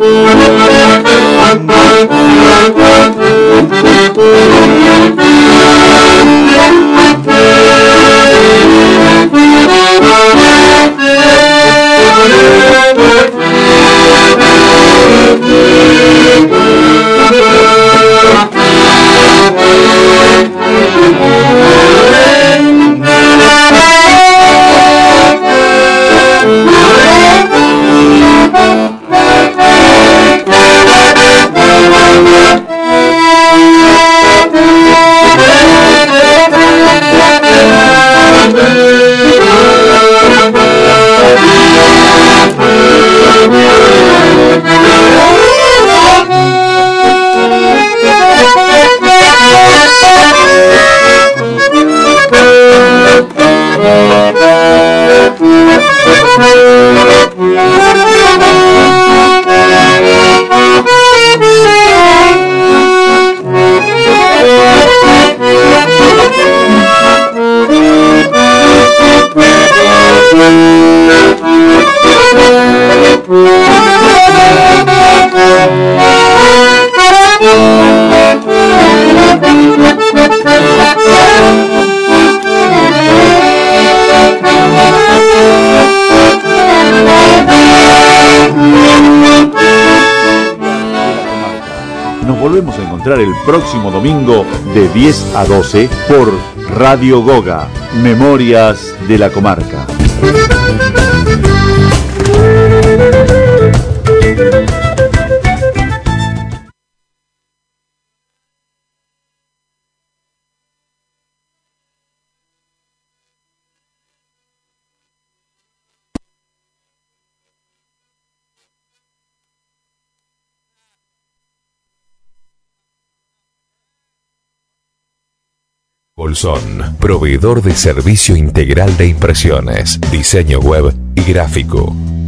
Volvemos a encontrar el próximo domingo de 10 a 12 por Radio Goga, Memorias de la Comarca.
Bolsón, proveedor de servicio integral de impresiones, diseño web y gráfico.